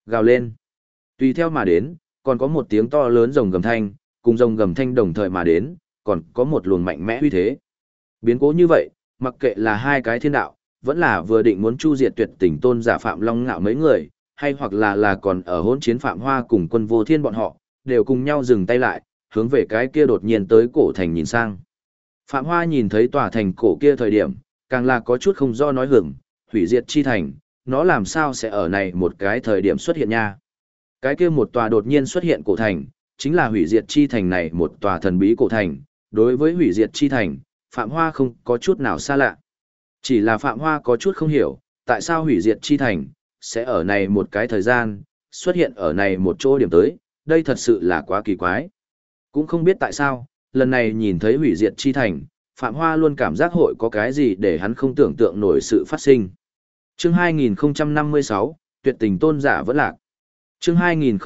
Gào lên. Tùy theo mà đến, còn có một tiếng to lớn rồng gầm thanh, cùng rồng gầm thanh đồng thời mà đến, còn có một luồng mạnh mẽ uy thế. Biến cố như vậy, mặc kệ là hai cái thiên đạo, vẫn là vừa định muốn chu diệt tuyệt tình tôn giả Phạm Long Ngạo mấy người, hay hoặc là còn ở hỗn chiến Phạm Hoa cùng Quân Vô Thiên bọn họ, đều cùng nhau dừng tay lại, hướng về cái kia đột nhiên tới cổ thành nhìn sang. Phạm Hoa nhìn thấy tòa thành cổ kia thời điểm, càng là có chút không do nói hưởng, hủy diệt chi thành, nó làm sao sẽ ở này một cái thời điểm xuất hiện nha. Cái kia một tòa đột nhiên xuất hiện cổ thành, chính là hủy diệt chi thành này một tòa thần bí cổ thành, đối với hủy diệt chi thành, Phạm Hoa không có chút nào xa lạ. Chỉ là Phạm Hoa có chút không hiểu, tại sao hủy diệt chi thành, sẽ ở này một cái thời gian, xuất hiện ở này một chỗ điểm tới, đây thật sự là quá kỳ quái. Cũng không biết tại sao, lần này nhìn thấy hủy diệt chi thành, Phạm Hoa luôn cảm giác hội có cái gì để hắn không tưởng tượng nổi sự phát sinh. Chương 2056, tuyệt tình tôn giả vẫn lạc. Chương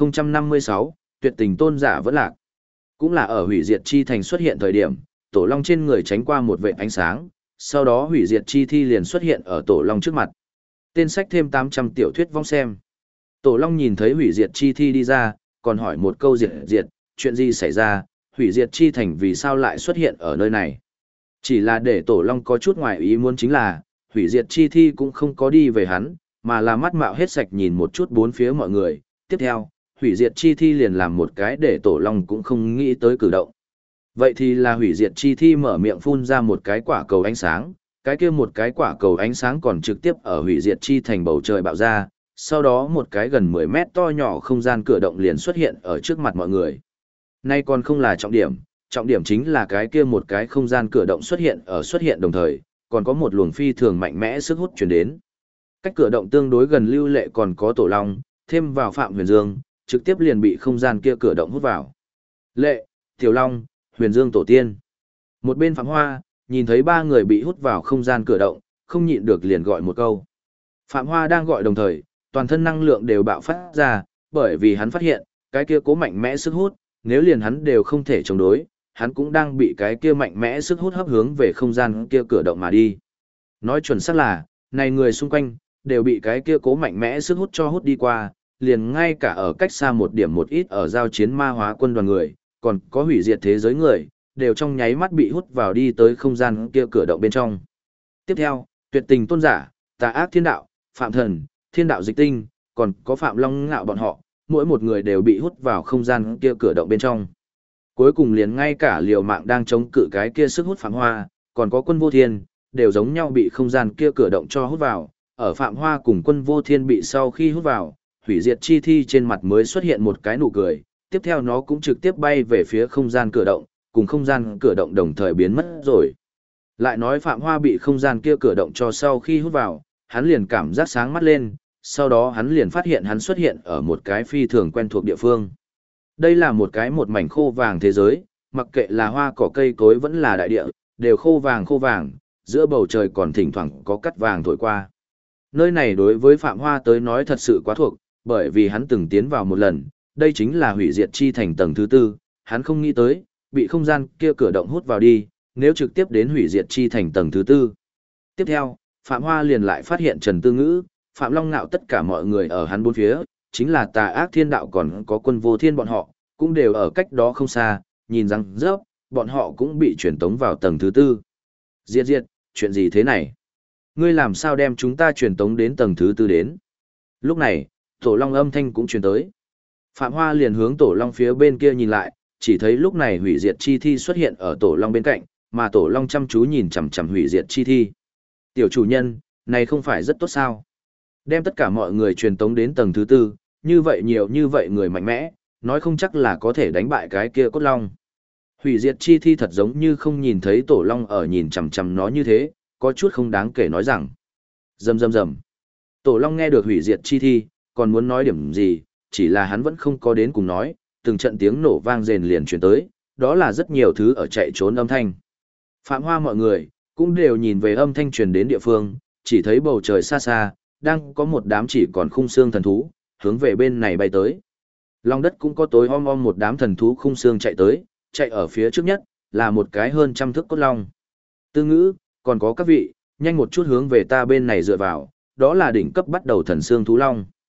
2056, tuyệt tình tôn giả vẫn lạc. Cũng là ở hủy diệt chi thành xuất hiện thời điểm, Tổ Long trên người tránh qua một vệt ánh sáng, sau đó hủy diệt chi thi liền xuất hiện ở Tổ Long trước mặt. Tên sách thêm 800 tiểu thuyết vong xem. Tổ Long nhìn thấy hủy diệt chi thi đi ra, còn hỏi một câu diệt, chuyện gì xảy ra, hủy diệt chi thành vì sao lại xuất hiện ở nơi này. Chỉ là để Tổ Long có chút ngoài ý muốn chính là, hủy diệt chi thi cũng không có đi về hắn, mà là mắt mạo hết sạch nhìn một chút bốn phía mọi người. Tiếp theo, hủy diệt chi thi liền làm một cái để Tổ Long cũng không nghĩ tới cử động. Vậy thì là hủy diệt chi thi mở miệng phun ra một cái quả cầu ánh sáng, cái kia một cái quả cầu ánh sáng còn trực tiếp ở hủy diệt chi thành bầu trời bạo ra, sau đó một cái gần 10 mét to nhỏ không gian cửa động liền xuất hiện ở trước mặt mọi người. Nay còn không là trọng điểm chính là cái kia một cái không gian cửa động xuất hiện đồng thời, còn có một luồng phi thường mạnh mẽ sức hút truyền đến. Cách cửa động tương đối gần Lưu Lệ còn có Tổ Long, thêm vào Phạm Huyền Dương, trực tiếp liền bị không gian kia cửa động hút vào. Lệ, Tiểu Long, Huyền Dương tổ tiên. Một bên Phạm Hoa, nhìn thấy ba người bị hút vào không gian cửa động, không nhịn được liền gọi một câu. Phạm Hoa đang gọi đồng thời, toàn thân năng lượng đều bạo phát ra, bởi vì hắn phát hiện, cái kia cố mạnh mẽ sức hút, nếu liền hắn đều không thể chống đối, hắn cũng đang bị cái kia mạnh mẽ sức hút hấp hướng về không gian kia cửa động mà đi. Nói chuẩn xác là, này người xung quanh, đều bị cái kia cố mạnh mẽ sức hút cho hút đi qua, liền ngay cả ở cách xa một điểm một ít ở giao chiến ma hóa quân đoàn người, còn có hủy diệt thế giới người, đều trong nháy mắt bị hút vào đi tới không gian kia cửa động bên trong. Tiếp theo, tuyệt tình tôn giả, tà ác thiên đạo, phạm thần, thiên đạo dịch tinh, còn có Phạm Long Ngạo bọn họ, mỗi một người đều bị hút vào không gian kia cửa động bên trong. Cuối cùng liền ngay cả liều mạng đang chống cự cái kia sức hút Phạm Hoa, còn có Quân Vô Thiên, đều giống nhau bị không gian kia cửa động cho hút vào. Ở Phạm Hoa cùng Quân Vô Thiên bị sau khi hút vào, hủy diệt chi thi trên mặt mới xuất hiện một cái nụ cười, tiếp theo nó cũng trực tiếp bay về phía không gian cửa động, cùng không gian cửa động đồng thời biến mất rồi. Lại nói Phạm Hoa bị không gian kia cửa động cho sau khi hút vào, hắn liền cảm giác sáng mắt lên, sau đó hắn liền phát hiện hắn xuất hiện ở một cái phi thường quen thuộc địa phương. Đây là một mảnh khô vàng thế giới, mặc kệ là hoa cỏ cây cối vẫn là đại địa, đều khô vàng, giữa bầu trời còn thỉnh thoảng có cắt vàng thổi qua. Nơi này đối với Phạm Hoa tới nói thật sự quá thuộc, bởi vì hắn từng tiến vào một lần, đây chính là hủy diệt chi thành tầng thứ 4, hắn không nghĩ tới, bị không gian kia cửa động hút vào đi, nếu trực tiếp đến hủy diệt chi thành tầng thứ 4. Tiếp theo, Phạm Hoa liền lại phát hiện Trần Tư Ngữ, Phạm Long Nạo tất cả mọi người ở hắn bốn phía, chính là tà ác thiên đạo còn có Quân Vô Thiên bọn họ, cũng đều ở cách đó không xa, nhìn rằng rớp, bọn họ cũng bị chuyển tống vào tầng thứ 4. Diệt, chuyện gì thế này? Ngươi làm sao đem chúng ta chuyển tống đến tầng thứ 4 đến? Lúc này, Tổ Long âm thanh cũng truyền tới. Phạm Hoa liền hướng Tổ Long phía bên kia nhìn lại, chỉ thấy lúc này hủy diệt chi thi xuất hiện ở Tổ Long bên cạnh, mà Tổ Long chăm chú nhìn chằm chằm hủy diệt chi thi. Tiểu chủ nhân, này không phải rất tốt sao? Đem tất cả mọi người truyền tống đến tầng thứ 4, như vậy nhiều như vậy người mạnh mẽ, nói không chắc là có thể đánh bại cái kia cốt long. Hủy diệt chi thi thật giống như không nhìn thấy Tổ Long ở nhìn chằm chằm nó như thế, có chút không đáng kể nói rằng. Rầm. Tổ Long nghe được hủy diệt chi thi, còn muốn nói điểm gì, chỉ là hắn vẫn không có đến cùng nói, từng trận tiếng nổ vang rền liền truyền tới, đó là rất nhiều thứ ở chạy trốn âm thanh. Phạm Hoa mọi người, cũng đều nhìn về âm thanh truyền đến địa phương, chỉ thấy bầu trời xa xa, đang có một đám chỉ còn khung xương thần thú, hướng về bên này bay tới. Lòng đất cũng có tối om om một đám thần thú khung xương chạy tới, chạy ở phía trước nhất, là một cái hơn trăm thước cốt long. Tư Ngữ, còn có các vị, nhanh một chút hướng về ta bên này dựa vào, đó là đỉnh cấp bắt đầu thần xương thú long.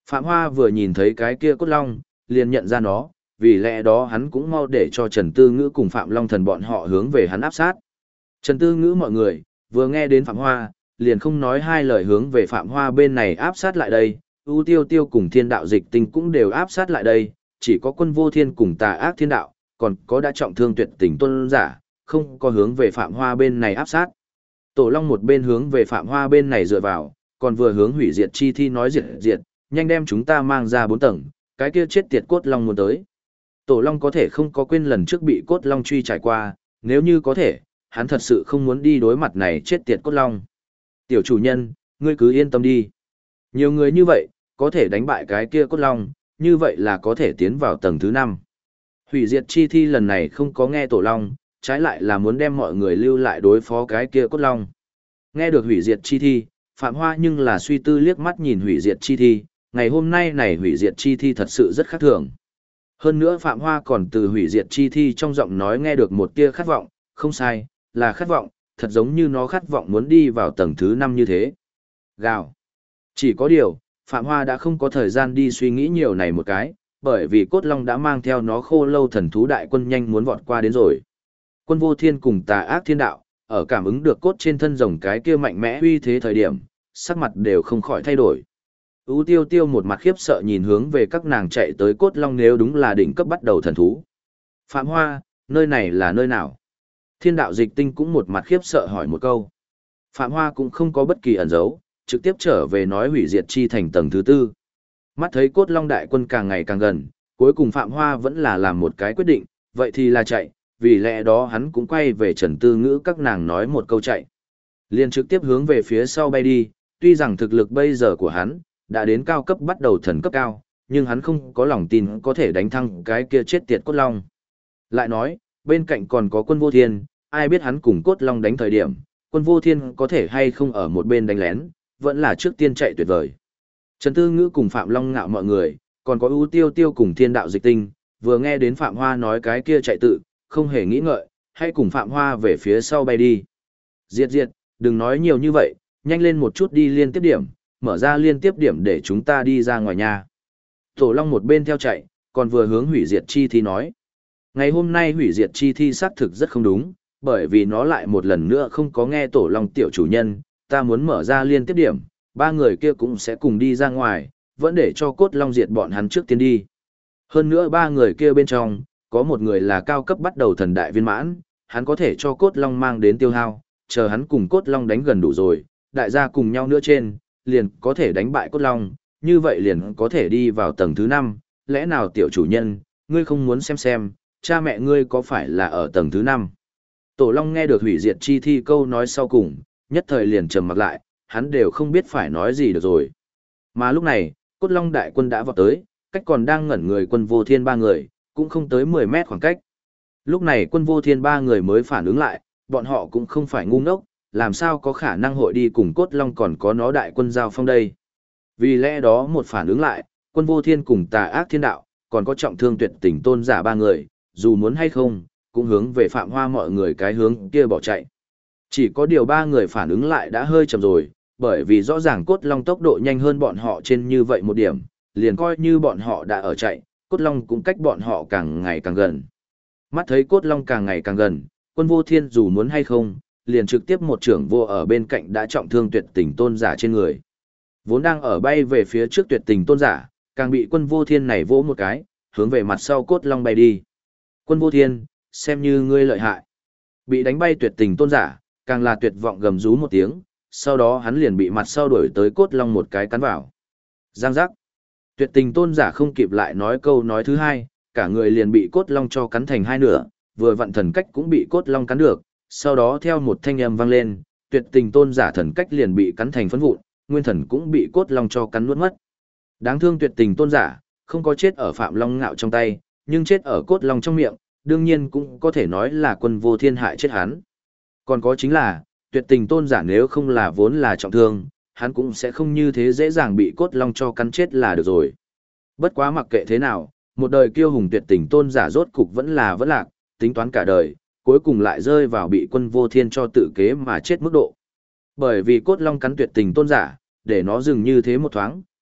Phạm Hoa vừa nhìn thấy cái kia cốt long, liền nhận ra nó, vì lẽ đó hắn cũng mau để cho Trần Tư Ngữ cùng Phạm Long Thần bọn họ hướng về hắn áp sát. Trần Tư Ngữ mọi người, vừa nghe đến Phạm Hoa, liền không nói hai lời hướng về Phạm Hoa bên này áp sát lại đây, ưu tiêu tiêu cùng thiên đạo dịch tinh cũng đều áp sát lại đây, chỉ có quân vô thiên cùng tà ác thiên đạo, còn có đã trọng thương tuyệt tình tôn giả, không có hướng về Phạm Hoa bên này áp sát. Tổ Long một bên hướng về Phạm Hoa bên này dựa vào, còn vừa hướng hủy diệt chi thi nói diệt diệt, nhanh đem chúng ta mang ra 4 tầng, cái kia chết tiệt cốt long muốn tới. Tổ Long có thể không có quên lần trước bị cốt long truy trải qua, nếu như có thể, hắn thật sự không muốn đi đối mặt này chết tiệt cốt long. Tiểu chủ nhân, ngươi cứ yên tâm đi. Nhiều người như vậy, có thể đánh bại cái kia cốt long, như vậy là có thể tiến vào tầng thứ 5. Hủy diệt chi thi lần này không có nghe Tổ Long, trái lại là muốn đem mọi người lưu lại đối phó cái kia cốt long. Nghe được hủy diệt chi thi, Phạm Hoa nhưng là suy tư liếc mắt nhìn hủy diệt chi thi, ngày hôm nay này hủy diệt chi thi thật sự rất khác thường. Hơn nữa Phạm Hoa còn từ hủy diệt chi thi trong giọng nói nghe được một tia khát vọng, không sai, là khát vọng, thật giống như nó khát vọng muốn đi vào tầng thứ 5 như thế. Gào. Chỉ có điều, Phạm Hoa đã không có thời gian đi suy nghĩ nhiều này một cái, bởi vì cốt long đã mang theo nó khô lâu thần thú đại quân nhanh muốn vọt qua đến rồi. Quân vô thiên cùng tà ác thiên đạo, ở cảm ứng được cốt trên thân rồng cái kia mạnh mẽ uy thế thời điểm, sắc mặt đều không khỏi thay đổi. Ú tiêu tiêu một mặt khiếp sợ nhìn hướng về các nàng chạy tới cốt long nếu đúng là đỉnh cấp bắt đầu thần thú. Phạm Hoa, nơi này là nơi nào? Thiên đạo dịch tinh cũng một mặt khiếp sợ hỏi một câu. Phạm Hoa cũng không có bất kỳ ẩn giấu, trực tiếp trở về nói hủy diệt chi thành tầng thứ 4. Mắt thấy cốt long đại quân càng ngày càng gần, cuối cùng Phạm Hoa vẫn là làm một cái quyết định, vậy thì là chạy, vì lẽ đó hắn cũng quay về Trần Tư Ngữ các nàng nói một câu chạy. Liền trực tiếp hướng về phía sau bay đi, tuy rằng thực lực bây giờ của hắn đã đến cao cấp bắt đầu thần cấp cao, nhưng hắn không có lòng tin có thể đánh thắng cái kia chết tiệt cốt long. Lại nói, bên cạnh còn có quân vô thiên, ai biết hắn cùng cốt long đánh thời điểm, quân vô thiên có thể hay không ở một bên đánh lén, vẫn là trước tiên chạy tuyệt vời. Trần Tư Ngữ cùng Phạm Long Ngạo mọi người, còn có ưu tiêu tiêu cùng thiên đạo dịch tinh, vừa nghe đến Phạm Hoa nói cái kia chạy tự, không hề nghĩ ngợi, hãy cùng Phạm Hoa về phía sau bay đi. Diệt diệt, đừng nói nhiều như vậy, nhanh lên một chút đi liên tiếp điểm, mở ra liên tiếp điểm để chúng ta đi ra ngoài nhà. Tổ Long một bên theo chạy, còn vừa hướng hủy diệt chi thi nói. Ngày hôm nay hủy diệt chi thi xác thực rất không đúng, bởi vì nó lại một lần nữa không có nghe Tổ Long tiểu chủ nhân, ta muốn mở ra liên tiếp điểm, 3 người kia cũng sẽ cùng đi ra ngoài, vẫn để cho cốt long diệt bọn hắn trước tiên đi. Hơn nữa 3 người kia bên trong, có một người là cao cấp bắt đầu thần đại viên mãn, hắn có thể cho cốt long mang đến tiêu hao, chờ hắn cùng cốt long đánh gần đủ rồi, đại gia cùng nhau nữa trên, liền có thể đánh bại cốt long, như vậy liền có thể đi vào tầng thứ 5, lẽ nào tiểu chủ nhân, ngươi không muốn xem, cha mẹ ngươi có phải là ở tầng thứ 5? Tổ Long nghe được hủy diệt chi thi câu nói sau cùng, nhất thời liền trầm mặc lại, hắn đều không biết phải nói gì được rồi. Mà lúc này, cốt long đại quân đã vọt tới, cách còn đang ngẩn người quân vô thiên 3 người, cũng không tới 10 mét khoảng cách. Lúc này quân vô thiên 3 người mới phản ứng lại, bọn họ cũng không phải ngu ngốc, làm sao có khả năng hội đi cùng cốt long còn có nó đại quân giao phong đây. Vì lẽ đó một phản ứng lại, quân vô thiên cùng tà ác thiên đạo, còn có trọng thương tuyệt tình tôn giả 3 người, dù muốn hay không, cũng hướng về Phạm Hoa mọi người cái hướng kia bỏ chạy. Chỉ có điều 3 người phản ứng lại đã hơi chậm rồi, bởi vì rõ ràng cốt long tốc độ nhanh hơn bọn họ trên như vậy một điểm, liền coi như bọn họ đã ở chạy, cốt long cũng cách bọn họ càng ngày càng gần. Mắt thấy cốt long càng ngày càng gần, quân vô thiên dù muốn hay không, liền trực tiếp một trưởng vô ở bên cạnh đã trọng thương tuyệt tình tôn giả trên người. Vốn đang ở bay về phía trước tuyệt tình tôn giả, càng bị quân vô thiên này vỗ một cái, hướng về mặt sau cốt long bay đi. Quân vô thiên, xem như ngươi lợi hại. Bị đánh bay tuyệt tình tôn giả, càng là tuyệt vọng gầm rú một tiếng, sau đó hắn liền bị mặt sau đuổi tới cốt long một cái cắn vào. Giang giác. Tuyệt tình tôn giả không kịp lại nói câu nói thứ hai, cả người liền bị cốt long cho cắn thành hai nửa, vừa vặn thần cách cũng bị cốt long cắn được, sau đó theo một thanh âm vang lên, tuyệt tình tôn giả thần cách liền bị cắn thành phấn vụn, nguyên thần cũng bị cốt long cho cắn nuốt mất. Đáng thương tuyệt tình tôn giả, không có chết ở Phạm Long Ngạo trong tay, nhưng chết ở cốt long trong miệng, đương nhiên cũng có thể nói là quân vô thiên hại chết hắn. Còn có chính là, tuyệt tình tôn giả nếu không là vốn là trọng thương, hắn cũng sẽ không như thế dễ dàng bị cốt long cho cắn chết là được rồi. Bất quá mặc kệ thế nào, một đời kiêu hùng tuyệt tình tôn giả rốt cục vẫn lạc, tính toán cả đời, cuối cùng lại rơi vào bị quân vô thiên cho tự kế mà chết mức độ. Bởi vì cốt long cắn tuyệt tình tôn giả, để nó dừng như thế một thoáng,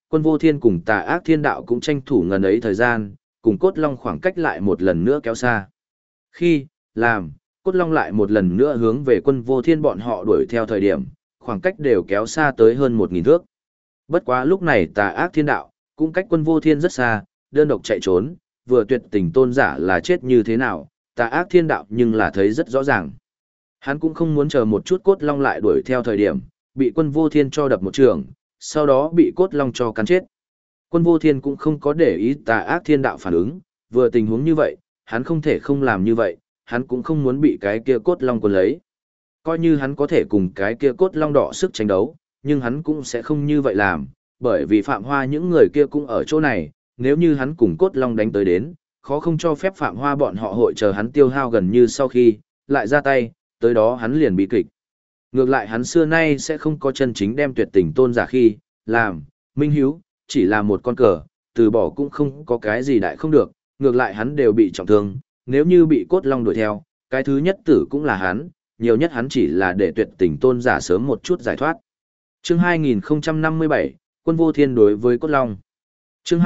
Quân Vô Thiên cùng Tà Ác Thiên Đạo cũng tranh thủ ngần ấy thời gian, cùng Cốt Long khoảng cách lại một lần nữa kéo xa. Khi, làm, Cốt Long lại một lần nữa hướng về Quân Vô Thiên bọn họ đuổi theo thời điểm, khoảng cách đều kéo xa tới hơn 1000 thước. Bất quá lúc này Tà Ác Thiên Đạo cũng cách Quân Vô Thiên rất xa, đơn độc chạy trốn, vừa tuyệt tình tôn giả là chết như thế nào, Tà Ác Thiên Đạo nhưng là thấy rất rõ ràng. Hắn cũng không muốn chờ một chút Cốt Long lại đuổi theo thời điểm, bị Quân Vô Thiên cho đập một trường, sau đó bị Cốt Long cho cắn chết. Quân Vô Thiên cũng không có để ý Tà Ác Thiên Đạo phản ứng, vừa tình huống như vậy, hắn không thể không làm như vậy, hắn cũng không muốn bị cái kia Cốt Long cuốn lấy. Coi như hắn có thể cùng cái kia Cốt Long đọ sức tranh đấu, nhưng hắn cũng sẽ không như vậy làm, bởi vì Phạm Hoa những người kia cũng ở chỗ này, nếu như hắn cùng Cốt Long đánh tới đến, khó không cho phép Phạm Hoa bọn họ hội chờ hắn tiêu hao gần như sau khi, lại ra tay, tới đó hắn liền bị kịch. Ngược lại hắn xưa nay sẽ không có chân chính đem tuyệt tình tôn giả khi, làm, minh hiếu, chỉ là một con cờ, từ bỏ cũng không có cái gì đại không được, ngược lại hắn đều bị trọng thương, nếu như bị Cốt Long đuổi theo, cái thứ nhất tử cũng là hắn, nhiều nhất hắn chỉ là để tuyệt tình tôn giả sớm một chút giải thoát. Chương 2057, Quân Vô Thiên đối với Cốt Long. Chương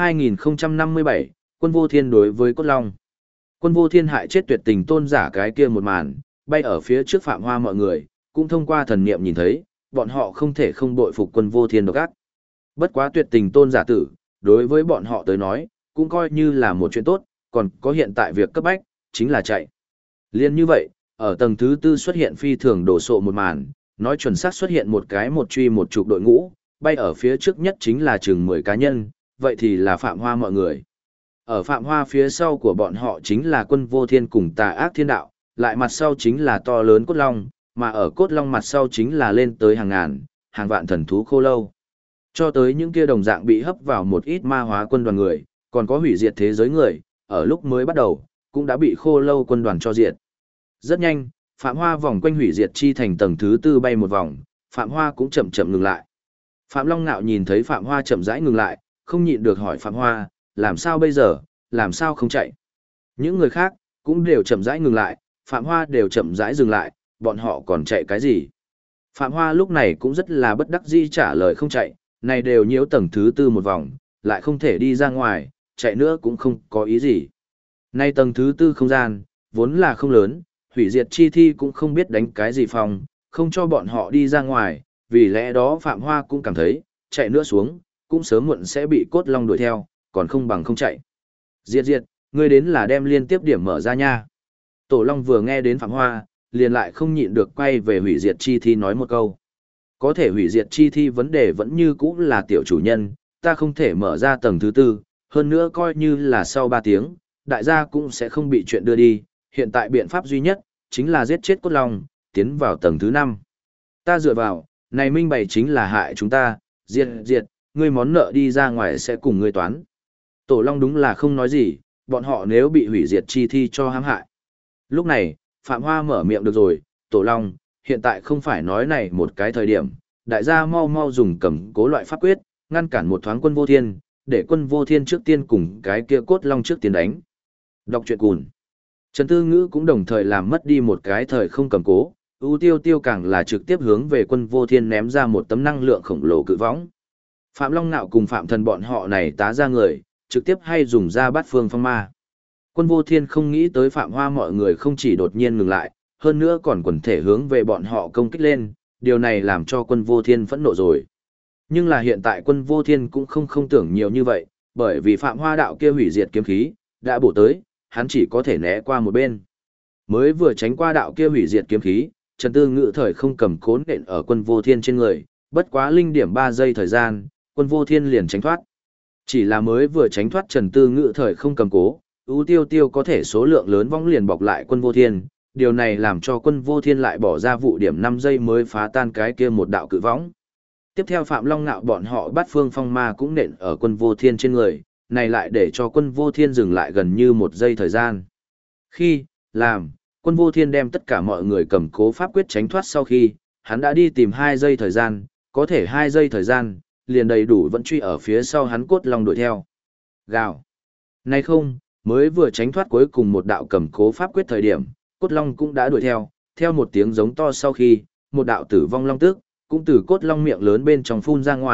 2057, Quân Vô Thiên đối với Cốt Long. Quân Vô Thiên hại chết tuyệt tình tôn giả cái kia một màn, bay ở phía trước Phạm Hoa mọi người, cũng thông qua thần niệm nhìn thấy, bọn họ không thể không bội phục Quân Vô Thiên độc ác. Bất quá tuyệt tình tôn giả tử, đối với bọn họ tới nói, cũng coi như là một chuyện tốt, còn có hiện tại việc cấp bách, chính là chạy. Liên như vậy, ở tầng thứ tư xuất hiện phi thường đổ sộ một màn, nói chuẩn xác xuất hiện một cái một truy một chục đội ngũ, bay ở phía trước nhất chính là chừng 10 cá nhân, vậy thì là Phạm Hoa mọi người. Ở Phạm Hoa phía sau của bọn họ chính là Quân Vô Thiên cùng Tà Ác Thiên Đạo, lại mặt sau chính là to lớn Cốt Long, mà ở Cốt Long mặt sau chính là lên tới hàng ngàn, hàng vạn thần thú khô lâu. Cho tới những kia đồng dạng bị hấp vào một ít ma hóa quân đoàn người, còn có hủy diệt thế giới người, ở lúc mới bắt đầu, cũng đã bị khô lâu quân đoàn cho diệt. Rất nhanh, Phạm Hoa vòng quanh hủy diệt chi thành tầng thứ tư bay một vòng, Phạm Hoa cũng chậm chậm ngừng lại. Phạm Long Nạo nhìn thấy Phạm Hoa chậm rãi ngừng lại, không nhịn được hỏi Phạm Hoa, làm sao bây giờ, làm sao không chạy? Những người khác, cũng đều chậm rãi ngừng lại, Phạm Hoa đều chậm rãi dừng lại, bọn họ còn chạy cái gì? Phạm Hoa lúc này cũng rất là bất đắc dĩ trả lời không chạy, này đều nhiễu tầng thứ tư một vòng, lại không thể đi ra ngoài, chạy nữa cũng không có ý gì. Nay tầng thứ tư không gian, vốn là không lớn, hủy diệt chi thi cũng không biết đánh cái gì phòng, không cho bọn họ đi ra ngoài, vì lẽ đó Phạm Hoa cũng cảm thấy, chạy nữa xuống, cũng sớm muộn sẽ bị Cốt Long đuổi theo, còn không bằng không chạy. Diệt diệt, ngươi đến là đem liên tiếp điểm mở ra nha. Tổ Long vừa nghe đến Phạm Hoa, liền lại không nhịn được quay về hủy diệt chi thi nói một câu. Có thể hủy diệt chi thi vấn đề vẫn như cũ là tiểu chủ nhân, ta không thể mở ra tầng thứ tư, hơn nữa coi như là sau 3 tiếng, đại gia cũng sẽ không bị chuyện đưa đi, hiện tại biện pháp duy nhất, chính là giết chết Cốt Long, tiến vào tầng thứ 5. Ta dựa vào, này minh bày chính là hại chúng ta, diệt diệt, ngươi món nợ đi ra ngoài sẽ cùng ngươi toán. Tổ Long đúng là không nói gì, bọn họ nếu bị hủy diệt chi thi cho hãm hại. Lúc này, Phạm Hoa mở miệng được rồi, Tổ Long, hiện tại không phải nói này một cái thời điểm, đại gia mau mau dùng cầm cố loại pháp quyết, ngăn cản một thoáng Quân Vô Thiên, để Quân Vô Thiên trước tiên cùng cái kia Cốt Long trước tiên đánh. Đọc truyện cùn. Trần Tư Ngữ cũng đồng thời làm mất đi một cái thời không cầm cố, ưu tiêu tiêu càng là trực tiếp hướng về Quân Vô Thiên ném ra một tấm năng lượng khổng lồ cự võng. Phạm Long Nạo cùng Phạm Thần bọn họ này tá ra người, trực tiếp hay dùng ra bát phương phong ma. Quân Vô Thiên không nghĩ tới Phạm Hoa mọi người không chỉ đột nhiên ngừng lại, hơn nữa còn quần thể hướng về bọn họ công kích lên, điều này làm cho Quân Vô Thiên phẫn nộ rồi. Nhưng là hiện tại Quân Vô Thiên cũng không tưởng nhiều như vậy, bởi vì Phạm Hoa đạo kia hủy diệt kiếm khí, đã bổ tới, hắn chỉ có thể né qua một bên. Mới vừa tránh qua đạo kia hủy diệt kiếm khí, Trần Tư Ngữ thời không cầm cố nện ở Quân Vô Thiên trên người, bất quá linh điểm 3 giây thời gian, Quân Vô Thiên liền tránh thoát. Chỉ là mới vừa tránh thoát Trần Tư Ngữ thời không cầm cố, ưu tiêu tiêu có thể số lượng lớn vong liền bọc lại Quân Vô Thiên, điều này làm cho Quân Vô Thiên lại bỏ ra vụ điểm 5 giây mới phá tan cái kia một đạo cự võng. Tiếp theo Phạm Long Nạo bọn họ bắt phương phong ma cũng nện ở Quân Vô Thiên trên người, này lại để cho Quân Vô Thiên dừng lại gần như 1 giây thời gian. Khi, làm, Quân Vô Thiên đem tất cả mọi người cầm cố pháp quyết tránh thoát sau khi, hắn đã đi tìm 2 giây thời gian, có thể 2 giây thời gian, liền đầy đủ vẫn truy ở phía sau hắn Cốt Long đuổi theo. Gào. Này không, mới vừa tránh thoát cuối cùng một đạo cầm cố pháp quyết thời điểm, Cốt Long cũng đã đuổi theo một tiếng giống to sau khi, một đạo tử vong long tức, cũng từ Cốt Long miệng lớn bên trong phun ra ngoài,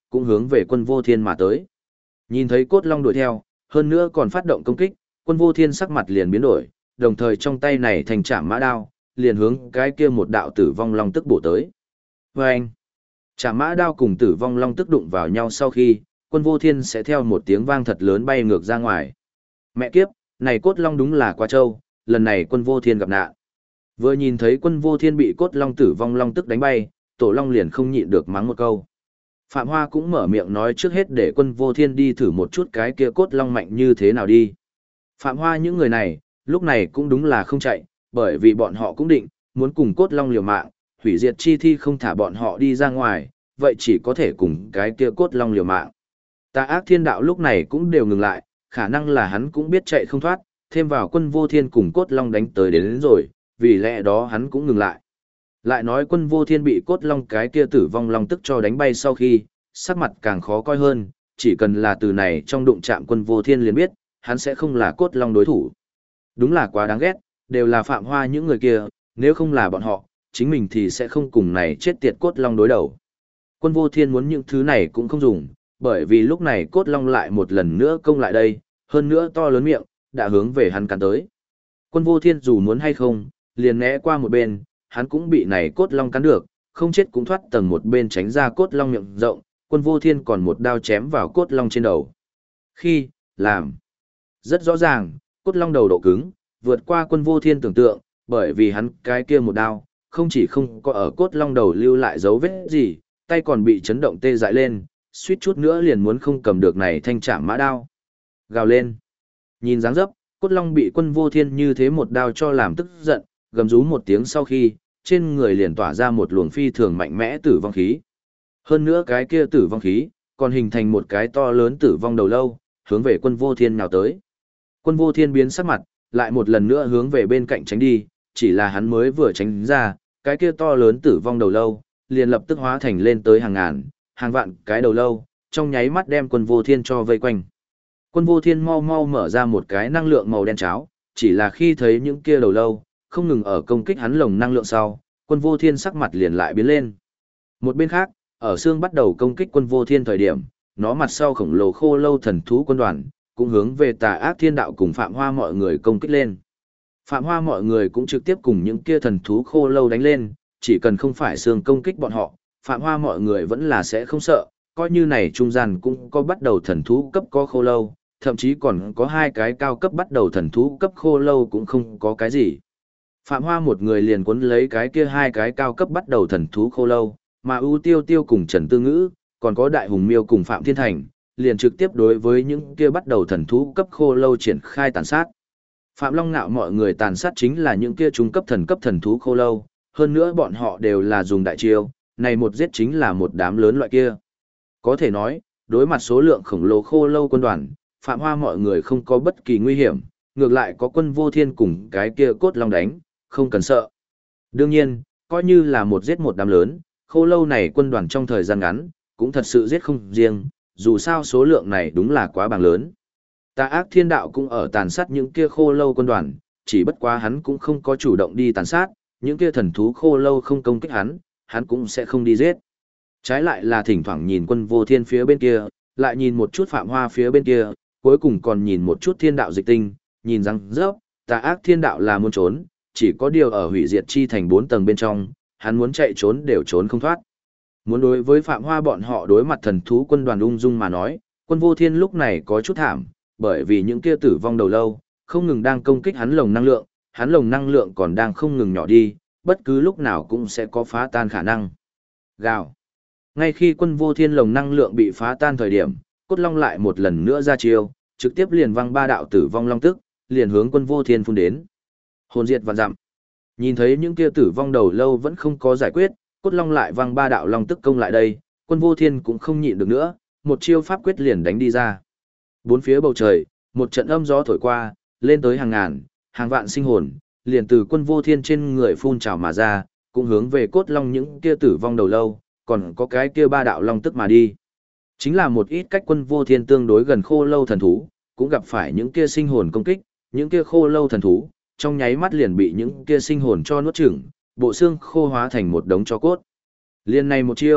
cũng hướng về quân vô thiên mà tới. Nhìn thấy cốt long đuổi theo, hơn nữa còn phát động công kích, quân vô thiên sắc mặt liền biến đổi, đồng thời trong tay này thành chạm mã đao, liền hướng cái kia một đạo tử vong long tức bổ tới. Và anh, chạm mã đao cùng tử vong long tức đụng vào nhau sau khi, quân vô thiên sẽ theo một tiếng vang thật lớn bay ngược ra ngoài. Mẹ kiếp, này cốt long đúng là quá trâu, lần này quân vô thiên gặp nạn. Vừa nhìn thấy quân vô thiên bị cốt long tử vong long tức đánh bay, tổ long liền không nhịn được mắng một câu. Phạm Hoa cũng mở miệng nói trước hết để quân vô thiên đi thử một chút cái kia cốt long mạnh như thế nào đi. Phạm Hoa những người này, lúc này cũng đúng là không chạy, bởi vì bọn họ cũng định, muốn cùng cốt long liều mạng, hủy diệt chi thi không thả bọn họ đi ra ngoài, vậy chỉ có thể cùng cái kia cốt long liều mạng. Tà ác thiên đạo lúc này cũng đều ngừng lại, khả năng là hắn cũng biết chạy không thoát, thêm vào quân vô thiên cùng cốt long đánh tới đến rồi, vì lẽ đó hắn cũng ngừng lại. Lại nói quân vô thiên bị cốt long cái kia tử vong long tức cho đánh bay sau khi, sắc mặt càng khó coi hơn, chỉ cần là từ này trong đụng chạm quân vô thiên liền biết, hắn sẽ không là cốt long đối thủ. Đúng là quá đáng ghét, đều là Phạm Hoa những người kia, nếu không là bọn họ, chính mình thì sẽ không cùng này chết tiệt cốt long đối đầu. Quân vô thiên muốn những thứ này cũng không dùng, bởi vì lúc này cốt long lại một lần nữa công lại đây, hơn nữa to lớn miệng, đã hướng về hắn cắn tới. Quân vô thiên dù muốn hay không, liền né qua một bên, hắn cũng bị này cốt long cắn được, không chết cũng thoát tầng một bên tránh ra cốt long miệng rộng, quân vô thiên còn một đao chém vào cốt long trên đầu. Khi, làm, rất rõ ràng, cốt long đầu độ cứng, vượt qua quân vô thiên tưởng tượng, bởi vì hắn cái kia một đao, không chỉ không có ở cốt long đầu lưu lại dấu vết gì, tay còn bị chấn động tê dại lên, suýt chút nữa liền muốn không cầm được này thanh trảm mã đao. Gào lên. Nhìn dáng dấp, cốt long bị quân vô thiên như thế một đao cho làm tức giận, gầm rú một tiếng sau khi, trên người liền tỏa ra một luồng phi thường mạnh mẽ tử vong khí. Hơn nữa cái kia tử vong khí, còn hình thành một cái to lớn tử vong đầu lâu, hướng về quân vô thiên nào tới. Quân vô thiên biến sắc mặt, lại một lần nữa hướng về bên cạnh tránh đi, chỉ là hắn mới vừa tránh ra, cái kia to lớn tử vong đầu lâu, liền lập tức hóa thành lên tới hàng ngàn, hàng vạn cái đầu lâu, trong nháy mắt đem quân vô thiên cho vây quanh. Quân vô thiên mau mau mở ra một cái năng lượng màu đen cháo, chỉ là khi thấy những kia đầu lâu, không ngừng ở công kích hắn lồng năng lượng sau, quân vô thiên sắc mặt liền lại biến lên. Một bên khác, ở xương bắt đầu công kích quân vô thiên thời điểm, nó mặt sau khổng lồ khô lâu thần thú quân đoàn, cũng hướng về tà ác thiên đạo cùng Phạm Hoa mọi người công kích lên. Phạm Hoa mọi người cũng trực tiếp cùng những kia thần thú khô lâu đánh lên, chỉ cần không phải xương công kích bọn họ, Phạm Hoa mọi người vẫn là sẽ không sợ, coi như này trung gian cũng có bắt đầu thần thú cấp có khô lâu, thậm chí còn có hai cái cao cấp bắt đầu thần thú cấp khô lâu cũng không có cái gì. Phạm Hoa một người liền cuốn lấy cái kia hai cái cao cấp bắt đầu thần thú khô lâu, mà ưu tiêu tiêu cùng Trần Tư Ngữ, còn có Đại Hùng Miêu cùng Phạm Thiên Thành, liền trực tiếp đối với những kia bắt đầu thần thú cấp khô lâu triển khai tàn sát. Phạm Long Nạo mọi người tàn sát chính là những kia trung cấp thần thú khô lâu, hơn nữa bọn họ đều là dùng đại chiêu, này một giết chính là một đám lớn loại kia. Có thể nói, đối mặt số lượng khổng lồ khô lâu quân đoàn, Phạm Hoa mọi người không có bất kỳ nguy hiểm, ngược lại có quân vô thiên cùng cái kia cốt long đánh, không cần sợ. Đương nhiên, coi như là một giết một đám lớn, khô lâu này quân đoàn trong thời gian ngắn, cũng thật sự giết không riêng, dù sao số lượng này đúng là quá bằng lớn. Tà ác thiên đạo cũng ở tàn sát những kia khô lâu quân đoàn, chỉ bất quá hắn cũng không có chủ động đi tàn sát, những kia thần thú khô lâu không công kích hắn cũng sẽ không đi giết. Trái lại là thỉnh thoảng nhìn quân vô thiên phía bên kia, lại nhìn một chút Phạm Hoa phía bên kia, cuối cùng còn nhìn một chút thiên đạo dịch tinh, nhìn rằng rớp, tà ác thiên đạo là muốn trốn, chỉ có điều ở hủy diệt chi thành 4 tầng bên trong, hắn muốn chạy trốn đều trốn không thoát. Muốn đối với Phạm Hoa bọn họ đối mặt thần thú quân đoàn ung dung mà nói, quân vô thiên lúc này có chút thảm, bởi vì những kia tử vong đầu lâu, không ngừng đang công kích hắn lồng năng lượng còn đang không ngừng nhỏ đi, bất cứ lúc nào cũng sẽ có phá tan khả năng. Gào. Ngay khi quân vô thiên lồng năng lượng bị phá tan thời điểm, cốt long lại một lần nữa ra chiêu, trực tiếp liền văng 3 đạo tử vong long tức, liền hướng quân vô thiên phun đến. Hồn diệt vạn dặm. Nhìn thấy những kia tử vong đầu lâu vẫn không có giải quyết, cốt long lại văng 3 đạo long tức công lại đây, quân vô thiên cũng không nhịn được nữa, một chiêu pháp quyết liền đánh đi ra. Bốn phía bầu trời, một trận âm gió thổi qua, lên tới hàng ngàn, hàng vạn sinh hồn, liền từ quân vô thiên trên người phun trào mà ra, cũng hướng về cốt long những kia tử vong đầu lâu, còn có cái kia 3 đạo long tức mà đi. Chính là một ít cách quân vô thiên tương đối gần khô lâu thần thú, cũng gặp phải những kia sinh hồn công kích, những kia khô lâu thần thú, trong nháy mắt liền bị những kia sinh hồn cho nuốt chửng, bộ xương khô hóa thành một đống tro cốt. Liên này một chiêu,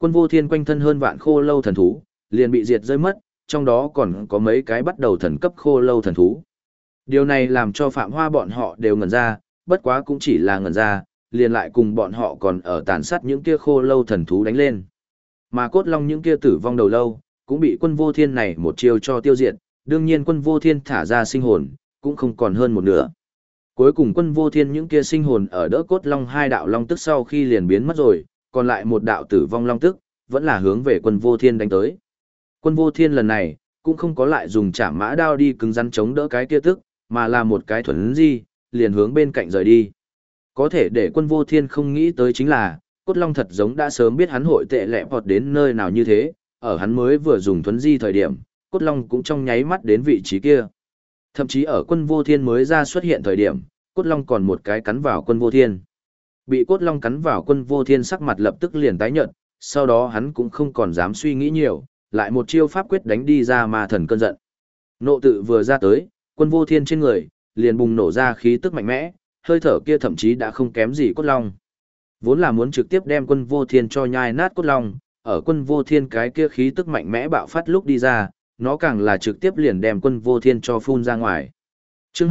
Quân vô thiên quanh thân hơn vạn khô lâu thần thú, liền bị diệt rơi mất, trong đó còn có mấy cái bắt đầu thần cấp khô lâu thần thú. Điều này làm cho Phạm Hoa bọn họ đều ngẩn ra, bất quá cũng chỉ là ngẩn ra, liền lại cùng bọn họ còn ở tàn sát những kia khô lâu thần thú đánh lên. Mà cốt long những kia tử vong đầu lâu, cũng bị quân vô thiên này một chiêu cho tiêu diệt, đương nhiên quân vô thiên thả ra sinh hồn, cũng không còn hơn một nửa. Cuối cùng quân vô thiên những kia sinh hồn ở đỡ cốt long hai đạo long tức sau khi liền biến mất rồi, còn lại một đạo tử vong long tức, vẫn là hướng về quân vô thiên đánh tới. Quân vô thiên lần này, cũng không có lại dùng chảm mã đao đi cứng rắn chống đỡ cái kia tức, mà là một cái thuần di, liền hướng bên cạnh rời đi. Có thể để quân vô thiên không nghĩ tới chính là, cốt long thật giống đã sớm biết hắn hội tệ lẹ vọt đến nơi nào như thế, ở hắn mới vừa dùng thuấn di thời điểm, cốt long cũng trong nháy mắt đến vị trí kia. Thậm chí ở quân vô thiên mới ra xuất hiện thời điểm, cốt long còn một cái cắn vào quân vô thiên. Bị cốt long cắn vào quân vô thiên sắc mặt lập tức liền tái nhợt, sau đó hắn cũng không còn dám suy nghĩ nhiều, lại một chiêu pháp quyết đánh đi ra ma thần cơn giận. Nộ tự vừa ra tới, quân vô thiên trên người, liền bùng nổ ra khí tức mạnh mẽ, hơi thở kia thậm chí đã không kém gì cốt long. Vốn là muốn trực tiếp đem quân vô thiên cho nhai nát cốt long, ở quân vô thiên cái kia khí tức mạnh mẽ bạo phát lúc đi ra, nó càng là trực tiếp liền đem quân vô thiên cho phun ra ngoài. Chương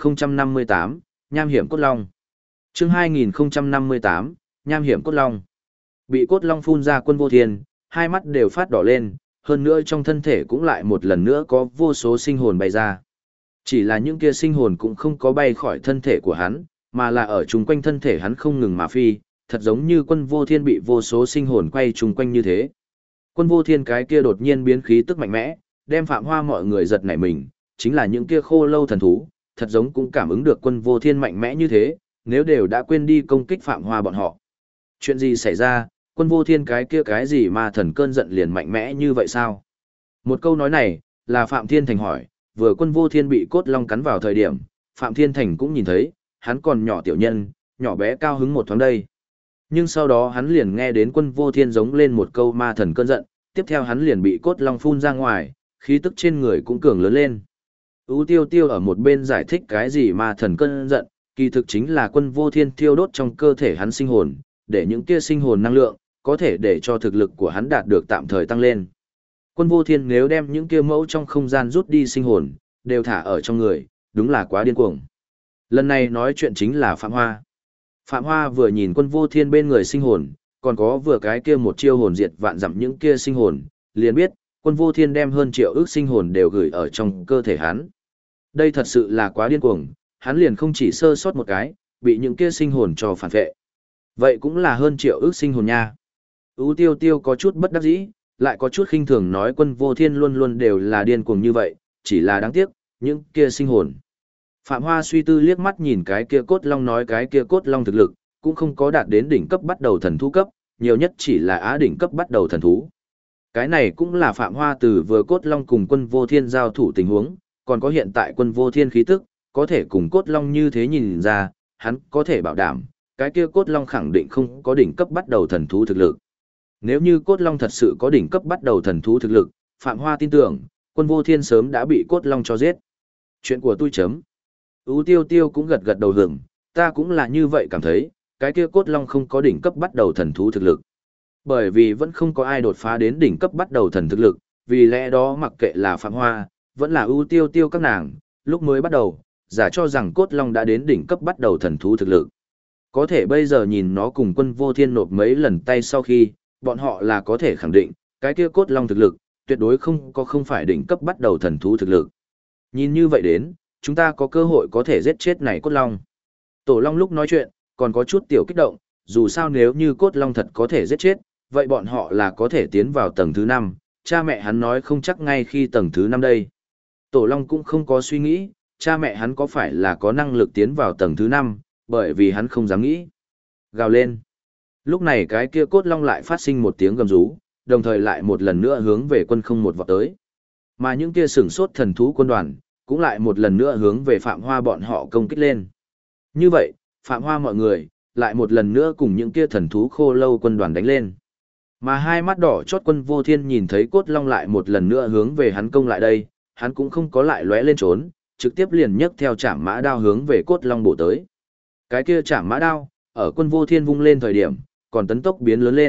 2058, Nham hiểm cốt long. Chương 2058, Nham hiểm cốt long. Bị cốt long phun ra quân vô thiên, hai mắt đều phát đỏ lên, hơn nữa trong thân thể cũng lại một lần nữa có vô số sinh hồn bay ra. Chỉ là những kia sinh hồn cũng không có bay khỏi thân thể của hắn, mà là ở chung quanh thân thể hắn không ngừng mà phi, thật giống như quân vô thiên bị vô số sinh hồn quay chung quanh như thế. Quân vô thiên cái kia đột nhiên biến khí tức mạnh mẽ, đem Phạm Hoa mọi người giật nảy mình, chính là những kia khô lâu thần thú, thật giống cũng cảm ứng được quân vô thiên mạnh mẽ như thế, nếu đều đã quên đi công kích Phạm Hoa bọn họ. Chuyện gì xảy ra, quân vô thiên cái kia cái gì mà thần cơn giận liền mạnh mẽ như vậy sao? Một câu nói này, là Phạm Thiên Thành hỏi, vừa quân vô thiên bị cốt long cắn vào thời điểm, Phạm Thiên Thành cũng nhìn thấy, hắn còn nhỏ tiểu nhân, nhỏ bé cao hứng một thoáng đây. Nhưng sau đó hắn liền nghe đến quân vô thiên giống lên một câu ma thần cơn giận, tiếp theo hắn liền bị cốt long phun ra ngoài, khí tức trên người cũng cường lớn lên. Ú Tiêu Tiêu ở một bên giải thích cái gì ma thần cơn giận, kỳ thực chính là quân vô thiên thiêu đốt trong cơ thể hắn sinh hồn, để những kia sinh hồn năng lượng, có thể để cho thực lực của hắn đạt được tạm thời tăng lên. Quân vô thiên nếu đem những kia mẫu trong không gian rút đi sinh hồn, đều thả ở trong người, đúng là quá điên cuồng. Lần này nói chuyện chính là Phạm Hoa. Phạm Hoa vừa nhìn quân vô thiên bên người sinh hồn, còn có vừa cái kia một chiêu hồn diệt vạn dặm những kia sinh hồn, liền biết, quân vô thiên đem hơn triệu ước sinh hồn đều gửi ở trong cơ thể hắn. Đây thật sự là quá điên cuồng, hắn liền không chỉ sơ sót một cái, bị những kia sinh hồn cho phản vệ. Vậy cũng là hơn triệu ước sinh hồn nha. Ú Tiêu Tiêu có chút bất đắc dĩ, lại có chút khinh thường nói quân vô thiên luôn luôn đều là điên cuồng như vậy, chỉ là đáng tiếc, những kia sinh hồn. Phạm Hoa suy tư liếc mắt nhìn cái kia cốt long nói cái kia cốt long thực lực, cũng không có đạt đến đỉnh cấp bắt đầu thần thú cấp, nhiều nhất chỉ là á đỉnh cấp bắt đầu thần thú. Cái này cũng là Phạm Hoa từ vừa cốt long cùng quân vô thiên giao thủ tình huống, còn có hiện tại quân vô thiên khí tức, có thể cùng cốt long như thế nhìn ra, hắn có thể bảo đảm, cái kia cốt long khẳng định không có đỉnh cấp bắt đầu thần thú thực lực. Nếu như cốt long thật sự có đỉnh cấp bắt đầu thần thú thực lực, Phạm Hoa tin tưởng, quân vô thiên sớm đã bị cốt long cho giết. Chuyện của tôi chấm. Ú Tiêu Tiêu cũng gật gật đầu hưởng, ta cũng là như vậy cảm thấy, cái kia cốt long không có đỉnh cấp bắt đầu thần thú thực lực. Bởi vì vẫn không có ai đột phá đến đỉnh cấp bắt đầu thần thực lực, vì lẽ đó mặc kệ là Phạm Hoa, vẫn là Ú Tiêu Tiêu các nàng, lúc mới bắt đầu, giả cho rằng cốt long đã đến đỉnh cấp bắt đầu thần thú thực lực. Có thể bây giờ nhìn nó cùng quân vô thiên nộp mấy lần tay sau khi, bọn họ là có thể khẳng định, cái kia cốt long thực lực, tuyệt đối không phải đỉnh cấp bắt đầu thần thú thực lực. Nhìn như vậy đến, chúng ta có cơ hội có thể giết chết này cốt long. Tổ long lúc nói chuyện, còn có chút tiểu kích động, dù sao nếu như cốt long thật có thể giết chết, vậy bọn họ là có thể tiến vào tầng thứ 5, cha mẹ hắn nói không chắc ngay khi tầng thứ 5 đây. Tổ long cũng không có suy nghĩ, cha mẹ hắn có phải là có năng lực tiến vào tầng thứ 5, bởi vì hắn không dám nghĩ. Gào lên. Lúc này cái kia cốt long lại phát sinh một tiếng gầm rú, đồng thời lại một lần nữa hướng về quân không một vọt tới. Mà những kia sửng sốt thần thú quân đoàn, cũng lại một lần nữa hướng về Phạm Hoa bọn họ công kích lên. Như vậy, Phạm Hoa mọi người, lại một lần nữa cùng những kia thần thú khô lâu quân đoàn đánh lên. Mà hai mắt đỏ chót quân vô thiên nhìn thấy cốt long lại một lần nữa hướng về hắn công lại đây, hắn cũng không có lại lóe lên trốn, trực tiếp liền nhấc theo chảm mã đao hướng về cốt long bổ tới. Cái kia chảm mã đao, ở quân vô thiên vung lên thời điểm, còn tấn tốc biến lớn lên,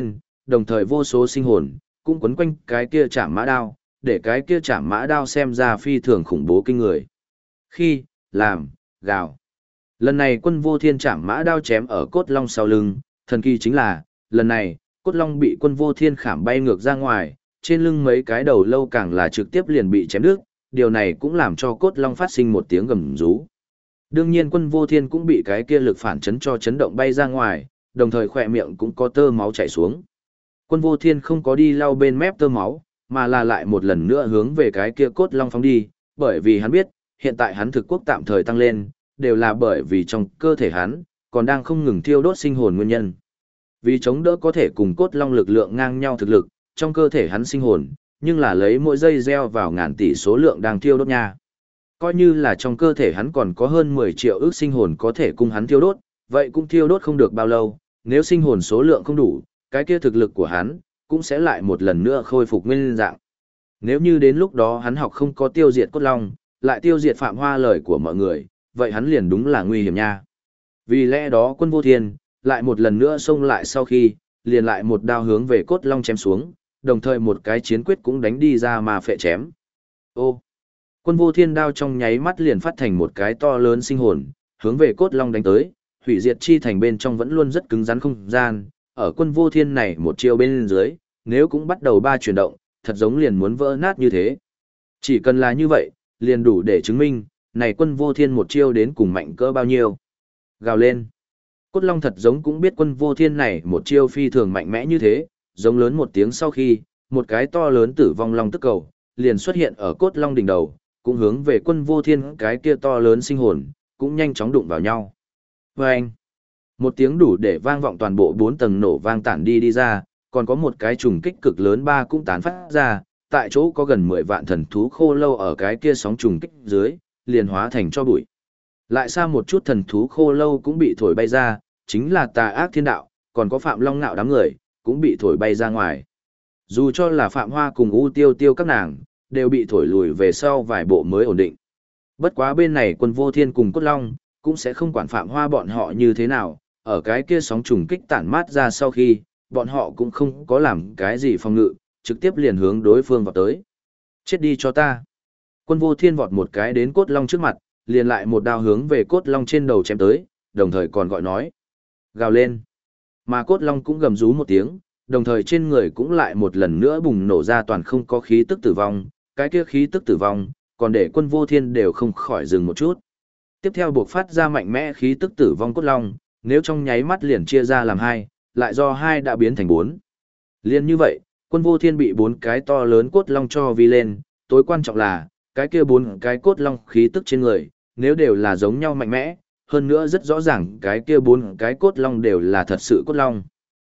đồng thời vô số sinh hồn, cũng quấn quanh cái kia chạm mã đao, để cái kia chạm mã đao xem ra phi thường khủng bố kinh người. Khi, làm, gào. Lần này Quân Vô Thiên chạm mã đao chém ở cốt long sau lưng, thần kỳ chính là, lần này, cốt long bị Quân Vô Thiên khảm bay ngược ra ngoài, trên lưng mấy cái đầu lâu càng là trực tiếp liền bị chém đứt, điều này cũng làm cho cốt long phát sinh một tiếng gầm rú. Đương nhiên Quân Vô Thiên cũng bị cái kia lực phản chấn cho chấn động bay ra ngoài, đồng thời khỏe miệng cũng có tơ máu chảy xuống. Quân Vô Thiên không có đi lau bên mép tơ máu, mà là lại một lần nữa hướng về cái kia cốt long phóng đi, bởi vì hắn biết, hiện tại hắn thực quốc tạm thời tăng lên, đều là bởi vì trong cơ thể hắn, còn đang không ngừng thiêu đốt sinh hồn nguyên nhân. Vì chống đỡ có thể cùng cốt long lực lượng ngang nhau thực lực, trong cơ thể hắn sinh hồn, nhưng là lấy mỗi giây gieo vào ngàn tỷ số lượng đang thiêu đốt nha. Coi như là trong cơ thể hắn còn có hơn 10 triệu ước sinh hồn có thể cùng hắn thiêu đốt, vậy cũng thiêu đốt không được bao lâu, nếu sinh hồn số lượng không đủ, cái kia thực lực của hắn cũng sẽ lại một lần nữa khôi phục nguyên dạng. Nếu như đến lúc đó hắn học không có tiêu diệt cốt long, lại tiêu diệt Phạm Hoa lời của mọi người, vậy hắn liền đúng là nguy hiểm nha. Vì lẽ đó Quân Vô Thiên lại một lần nữa xông lại sau khi, liền lại một đao hướng về cốt long chém xuống, đồng thời một cái chiến quyết cũng đánh đi ra mà phệ chém. Ô! Quân Vô Thiên đao trong nháy mắt liền phát thành một cái to lớn sinh hồn, hướng về cốt long đánh tới, hủy diệt chi thành bên trong vẫn luôn rất cứng rắn không gian, ở Quân Vô Thiên này một chiêu bên dưới, nếu cũng bắt đầu ba chuyển động, thật giống liền muốn vỡ nát như thế. Chỉ cần là như vậy, liền đủ để chứng minh, này Quân Vô Thiên một chiêu đến cùng mạnh cỡ bao nhiêu. Gào lên. Cốt long thật giống cũng biết Quân Vô Thiên này một chiêu phi thường mạnh mẽ như thế, giống lớn một tiếng sau khi, một cái to lớn tử vong long tức cầu, liền xuất hiện ở cốt long đỉnh đầu, cũng hướng về Quân Vô Thiên cái kia to lớn sinh hồn, cũng nhanh chóng đụng vào nhau. Vâng! Một tiếng đủ để vang vọng toàn bộ 4 tầng nổ vang tản đi ra, còn có một cái trùng kích cực lớn ba cũng tán phát ra, tại chỗ có gần 10 vạn thần thú khô lâu ở cái kia sóng trùng kích dưới, liền hóa thành cho bụi. Lại xa một chút thần thú khô lâu cũng bị thổi bay ra, chính là Tà Ác Thiên Đạo, còn có Phạm Long Nạo đám người, cũng bị thổi bay ra ngoài. Dù cho là Phạm Hoa cùng U Tiêu Tiêu các nàng, đều bị thổi lùi về sau vài bộ mới ổn định. Bất quá bên này Quân Vô Thiên cùng Cốt Long, cũng sẽ không quản Phạm Hoa bọn họ như thế nào, ở cái kia sóng trùng kích tản mát ra sau khi, bọn họ cũng không có làm cái gì phòng ngự, trực tiếp liền hướng đối phương vào tới. Chết đi cho ta. Quân Vô Thiên vọt một cái đến Cốt Long trước mặt, liền lại một đao hướng về Cốt Long trên đầu chém tới, đồng thời còn gọi nói. Gào lên. Mà Cốt Long cũng gầm rú một tiếng, đồng thời trên người cũng lại một lần nữa bùng nổ ra toàn không có khí tức tử vong, cái kia khí tức tử vong, còn để Quân Vô Thiên đều không khỏi dừng một chút. Tiếp theo buộc phát ra mạnh mẽ khí tức tử vong Cốt Long, nếu trong nháy mắt liền chia ra làm hai, lại do hai đã biến thành 4. Liên như vậy, Quân Vô Thiên bị 4 cái to lớn Cốt Long cho vi lên, tối quan trọng là, cái kia 4 cái Cốt Long khí tức trên người, nếu đều là giống nhau mạnh mẽ, hơn nữa rất rõ ràng cái kia 4 cái Cốt Long đều là thật sự Cốt Long.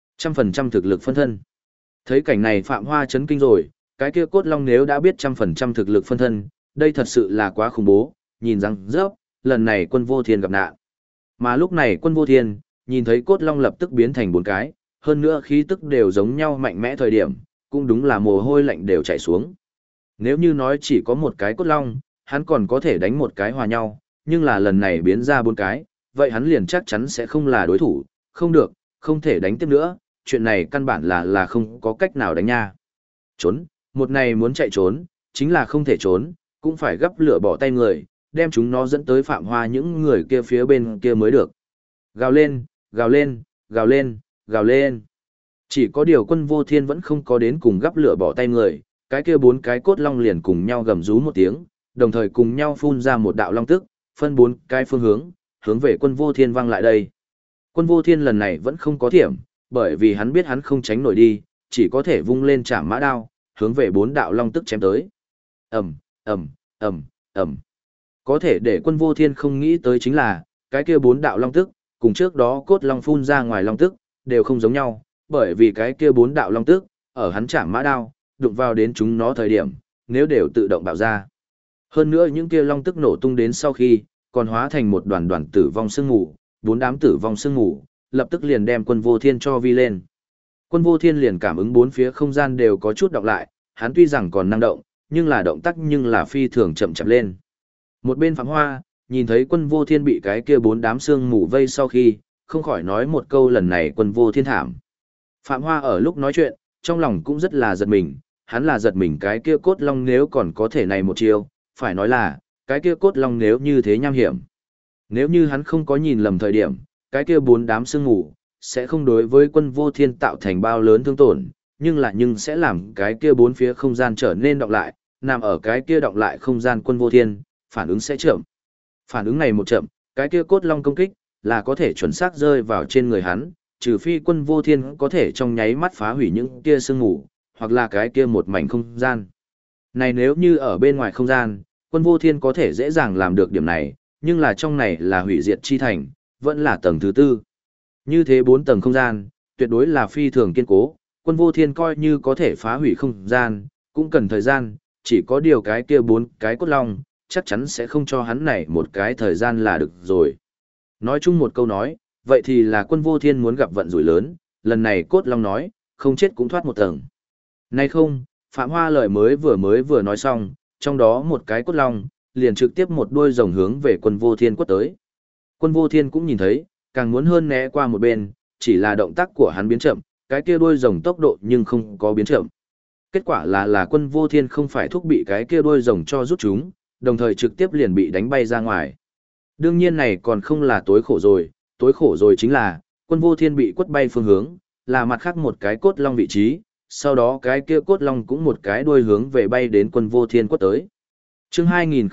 100% thực lực phân thân. Thấy cảnh này Phạm Hoa chấn kinh rồi, cái kia Cốt Long nếu đã biết 100% thực lực phân thân, đây thật sự là quá khủng bố, nhìn rằng rớp, lần này Quân Vô Thiên gặp nạn. Mà lúc này Quân Vô Thiên, nhìn thấy Cốt Long lập tức biến thành 4 cái, hơn nữa khí tức đều giống nhau mạnh mẽ thời điểm, cũng đúng là mồ hôi lạnh đều chảy xuống. Nếu như nói chỉ có một cái Cốt Long, hắn còn có thể đánh một cái hòa nhau, nhưng là lần này biến ra 4 cái, vậy hắn liền chắc chắn sẽ không là đối thủ, không được, không thể đánh tiếp nữa, chuyện này căn bản là không có cách nào đánh nha. Trốn, một này muốn chạy trốn, chính là không thể trốn, cũng phải gấp lửa bỏ tay người, đem chúng nó dẫn tới Phạm Hoa những người kia phía bên kia mới được. Gào lên, gào lên, gào lên, gào lên. Chỉ có điều Quân Vô Thiên vẫn không có đến cùng gấp lửa bỏ tay người, cái kia 4 cái Cốt Long liền cùng nhau gầm rú một tiếng, đồng thời cùng nhau phun ra một đạo long tức, phân 4 cái phương hướng, hướng về Quân Vô Thiên văng lại đây. Quân Vô Thiên lần này vẫn không có thiểm, bởi vì hắn biết hắn không tránh nổi đi, chỉ có thể vung lên chạm mã đao, hướng về 4 đạo long tức chém tới. Ầm, ầm, ầm, ầm. Có thể để Quân Vô Thiên không nghĩ tới chính là, cái kia 4 đạo long tức, cùng trước đó Cốt Long phun ra ngoài long tức, đều không giống nhau, bởi vì cái kia 4 đạo long tức, ở hắn chạm mã đao, đụng vào đến chúng nó thời điểm, nếu đều tự động bạo ra. Hơn nữa những kia long tức nổ tung đến sau khi, còn hóa thành một đoàn đoàn tử vong sương mù, 4 đám tử vong sương mù, lập tức liền đem Quân Vô Thiên cho vi lên. Quân Vô Thiên liền cảm ứng 4 phía không gian đều có chút đọc lại, hắn tuy rằng còn năng động, nhưng là động tác nhưng là phi thường chậm chạp lên. Một bên Phạm Hoa, nhìn thấy Quân Vô Thiên bị cái kia 4 đám sương mù vây sau khi, không khỏi nói một câu lần này Quân Vô Thiên thảm. Phạm Hoa ở lúc nói chuyện, trong lòng cũng rất là giật mình, hắn là giật mình cái kia cốt long nếu còn có thể này một chiêu, phải nói là, cái kia cốt long nếu như thế nham hiểm. Nếu như hắn không có nhìn lầm thời điểm, cái kia bốn đám sương mù sẽ không đối với Quân Vô Thiên tạo thành bao lớn thương tổn, nhưng sẽ làm cái kia bốn phía không gian trở nên đọng lại, nằm ở cái kia đọng lại không gian Quân Vô Thiên, phản ứng sẽ chậm. Phản ứng này một chậm, cái kia cốt long công kích là có thể chuẩn xác rơi vào trên người hắn, trừ phi Quân Vô Thiên có thể trong nháy mắt phá hủy những kia sương mù, hoặc là cái kia một mảnh không gian. Này nếu như ở bên ngoài không gian, Quân Vô Thiên có thể dễ dàng làm được điểm này, nhưng là trong này là hủy diệt chi thành, vẫn là tầng thứ tư. Như thế 4 tầng không gian, tuyệt đối là phi thường kiên cố, Quân Vô Thiên coi như có thể phá hủy không gian, cũng cần thời gian, chỉ có điều cái kia 4 cái cốt long, chắc chắn sẽ không cho hắn này một cái thời gian là được rồi. Nói chung một câu nói, vậy thì là Quân Vô Thiên muốn gặp vận rủi lớn, lần này cốt long nói, không chết cũng thoát một tầng. Nay không, Phạm Hoa lời mới vừa nói xong, trong đó một cái cốt long, liền trực tiếp một đuôi rồng hướng về Quân Vô Thiên quất tới. Quân Vô Thiên cũng nhìn thấy, càng muốn hơn né qua một bên, chỉ là động tác của hắn biến chậm, cái kia đuôi rồng tốc độ nhưng không có biến chậm. Kết quả là Quân Vô Thiên không phải thúc bị cái kia đuôi rồng cho rút chúng, đồng thời trực tiếp liền bị đánh bay ra ngoài. Đương nhiên này còn không là tối khổ rồi chính là, Quân Vô Thiên bị quất bay phương hướng, là mặt khác một cái cốt long vị trí, sau đó cái kia cốt long cũng một cái đuôi hướng về bay đến Quân Vô Thiên quất tới. Chương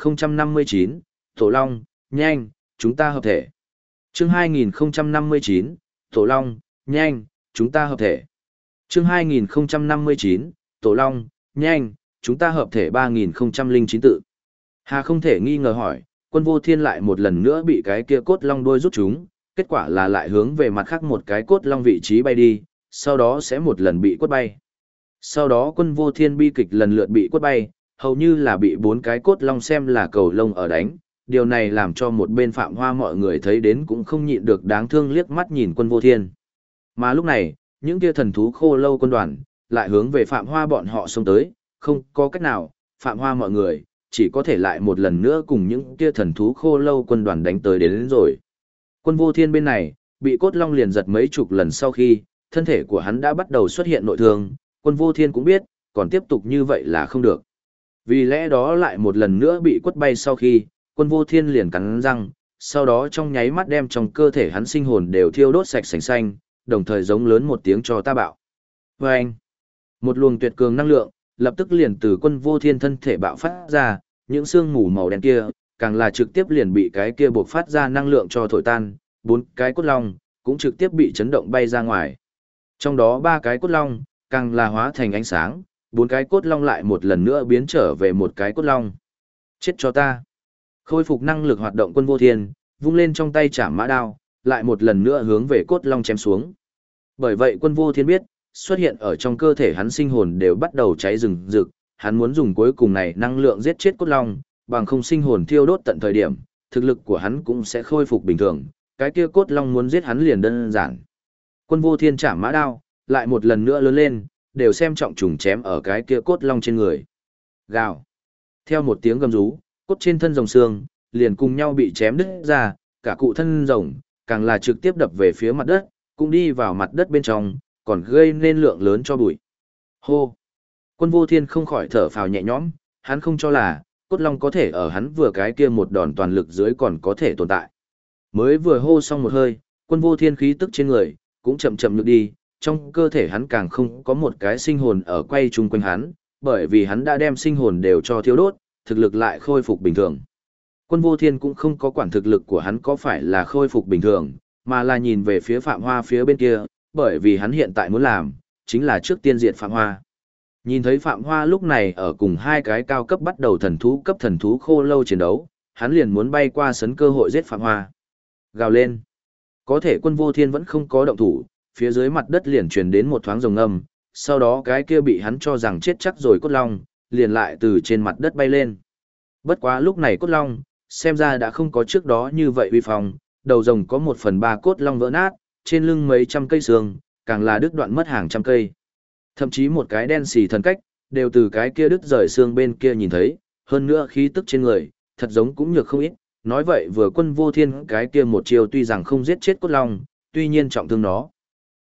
2059, Tổ Long, nhanh, chúng ta hợp thể. Chương 2059, Tổ Long, nhanh, chúng ta hợp thể. Chương 2059, Tổ Long, nhanh, chúng ta hợp thể 3009 tự. Hà không thể nghi ngờ hỏi, Quân Vô Thiên lại một lần nữa bị cái kia cốt long đuôi rút chúng, kết quả là lại hướng về mặt khác một cái cốt long vị trí bay đi, sau đó sẽ một lần bị quất bay. Sau đó Quân Vô Thiên bi kịch lần lượt bị quất bay, hầu như là bị 4 cái cốt long xem là cầu lông ở đánh, điều này làm cho một bên Phạm Hoa mọi người thấy đến cũng không nhịn được đáng thương liếc mắt nhìn Quân Vô Thiên. Mà lúc này, những kia thần thú khô lâu quân đoàn, lại hướng về Phạm Hoa bọn họ xông tới, không có cách nào, Phạm Hoa mọi người, chỉ có thể lại một lần nữa cùng những kia thần thú khô lâu quân đoàn đánh tới đến rồi. Quân Vô Thiên bên này, bị cốt long liền giật mấy chục lần sau khi, thân thể của hắn đã bắt đầu xuất hiện nội thương, Quân Vô Thiên cũng biết, còn tiếp tục như vậy là không được. Vì lẽ đó lại một lần nữa bị quất bay sau khi, Quân Vô Thiên liền cắn răng, sau đó trong nháy mắt đem trong cơ thể hắn sinh hồn đều thiêu đốt sạch sành xanh, đồng thời giống lớn một tiếng cho ta bạo. Và anh, một luồng tuyệt cường năng lượng, lập tức liền từ Quân Vô Thiên thân thể bạo phát ra, những sương mù màu đen kia, càng là trực tiếp liền bị cái kia buộc phát ra năng lượng cho thổi tan, 4 cái cốt long, cũng trực tiếp bị chấn động bay ra ngoài. Trong đó 3 cái cốt long, càng là hóa thành ánh sáng, 4 cái cốt long lại một lần nữa biến trở về một cái cốt long. Chết cho ta. Khôi phục năng lực hoạt động Quân Vô Thiên, vung lên trong tay chảm mã đao, lại một lần nữa hướng về cốt long chém xuống. Bởi vậy Quân Vô Thiên biết, xuất hiện ở trong cơ thể hắn sinh hồn đều bắt đầu cháy rừng rực, hắn muốn dùng cuối cùng này năng lượng giết chết cốt long, bằng không sinh hồn thiêu đốt tận thời điểm, thực lực của hắn cũng sẽ khôi phục bình thường, cái kia cốt long muốn giết hắn liền đơn giản. Quân Vô Thiên chảm mã đao, lại một lần nữa lớn lên, đều xem trọng trùng chém ở cái kia cốt long trên người. Gào. Theo một tiếng gầm rú, cốt trên thân rồng xương, liền cùng nhau bị chém đứt ra, cả cụ thân rồng, càng là trực tiếp đập về phía mặt đất, cũng đi vào mặt đất bên trong, còn gây nên lượng lớn cho bụi. Hô. Quân Vô Thiên không khỏi thở phào nhẹ nhõm, hắn không cho là, cốt long có thể ở hắn vừa cái kia một đòn toàn lực dưới còn có thể tồn tại. Mới vừa hô xong một hơi, Quân Vô Thiên khí tức trên người, cũng chậm chậm nhược đi, trong cơ thể hắn càng không có một cái sinh hồn ở quay chung quanh hắn, bởi vì hắn đã đem sinh hồn đều cho thiêu đốt, thực lực lại khôi phục bình thường. Quân Vô Thiên cũng không có quản thực lực của hắn có phải là khôi phục bình thường, mà là nhìn về phía Phạm Hoa phía bên kia, bởi vì hắn hiện tại muốn làm, chính là trước tiên diệt Phạm Hoa. Nhìn thấy Phạm Hoa lúc này ở cùng 2 cái cao cấp bắt đầu cấp thần thú khô lâu chiến đấu, hắn liền muốn bay qua sấn cơ hội giết Phạm Hoa. Gào lên. Có thể Quân Vô Thiên vẫn không có động thủ, phía dưới mặt đất liền truyền đến một thoáng rồng ngâm, sau đó cái kia bị hắn cho rằng chết chắc rồi cốt long, liền lại từ trên mặt đất bay lên. Bất quá lúc này cốt long, xem ra đã không có trước đó như vậy uy phong, đầu rồng có 1/3 cốt long vỡ nát, trên lưng mấy trăm cây xương, càng là đứt đoạn mất hàng trăm cây. Thậm chí một cái đen xì thần cách, đều từ cái kia đứt rời xương bên kia nhìn thấy, hơn nữa khí tức trên người, thật giống cũng nhược không ít. Nói vậy vừa Quân Vô Thiên cái kia một chiều tuy rằng không giết chết cốt long, tuy nhiên trọng thương nó.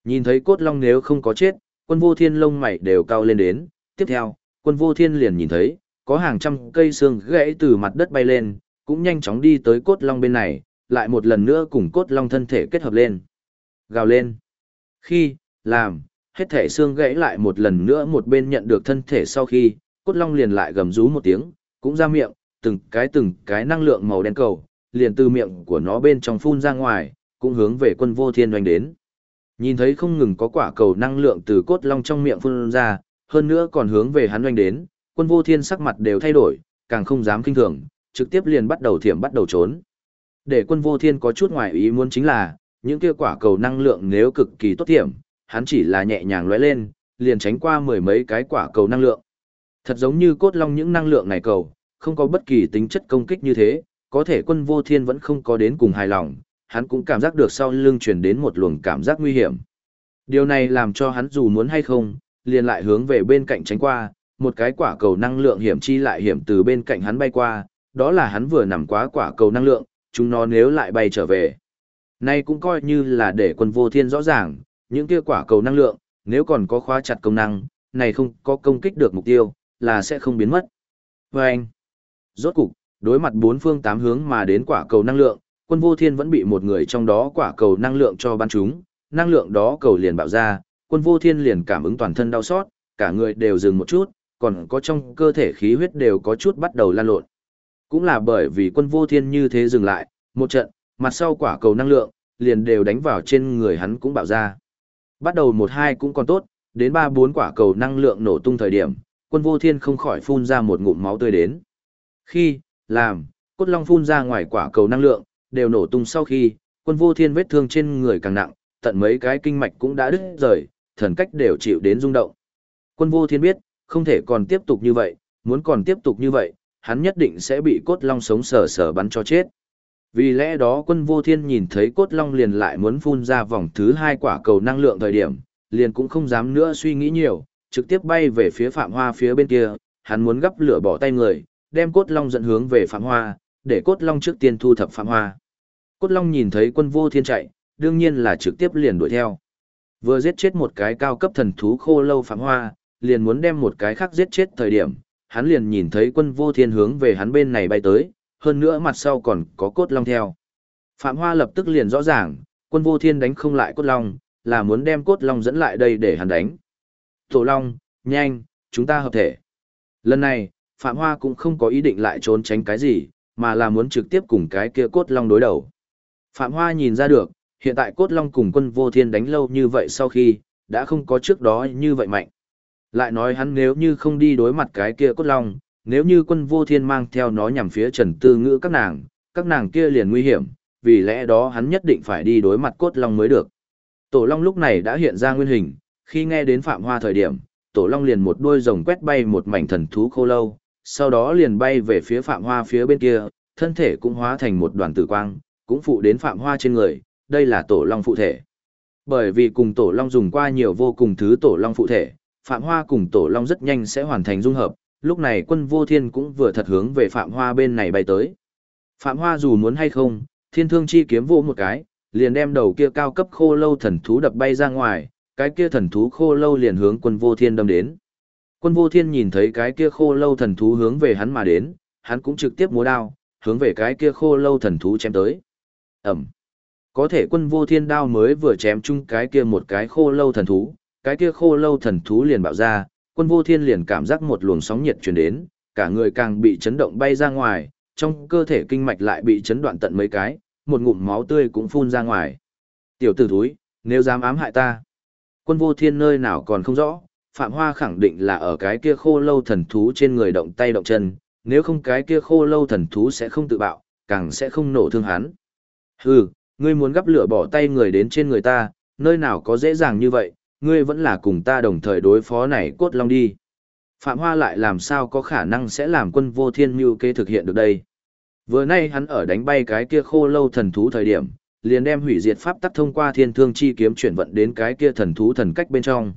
Nhìn thấy cốt long nếu không có chết, quân vô thiên lông mày đều cao lên đến, tiếp theo, quân vô thiên liền nhìn thấy, có hàng trăm cây xương gãy từ mặt đất bay lên, cũng nhanh chóng đi tới cốt long bên này, lại một lần nữa cùng cốt long thân thể kết hợp lên. Gào lên. Khi, làm, hết thể xương gãy lại một lần nữa một bên nhận được thân thể sau khi, cốt long liền lại gầm rú một tiếng, cũng ra miệng, từng cái năng lượng màu đen cầu, liền từ miệng của nó bên trong phun ra ngoài, cũng hướng về quân vô thiên doanh đến. Nhìn thấy không ngừng có quả cầu năng lượng từ cốt long trong miệng phun ra, hơn nữa còn hướng về hắn doanh đến, quân vô thiên sắc mặt đều thay đổi, càng không dám kinh thường, trực tiếp liền bắt đầu thiểm bắt đầu trốn. Để quân vô thiên có chút ngoài ý muốn chính là, những kia quả cầu năng lượng nếu cực kỳ tốt thiểm, hắn chỉ là nhẹ nhàng lóe lên, liền tránh qua mười mấy cái quả cầu năng lượng. Thật giống như cốt long những năng lượng này cầu, không có bất kỳ tính chất công kích như thế, có thể quân vô thiên vẫn không có đến cùng hài lòng, hắn cũng cảm giác được sau lưng truyền đến một luồng cảm giác nguy hiểm. Điều này làm cho hắn dù muốn hay không, liền lại hướng về bên cạnh tránh qua, một cái quả cầu năng lượng hiểm chi lại hiểm từ bên cạnh hắn bay qua, đó là hắn vừa nằm quá quả cầu năng lượng, chúng nó nếu lại bay trở về. Nay cũng coi như là để quân vô thiên rõ ràng, những kia quả cầu năng lượng, nếu còn có khóa chặt công năng, này không có công kích được mục tiêu, là sẽ không biến mất. Và anh, rốt cục, đối mặt bốn phương tám hướng mà đến quả cầu năng lượng, quân vô thiên vẫn bị một người trong đó quả cầu năng lượng cho bắn trúng, năng lượng đó cầu liền bạo ra, quân vô thiên liền cảm ứng toàn thân đau xót, cả người đều dừng một chút, còn có trong cơ thể khí huyết đều có chút bắt đầu lan lộn. Cũng là bởi vì quân vô thiên như thế dừng lại, một trận, mặt sau quả cầu năng lượng, liền đều đánh vào trên người hắn cũng bạo ra. Bắt đầu 1-2 cũng còn tốt, đến 3-4 quả cầu năng lượng nổ tung thời điểm, quân vô thiên không khỏi phun ra một ngụm máu tươi đến. Khi, làm, cốt long phun ra ngoài quả cầu năng lượng, đều nổ tung sau khi, quân vô thiên vết thương trên người càng nặng, tận mấy cái kinh mạch cũng đã đứt rời, thần cách đều chịu đến rung động. Quân vô thiên biết, không thể còn tiếp tục như vậy, muốn còn tiếp tục như vậy, hắn nhất định sẽ bị cốt long sống sờ sờ bắn cho chết. Vì lẽ đó quân vô thiên nhìn thấy cốt long liền lại muốn phun ra vòng thứ 2 quả cầu năng lượng thời điểm, liền cũng không dám nữa suy nghĩ nhiều, trực tiếp bay về phía Phạm Hoa phía bên kia, hắn muốn gấp lửa bỏ tay người, đem cốt long dẫn hướng về Phạm Hoa, để cốt long trước tiên thu thập Phạm Hoa. Cốt long nhìn thấy quân vô thiên chạy, đương nhiên là trực tiếp liền đuổi theo. Vừa giết chết một cái cao cấp thần thú khô lâu Phạm Hoa, liền muốn đem một cái khác giết chết thời điểm, hắn liền nhìn thấy quân vô thiên hướng về hắn bên này bay tới, hơn nữa mặt sau còn có cốt long theo. Phạm Hoa lập tức liền rõ ràng, quân vô thiên đánh không lại cốt long, là muốn đem cốt long dẫn lại đây để hắn đánh. Tổ long, nhanh, chúng ta hợp thể. Lần này, Phạm Hoa cũng không có ý định lại trốn tránh cái gì, mà là muốn trực tiếp cùng cái kia cốt long đối đầu. Phạm Hoa nhìn ra được, hiện tại cốt long cùng quân vô thiên đánh lâu như vậy sau khi, đã không có trước đó như vậy mạnh. Lại nói hắn nếu như không đi đối mặt cái kia cốt long, nếu như quân vô thiên mang theo nó nhằm phía Trần Tư Ngữ các nàng kia liền nguy hiểm, vì lẽ đó hắn nhất định phải đi đối mặt cốt long mới được. Tổ long lúc này đã hiện ra nguyên hình, khi nghe đến Phạm Hoa thời điểm, tổ long liền một đuôi rồng quét bay một mảnh thần thú khô lâu, sau đó liền bay về phía Phạm Hoa phía bên kia, thân thể cũng hóa thành một đoàn tử quang, cũng phụ đến Phạm Hoa trên người, đây là tổ long phụ thể. Bởi vì cùng tổ long dùng qua nhiều vô cùng thứ tổ long phụ thể, Phạm Hoa cùng tổ long rất nhanh sẽ hoàn thành dung hợp, lúc này quân vô thiên cũng vừa thật hướng về Phạm Hoa bên này bay tới. Phạm Hoa dù muốn hay không, thiên thương chi kiếm vỗ một cái, liền đem đầu kia cao cấp khô lâu thần thú đập bay ra ngoài, cái kia thần thú khô lâu liền hướng quân vô thiên đâm đến. Quân vô thiên nhìn thấy cái kia khô lâu thần thú hướng về hắn mà đến, hắn cũng trực tiếp múa đao, hướng về cái kia khô lâu thần thú chém tới. Ẩm. Có thể quân vô thiên đao mới vừa chém chung cái kia một cái khô lâu thần thú, cái kia khô lâu thần thú liền bạo ra, quân vô thiên liền cảm giác một luồng sóng nhiệt truyền đến, cả người càng bị chấn động bay ra ngoài, trong cơ thể kinh mạch lại bị chấn đoạn tận mấy cái, một ngụm máu tươi cũng phun ra ngoài. Tiểu tử thúi, nếu dám ám hại ta. Quân vô thiên nơi nào còn không rõ, Phạm Hoa khẳng định là ở cái kia khô lâu thần thú trên người động tay động chân, nếu không cái kia khô lâu thần thú sẽ không tự bạo, càng sẽ không nổ thương hắn. Hừ, ngươi muốn gắp lửa bỏ tay người đến trên người ta, nơi nào có dễ dàng như vậy, ngươi vẫn là cùng ta đồng thời đối phó này cốt long đi. Phạm Hoa lại làm sao có khả năng sẽ làm quân vô thiên mưu kế thực hiện được đây. Vừa nay hắn ở đánh bay cái kia khô lâu thần thú thời điểm, liền đem hủy diệt pháp tắc thông qua thiên thương chi kiếm chuyển vận đến cái kia thần thú thần cách bên trong.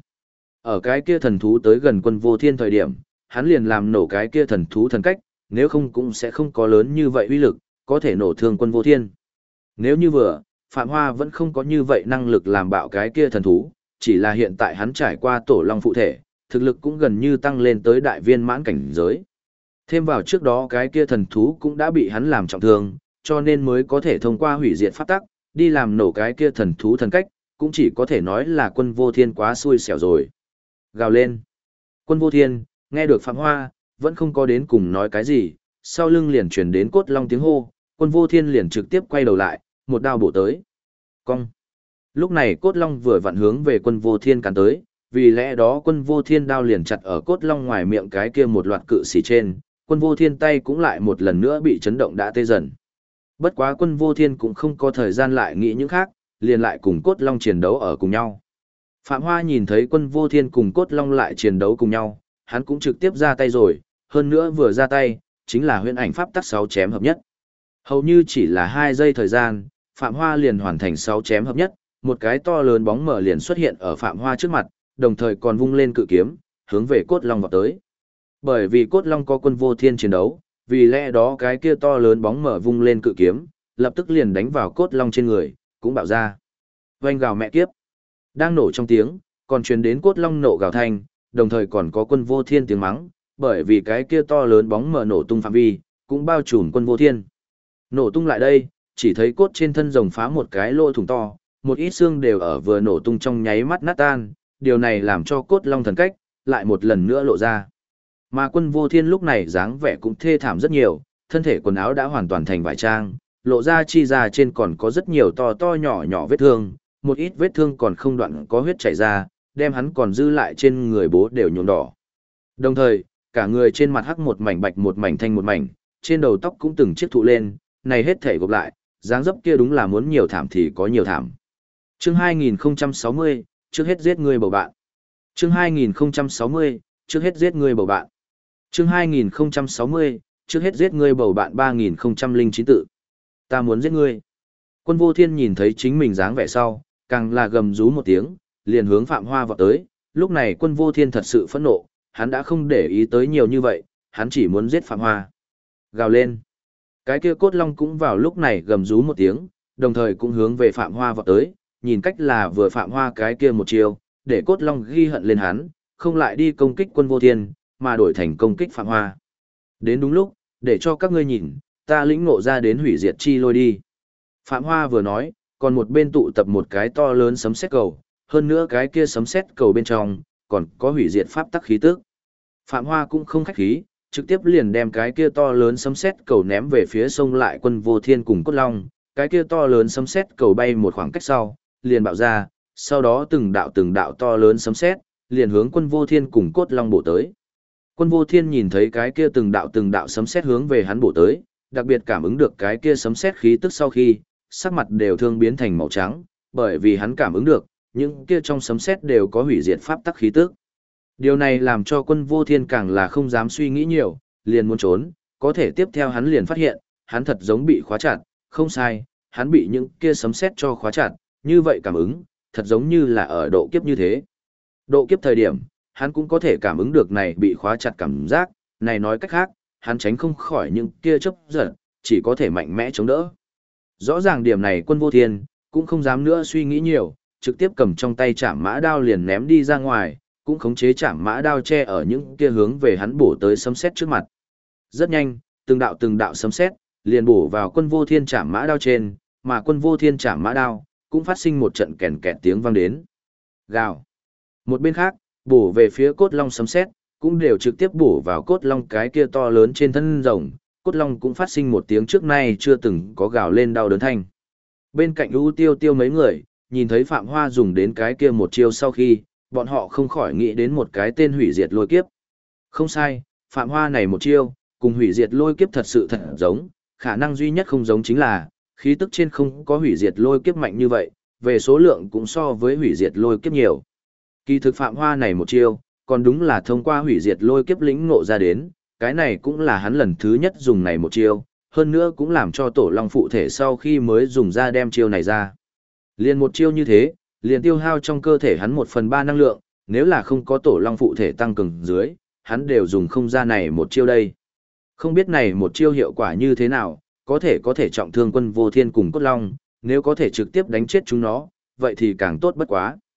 Ở cái kia thần thú tới gần quân vô thiên thời điểm, hắn liền làm nổ cái kia thần thú thần cách, nếu không cũng sẽ không có lớn như vậy uy lực, có thể nổ thương quân vô thiên. Nếu như vừa, Phạm Hoa vẫn không có như vậy năng lực làm bạo cái kia thần thú, chỉ là hiện tại hắn trải qua tổ long phụ thể, thực lực cũng gần như tăng lên tới đại viên mãn cảnh giới. Thêm vào trước đó cái kia thần thú cũng đã bị hắn làm trọng thương, cho nên mới có thể thông qua hủy diệt pháp tắc, đi làm nổ cái kia thần thú thần cách, cũng chỉ có thể nói là Quân Vô Thiên quá xui xẻo rồi. Gào lên. Quân Vô Thiên, nghe được Phạm Hoa, vẫn không có đến cùng nói cái gì, sau lưng liền chuyển đến cốt long tiếng hô, Quân Vô Thiên liền trực tiếp quay đầu lại, một đao bổ tới. Cong. Lúc này cốt long vừa vặn hướng về Quân Vô Thiên cắn tới, vì lẽ đó Quân Vô Thiên đao liền chặt ở cốt long ngoài miệng cái kia một loạt cự xỉ trên, Quân Vô Thiên tay cũng lại một lần nữa bị chấn động đã tê dần. Bất quá Quân Vô Thiên cũng không có thời gian lại nghĩ những khác, liền lại cùng cốt long chiến đấu ở cùng nhau. Phạm Hoa nhìn thấy Quân Vô Thiên cùng cốt long lại chiến đấu cùng nhau, hắn cũng trực tiếp ra tay rồi, hơn nữa vừa ra tay, chính là huyễn ảnh pháp tắc 6 chém hợp nhất. Hầu như chỉ là 2 giây thời gian, Phạm Hoa liền hoàn thành 6 chém hợp nhất, một cái to lớn bóng mở liền xuất hiện ở Phạm Hoa trước mặt, đồng thời còn vung lên cự kiếm, hướng về cốt long vọt tới. Bởi vì cốt long có Quân Vô Thiên chiến đấu, vì lẽ đó cái kia to lớn bóng mở vung lên cự kiếm, lập tức liền đánh vào cốt long trên người, cũng bạo ra. Oanh gào mẹ kiếp. Đang nổ trong tiếng, còn truyền đến cốt long nộ gào thanh, đồng thời còn có Quân Vô Thiên tiếng mắng, bởi vì cái kia to lớn bóng mở nổ tung phạm vi, cũng bao trùm Quân Vô Thiên. Nổ tung lại đây, chỉ thấy cốt trên thân rồng phá một cái lỗ thủng to, một ít xương đều ở vừa nổ tung trong nháy mắt nát tan, điều này làm cho cốt long thần cách, lại một lần nữa lộ ra. Mà Quân Vô Thiên lúc này dáng vẻ cũng thê thảm rất nhiều, thân thể quần áo đã hoàn toàn thành vải trang, lộ ra chi ra trên còn có rất nhiều to to nhỏ nhỏ vết thương, một ít vết thương còn không đoạn có huyết chảy ra, đem hắn còn dư lại trên người bố đều nhuộm đỏ. Đồng thời, cả người trên mặt hắc một mảnh bạch một mảnh thanh một mảnh, trên đầu tóc cũng từng chiếc thụ lên, này hết thể gộp lại, dáng dấp kia đúng là muốn nhiều thảm thì có nhiều thảm. Chương 2060, trước hết giết người bầu bạn. Chương 2060, trước hết giết người bầu bạn. Chương 2060, trước hết giết người bầu bạn 3009 tự. Ta muốn giết ngươi. Quân Vô Thiên nhìn thấy chính mình dáng vẻ sau, càng là gầm rú một tiếng, liền hướng Phạm Hoa vọt tới. Lúc này Quân Vô Thiên thật sự phẫn nộ, hắn đã không để ý tới nhiều như vậy, hắn chỉ muốn giết Phạm Hoa. Gào lên. Cái kia cốt long cũng vào lúc này gầm rú một tiếng, đồng thời cũng hướng về Phạm Hoa vọt tới, nhìn cách là vừa Phạm Hoa cái kia một chiều, để cốt long ghi hận lên hắn, không lại đi công kích Quân Vô Thiên, mà đổi thành công kích Phạm Hoa. Đến đúng lúc, để cho các ngươi nhìn, ta lĩnh ngộ ra đến hủy diệt chi lôi đi. Phạm Hoa vừa nói, còn một bên tụ tập một cái to lớn sấm sét cầu, hơn nữa cái kia sấm sét cầu bên trong, còn có hủy diệt pháp tắc khí tức. Phạm Hoa cũng không khách khí, trực tiếp liền đem cái kia to lớn sấm sét cầu ném về phía sông lại Quân Vô Thiên cùng cốt long, cái kia to lớn sấm sét cầu bay một khoảng cách sau, liền bạo ra, sau đó từng đạo to lớn sấm sét, liền hướng Quân Vô Thiên cùng cốt long bổ tới. Quân Vô Thiên nhìn thấy cái kia từng đạo sấm sét hướng về hắn bổ tới, đặc biệt cảm ứng được cái kia sấm sét khí tức sau khi, sắc mặt đều thương biến thành màu trắng, bởi vì hắn cảm ứng được, những kia trong sấm sét đều có hủy diệt pháp tắc khí tức. Điều này làm cho Quân Vô Thiên càng là không dám suy nghĩ nhiều, liền muốn trốn, có thể tiếp theo hắn liền phát hiện, hắn thật giống bị khóa chặt, không sai, hắn bị những kia sấm sét cho khóa chặt, như vậy cảm ứng, thật giống như là ở độ kiếp như thế. Độ kiếp thời điểm, hắn cũng có thể cảm ứng được này bị khóa chặt cảm giác, này nói cách khác, hắn tránh không khỏi những kia chớp giật, chỉ có thể mạnh mẽ chống đỡ. Rõ ràng điểm này Quân Vô Thiên cũng không dám nữa suy nghĩ nhiều, trực tiếp cầm trong tay trảm mã đao liền ném đi ra ngoài, cũng khống chế trảm mã đao che ở những kia hướng về hắn bổ tới sấm sét trước mặt. Rất nhanh, từng đạo sấm sét liền bổ vào Quân Vô Thiên trảm mã đao trên, mà Quân Vô Thiên trảm mã đao cũng phát sinh một trận kèn kẹt tiếng vang đến. Gào. Một bên khác, bổ về phía cốt long sấm sét cũng đều trực tiếp bổ vào cốt long cái kia to lớn trên thân rồng, cốt long cũng phát sinh một tiếng trước nay chưa từng có gào lên đau đớn thanh. Bên cạnh U Tiêu Tiêu mấy người, nhìn thấy Phạm Hoa dùng đến cái kia một chiêu sau khi, bọn họ không khỏi nghĩ đến một cái tên hủy diệt lôi kiếp. Không sai, Phạm Hoa này một chiêu, cùng hủy diệt lôi kiếp thật sự thật giống, khả năng duy nhất không giống chính là, khí tức trên không có hủy diệt lôi kiếp mạnh như vậy, về số lượng cũng so với hủy diệt lôi kiếp nhiều. Kỳ thực Phạm Hoa này một chiêu, còn đúng là thông qua hủy diệt lôi kiếp lĩnh ngộ ra đến, cái này cũng là hắn lần thứ nhất dùng này một chiêu, hơn nữa cũng làm cho tổ long phụ thể sau khi mới dùng ra đem chiêu này ra. Liền một chiêu như thế, liền tiêu hao trong cơ thể hắn 1/3 năng lượng, nếu là không có tổ long phụ thể tăng cường dưới, hắn đều dùng không ra này một chiêu đây. Không biết này một chiêu hiệu quả như thế nào, có thể trọng thương Quân Vô Thiên cùng cốt long, nếu có thể trực tiếp đánh chết chúng nó, vậy thì càng tốt bất quá.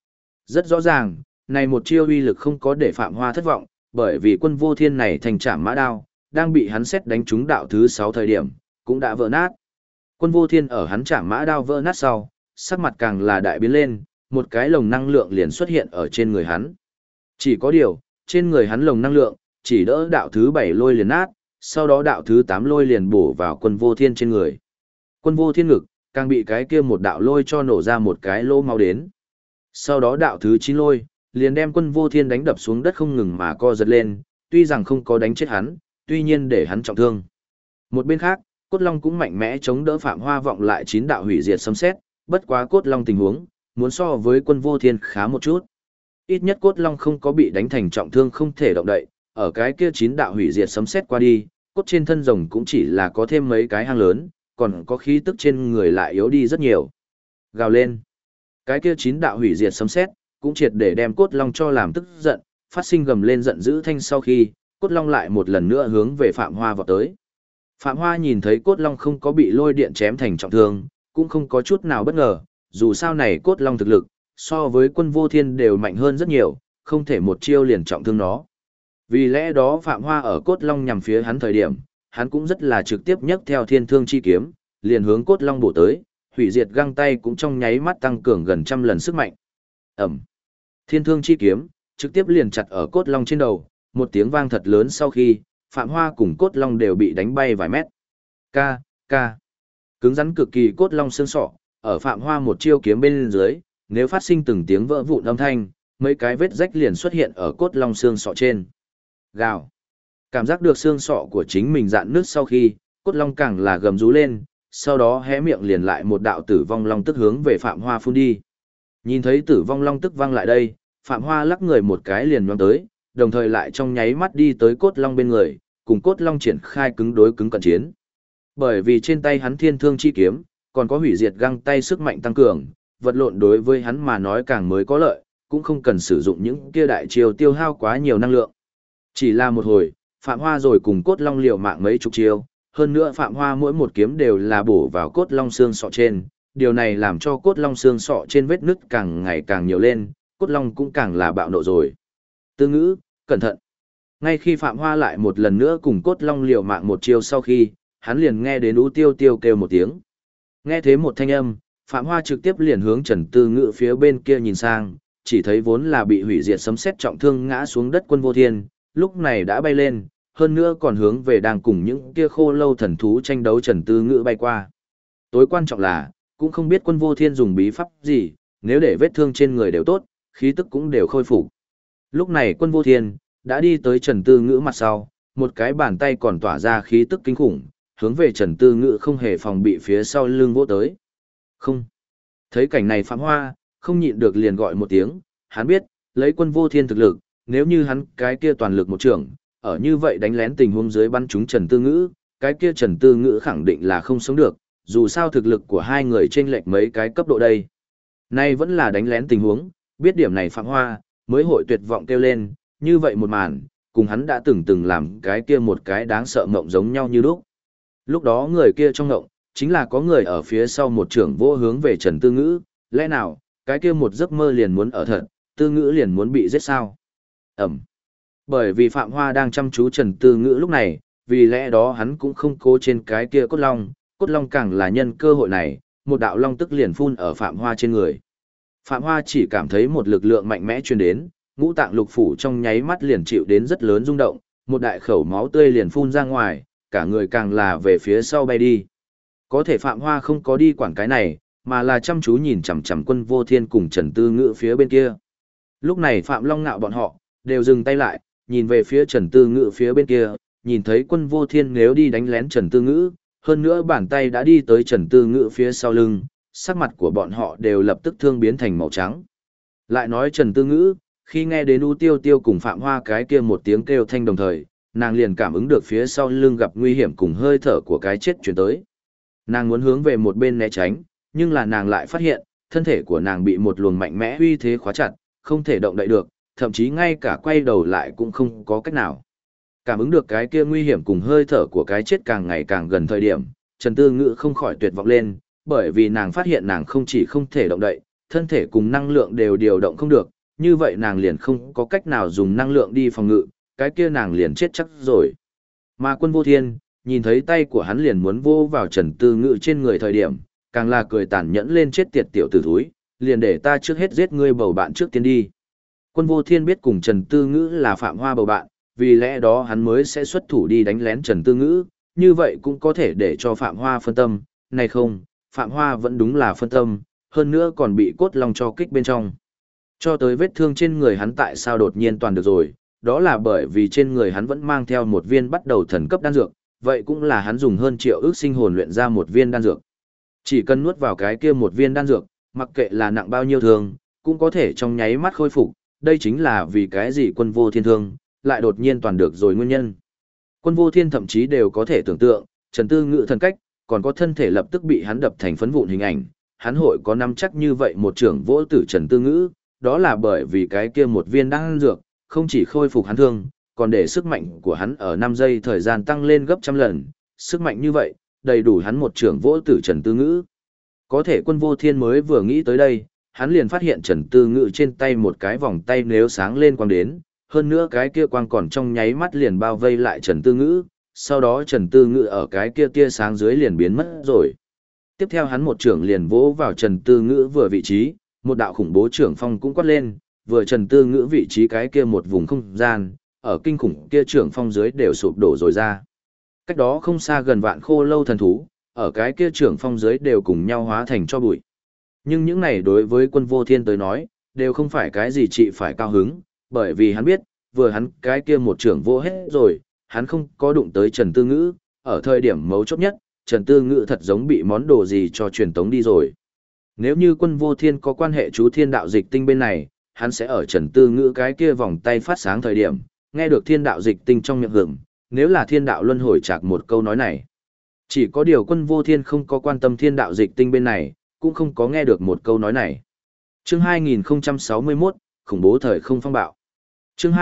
Rất rõ ràng, này một chiêu uy lực không có để Phạm Hoa thất vọng, bởi vì Quân Vô Thiên này thành trảm mã đao, đang bị hắn xét đánh trúng đạo thứ 6 thời điểm, cũng đã vỡ nát. Quân Vô Thiên ở hắn trảm mã đao vỡ nát sau, sắc mặt càng là đại biến lên, một cái lồng năng lượng liền xuất hiện ở trên người hắn. Chỉ có điều, trên người hắn lồng năng lượng, chỉ đỡ đạo thứ 7 lôi liền nát, sau đó đạo thứ 8 lôi liền bổ vào Quân Vô Thiên trên người. Quân Vô Thiên ngực, càng bị cái kia một đạo lôi cho nổ ra một cái lỗ máu đến. Sau đó đạo thứ 9 lôi, liền đem Quân Vô Thiên đánh đập xuống đất không ngừng mà co giật lên, tuy rằng không có đánh chết hắn, tuy nhiên để hắn trọng thương. Một bên khác, Cốt Long cũng mạnh mẽ chống đỡ Phạm Hoa vọng lại 9 đạo hủy diệt sấm sét, bất quá Cốt Long tình huống, muốn so với Quân Vô Thiên khá một chút. Ít nhất Cốt Long không có bị đánh thành trọng thương không thể động đậy, ở cái kia 9 đạo hủy diệt sấm sét qua đi, cốt trên thân rồng cũng chỉ là có thêm mấy cái hang lớn, còn có khí tức trên người lại yếu đi rất nhiều. Gào lên. Cái kia 9 đạo hủy diệt sấm sét, cũng triệt để đem Cốt Long cho làm tức giận, phát sinh gầm lên giận dữ thanh sau khi, Cốt Long lại một lần nữa hướng về Phạm Hoa vọt tới. Phạm Hoa nhìn thấy Cốt Long không có bị lôi điện chém thành trọng thương, cũng không có chút nào bất ngờ, dù sao này Cốt Long thực lực, so với Quân Vô Thiên đều mạnh hơn rất nhiều, không thể một chiêu liền trọng thương nó. Vì lẽ đó Phạm Hoa ở Cốt Long nhằm phía hắn thời điểm, hắn cũng rất là trực tiếp nhấc theo Thiên Thương chi kiếm, liền hướng Cốt Long bổ tới, hủy diệt găng tay cũng trong nháy mắt tăng cường gần trăm lần sức mạnh. Ẩm. Thiên Thương chi kiếm trực tiếp liền chặt ở Cốt Long trên đầu, một tiếng vang thật lớn sau khi, Phạm Hoa cùng Cốt Long đều bị đánh bay vài mét. Ca, ca. Cứng rắn cực kỳ Cốt Long xương sọ, ở Phạm Hoa một chiêu kiếm bên dưới, nếu phát sinh từng tiếng vỡ vụn âm thanh, mấy cái vết rách liền xuất hiện ở Cốt Long xương sọ trên. Gào. Cảm giác được xương sọ của chính mình dạn nứt sau khi, Cốt Long càng là gầm rú lên, sau đó hé miệng liền lại một đạo tử vong long tức hướng về Phạm Hoa phun đi. Nhìn thấy tử vong long tức văng lại đây, Phạm Hoa lắc người một cái liền nhoáng tới, đồng thời lại trong nháy mắt đi tới Cốt Long bên người, cùng Cốt Long triển khai cứng đối cứng cận chiến. Bởi vì trên tay hắn Thiên Thương chi kiếm, còn có hủy diệt găng tay sức mạnh tăng cường, vật lộn đối với hắn mà nói càng mới có lợi, cũng không cần sử dụng những kia đại chiêu tiêu hao quá nhiều năng lượng. Chỉ là một hồi, Phạm Hoa rồi cùng Cốt Long liều mạng mấy chục chiêu, hơn nữa Phạm Hoa mỗi một kiếm đều là bổ vào Cốt Long xương sọ trên, điều này làm cho Cốt Long xương sọ trên vết nứt càng ngày càng nhiều lên, Cốt Long cũng càng là bạo nộ rồi. Tư ngữ, cẩn thận. Ngay khi Phạm Hoa lại một lần nữa cùng Cốt Long liều mạng một chiêu sau khi, hắn liền nghe đến Ú Tiêu Tiêu kêu một tiếng. Nghe thế một thanh âm, Phạm Hoa trực tiếp liền hướng Trần Tư Ngữ phía bên kia nhìn sang, chỉ thấy vốn là bị hủy diệt sấm sét trọng thương ngã xuống đất Quân Vô Thiên, lúc này đã bay lên, hơn nữa còn hướng về đang cùng những kia khô lâu thần thú tranh đấu Trần Tư Ngữ bay qua. Tối quan trọng là, cũng không biết Quân Vô Thiên dùng bí pháp gì, nếu để vết thương trên người đều tốt, khí tức cũng đều khôi phục. Lúc này Quân Vô Thiên đã đi tới Trần Tư Ngữ mặt sau, một cái bàn tay còn tỏa ra khí tức kinh khủng, hướng về Trần Tư Ngữ không hề phòng bị phía sau lưng vỗ tới. Không. Thấy cảnh này Phạm Hoa, không nhịn được liền gọi một tiếng, hắn biết, lấy Quân Vô Thiên thực lực, nếu như hắn cái kia toàn lực một trường, ở như vậy đánh lén tình huống dưới bắn trúng Trần Tư Ngữ, cái kia Trần Tư Ngữ khẳng định là không sống được, dù sao thực lực của hai người chênh lệch mấy cái cấp độ đây. Nay vẫn là đánh lén tình huống, biết điểm này Phạm Hoa, mới hội tuyệt vọng kêu lên, như vậy một màn, cùng hắn đã từng làm cái kia một cái đáng sợ mộng giống nhau như lúc. Lúc đó người kia trong mộng, chính là có người ở phía sau một trưởng vô hướng về Trần Tư Ngữ, lẽ nào, cái kia một giấc mơ liền muốn ở thật, Tư Ngữ liền muốn bị giết sao? Ẩm. Bởi vì Phạm Hoa đang chăm chú Trần Tư Ngữ lúc này, vì lẽ đó hắn cũng không cố trên cái kia Cốt Long càng là nhân cơ hội này, một đạo long tức liền phun ở Phạm Hoa trên người. Phạm Hoa chỉ cảm thấy một lực lượng mạnh mẽ truyền đến, ngũ tạng lục phủ trong nháy mắt liền chịu đến rất lớn rung động, một đại khẩu máu tươi liền phun ra ngoài, cả người càng là về phía sau bay đi. Có thể Phạm Hoa không có đi quản cái này, mà là chăm chú nhìn chằm chằm Quân Vô Thiên cùng Trần Tư Ngữ phía bên kia. Lúc này Phạm Long Nạo bọn họ đều dừng tay lại, nhìn về phía Trần Tư Ngữ phía bên kia, nhìn thấy Quân Vô Thiên nếu đi đánh lén Trần Tư Ngữ, hơn nữa bàn tay đã đi tới Trần Tư Ngữ phía sau lưng, sắc mặt của bọn họ đều lập tức thương biến thành màu trắng. Lại nói Trần Tư Ngữ, khi nghe đến U Tiêu Tiêu cùng Phạm Hoa cái kia một tiếng kêu thanh đồng thời, nàng liền cảm ứng được phía sau lưng gặp nguy hiểm cùng hơi thở của cái chết chuyển tới. Nàng muốn hướng về một bên né tránh, nhưng là nàng lại phát hiện, thân thể của nàng bị một luồng mạnh mẽ uy thế khóa chặt, không thể động đậy được, thậm chí ngay cả quay đầu lại cũng không có cách nào. Cảm ứng được cái kia nguy hiểm cùng hơi thở của cái chết càng ngày càng gần thời điểm, Trần Tư Ngữ không khỏi tuyệt vọng lên, bởi vì nàng phát hiện nàng không chỉ không thể động đậy, thân thể cùng năng lượng đều điều động không được, như vậy nàng liền không có cách nào dùng năng lượng đi phòng ngự, cái kia nàng liền chết chắc rồi. Mà Quân Vô Thiên, nhìn thấy tay của hắn liền muốn vô vào Trần Tư Ngữ trên người thời điểm, càng là cười tàn nhẫn lên, chết tiệt tiểu tử thúi, liền để ta trước hết giết ngươi bầu bạn trước tiên đi. Quân Vô Thiên biết cùng Trần Tư Ngữ là Phạm Hoa bầu bạn, vì lẽ đó hắn mới sẽ xuất thủ đi đánh lén Trần Tư Ngữ, như vậy cũng có thể để cho Phạm Hoa phân tâm, này không, Phạm Hoa vẫn đúng là phân tâm, hơn nữa còn bị cốt long cho kích bên trong. Cho tới vết thương trên người hắn tại sao đột nhiên toàn được rồi, đó là bởi vì trên người hắn vẫn mang theo một viên bắt đầu thần cấp đan dược, vậy cũng là hắn dùng hơn triệu ước sinh hồn luyện ra một viên đan dược. Chỉ cần nuốt vào cái kia một viên đan dược, mặc kệ là nặng bao nhiêu thương, cũng có thể trong nháy mắt khôi phục, đây chính là vì cái gì Quân Vô Thiên thương, lại đột nhiên toàn được rồi nguyên nhân. Quân Vô Thiên thậm chí đều có thể tưởng tượng, Trần Tư Ngữ thần cách, còn có thân thể lập tức bị hắn đập thành phấn vụn hình ảnh, hắn hội có nắm chắc như vậy một trưởng vỗ tử Trần Tư Ngữ, đó là bởi vì cái kia một viên đan dược, không chỉ khôi phục hắn thương, còn để sức mạnh của hắn ở 5 giây thời gian tăng lên gấp trăm lần, sức mạnh như vậy, đầy đủ hắn một trưởng vỗ tử Trần Tư Ngữ. Có thể Quân Vô Thiên mới vừa nghĩ tới đây, hắn liền phát hiện Trần Tư Ngữ trên tay một cái vòng tay nếu sáng lên quang đến, hơn nữa cái kia quang còn trong nháy mắt liền bao vây lại Trần Tư Ngữ, sau đó Trần Tư Ngữ ở cái kia tia sáng dưới liền biến mất rồi. Tiếp theo hắn một trưởng liền vỗ vào Trần Tư Ngữ vừa vị trí, một đạo khủng bố trưởng phong cũng quát lên, vừa Trần Tư Ngữ vị trí cái kia một vùng không gian, ở kinh khủng kia trưởng phong dưới đều sụp đổ rồi ra. Cách đó không xa gần vạn khô lâu thần thú, ở cái kia trưởng phong dưới đều cùng nhau hóa thành cho bụi. Nhưng những này đối với Quân Vô Thiên tới nói, đều không phải cái gì chị phải cao hứng, bởi vì hắn biết, vừa hắn cái kia một trưởng vô hết rồi, hắn không có đụng tới Trần Tư Ngữ, ở thời điểm mấu chốt nhất, Trần Tư Ngữ thật giống bị món đồ gì cho truyền tống đi rồi. Nếu như Quân Vô Thiên có quan hệ chú thiên đạo dịch tinh bên này, hắn sẽ ở Trần Tư Ngữ cái kia vòng tay phát sáng thời điểm, nghe được thiên đạo dịch tinh trong miệng hưởng, nếu là thiên đạo luân hồi chạc một câu nói này. Chỉ có điều Quân Vô Thiên không có quan tâm thiên đạo dịch tinh bên này, cũng không có nghe được một câu nói này. Chương 2061, khủng bố thời không phong bạo. Chương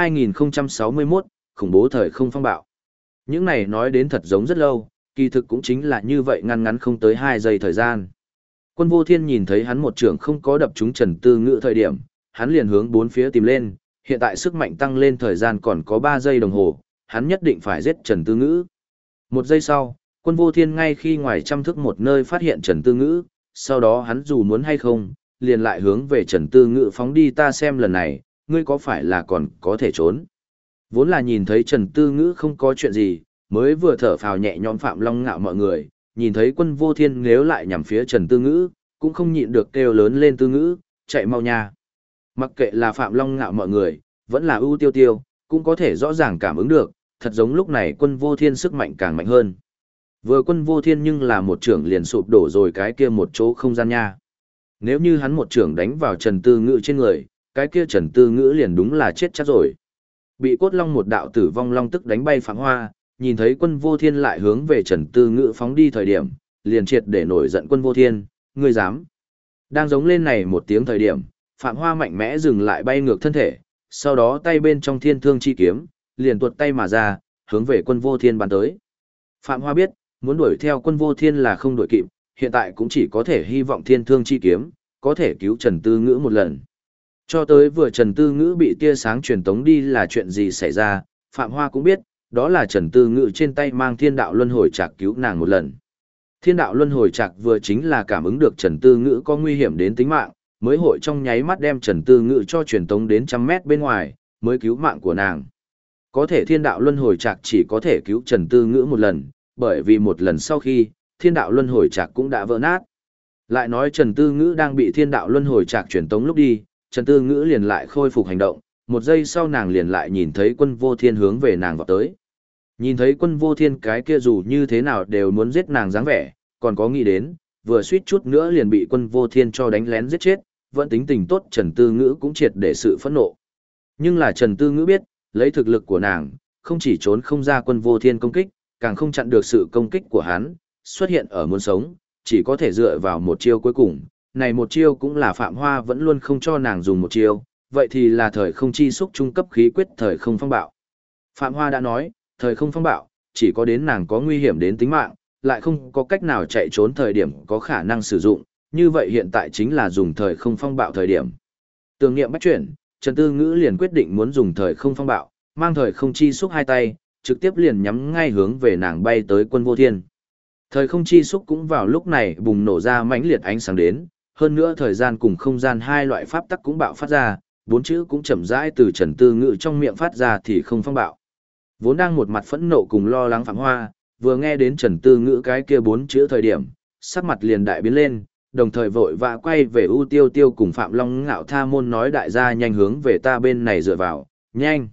2061, khủng bố thời không phong bạo. Những này nói đến thật giống rất lâu, kỳ thực cũng chính là như vậy ngăn ngắn không tới 2 giây thời gian. Quân Vô Thiên nhìn thấy hắn một trưởng không có đập trúng Trần Tư Ngữ thời điểm, hắn liền hướng bốn phía tìm lên, hiện tại sức mạnh tăng lên thời gian còn có 3 giây đồng hồ, hắn nhất định phải giết Trần Tư Ngữ. 1 giây sau, Quân Vô Thiên ngay khi ngoài trăm thước một nơi phát hiện Trần Tư Ngữ, sau đó hắn dù muốn hay không, liền lại hướng về Trần Tư Ngữ phóng đi, ta xem lần này, ngươi có phải là còn có thể trốn. Vốn là nhìn thấy Trần Tư Ngữ không có chuyện gì, mới vừa thở phào nhẹ nhõm Phạm Long Ngạo mọi người, nhìn thấy Quân Vô Thiên nếu lại nhằm phía Trần Tư Ngữ, cũng không nhịn được kêu lớn lên, Tư Ngữ, chạy mau nha. Mặc kệ là Phạm Long Ngạo mọi người, vẫn là ưu tiêu tiêu, cũng có thể rõ ràng cảm ứng được, thật giống lúc này Quân Vô Thiên sức mạnh càng mạnh hơn. Vừa Quân Vô Thiên nhưng là một trưởng liền sụp đổ rồi cái kia một chỗ không gian nha. Nếu như hắn một trưởng đánh vào Trần Tư Ngữ trên người, cái kia Trần Tư Ngữ liền đúng là chết chắc rồi. Bị cốt long một đạo tử vong long tức đánh bay Phạm Hoa, nhìn thấy Quân Vô Thiên lại hướng về Trần Tư Ngữ phóng đi thời điểm, liền triệt để nổi giận Quân Vô Thiên, ngươi dám. Đang giống lên này một tiếng thời điểm, Phạm Hoa mạnh mẽ dừng lại bay ngược thân thể, sau đó tay bên trong thiên thương chi kiếm, liền tuột tay mà ra, hướng về Quân Vô Thiên bắn tới. Phạm Hoa biết, muốn đuổi theo Quân Vô Thiên là không đuổi kịp, hiện tại cũng chỉ có thể hy vọng thiên thương chi kiếm, có thể cứu Trần Tư Ngữ một lần. Cho tới vừa Trần Tư Ngữ bị tia sáng truyền tống đi là chuyện gì xảy ra, Phạm Hoa cũng biết, đó là Trần Tư Ngữ trên tay mang thiên đạo luân hồi trạc cứu nàng một lần. Thiên đạo luân hồi trạc vừa chính là cảm ứng được Trần Tư Ngữ có nguy hiểm đến tính mạng, mới hội trong nháy mắt đem Trần Tư Ngữ cho truyền tống đến trăm mét bên ngoài, mới cứu mạng của nàng. Có thể thiên đạo luân hồi trạc chỉ có thể cứu Trần Tư Ngữ một lần, bởi vì một lần sau khi, thiên đạo luân hồi trạc cũng đã vỡ nát. Lại nói Trần Tư Ngữ đang bị thiên đạo luân hồi trạc truyền tống lúc đi, Trần Tư Ngữ liền lại khôi phục hành động, 1 giây sau nàng liền lại nhìn thấy Quân Vô Thiên hướng về nàng vọt tới. Nhìn thấy Quân Vô Thiên cái kia dù như thế nào đều muốn giết nàng dáng vẻ, còn có nghĩ đến, vừa suýt chút nữa liền bị Quân Vô Thiên cho đánh lén giết chết, vẫn tính tình tốt Trần Tư Ngữ cũng triệt để sự phẫn nộ. Nhưng là Trần Tư Ngữ biết, lấy thực lực của nàng, không chỉ trốn không ra Quân Vô Thiên công kích, càng không chặn được sự công kích của hắn, xuất hiện ở muốn sống, chỉ có thể dựa vào một chiêu cuối cùng. Này một chiêu cũng là Phạm Hoa vẫn luôn không cho nàng dùng một chiêu, vậy thì là thời không chi xúc trung cấp khí quyết thời không phong bạo. Phạm Hoa đã nói, thời không phong bạo, chỉ có đến nàng có nguy hiểm đến tính mạng, lại không có cách nào chạy trốn thời điểm có khả năng sử dụng, như vậy hiện tại chính là dùng thời không phong bạo thời điểm. Tưởng niệm bách chuyển, Trần Tư Ngữ liền quyết định muốn dùng thời không phong bạo, mang thời không chi xúc hai tay, trực tiếp liền nhắm ngay hướng về nàng bay tới Quân Vô Thiên. Thời không chi xúc cũng vào lúc này bùng nổ ra mãnh liệt ánh sáng đến, hơn nữa thời gian cùng không gian hai loại pháp tắc cũng bạo phát ra, bốn chữ cũng chậm rãi từ Trần Tư Ngữ trong miệng phát ra thì không phong bạo. Vốn đang một mặt phẫn nộ cùng lo lắng Phạm Hoa, vừa nghe đến Trần Tư Ngữ cái kia bốn chữ thời điểm, sắc mặt liền đại biến lên, đồng thời vội vã quay về U Tiêu Tiêu cùng Phạm Long Ngạo Tha Môn nói đại gia nhanh hướng về ta bên này dựa vào, nhanh.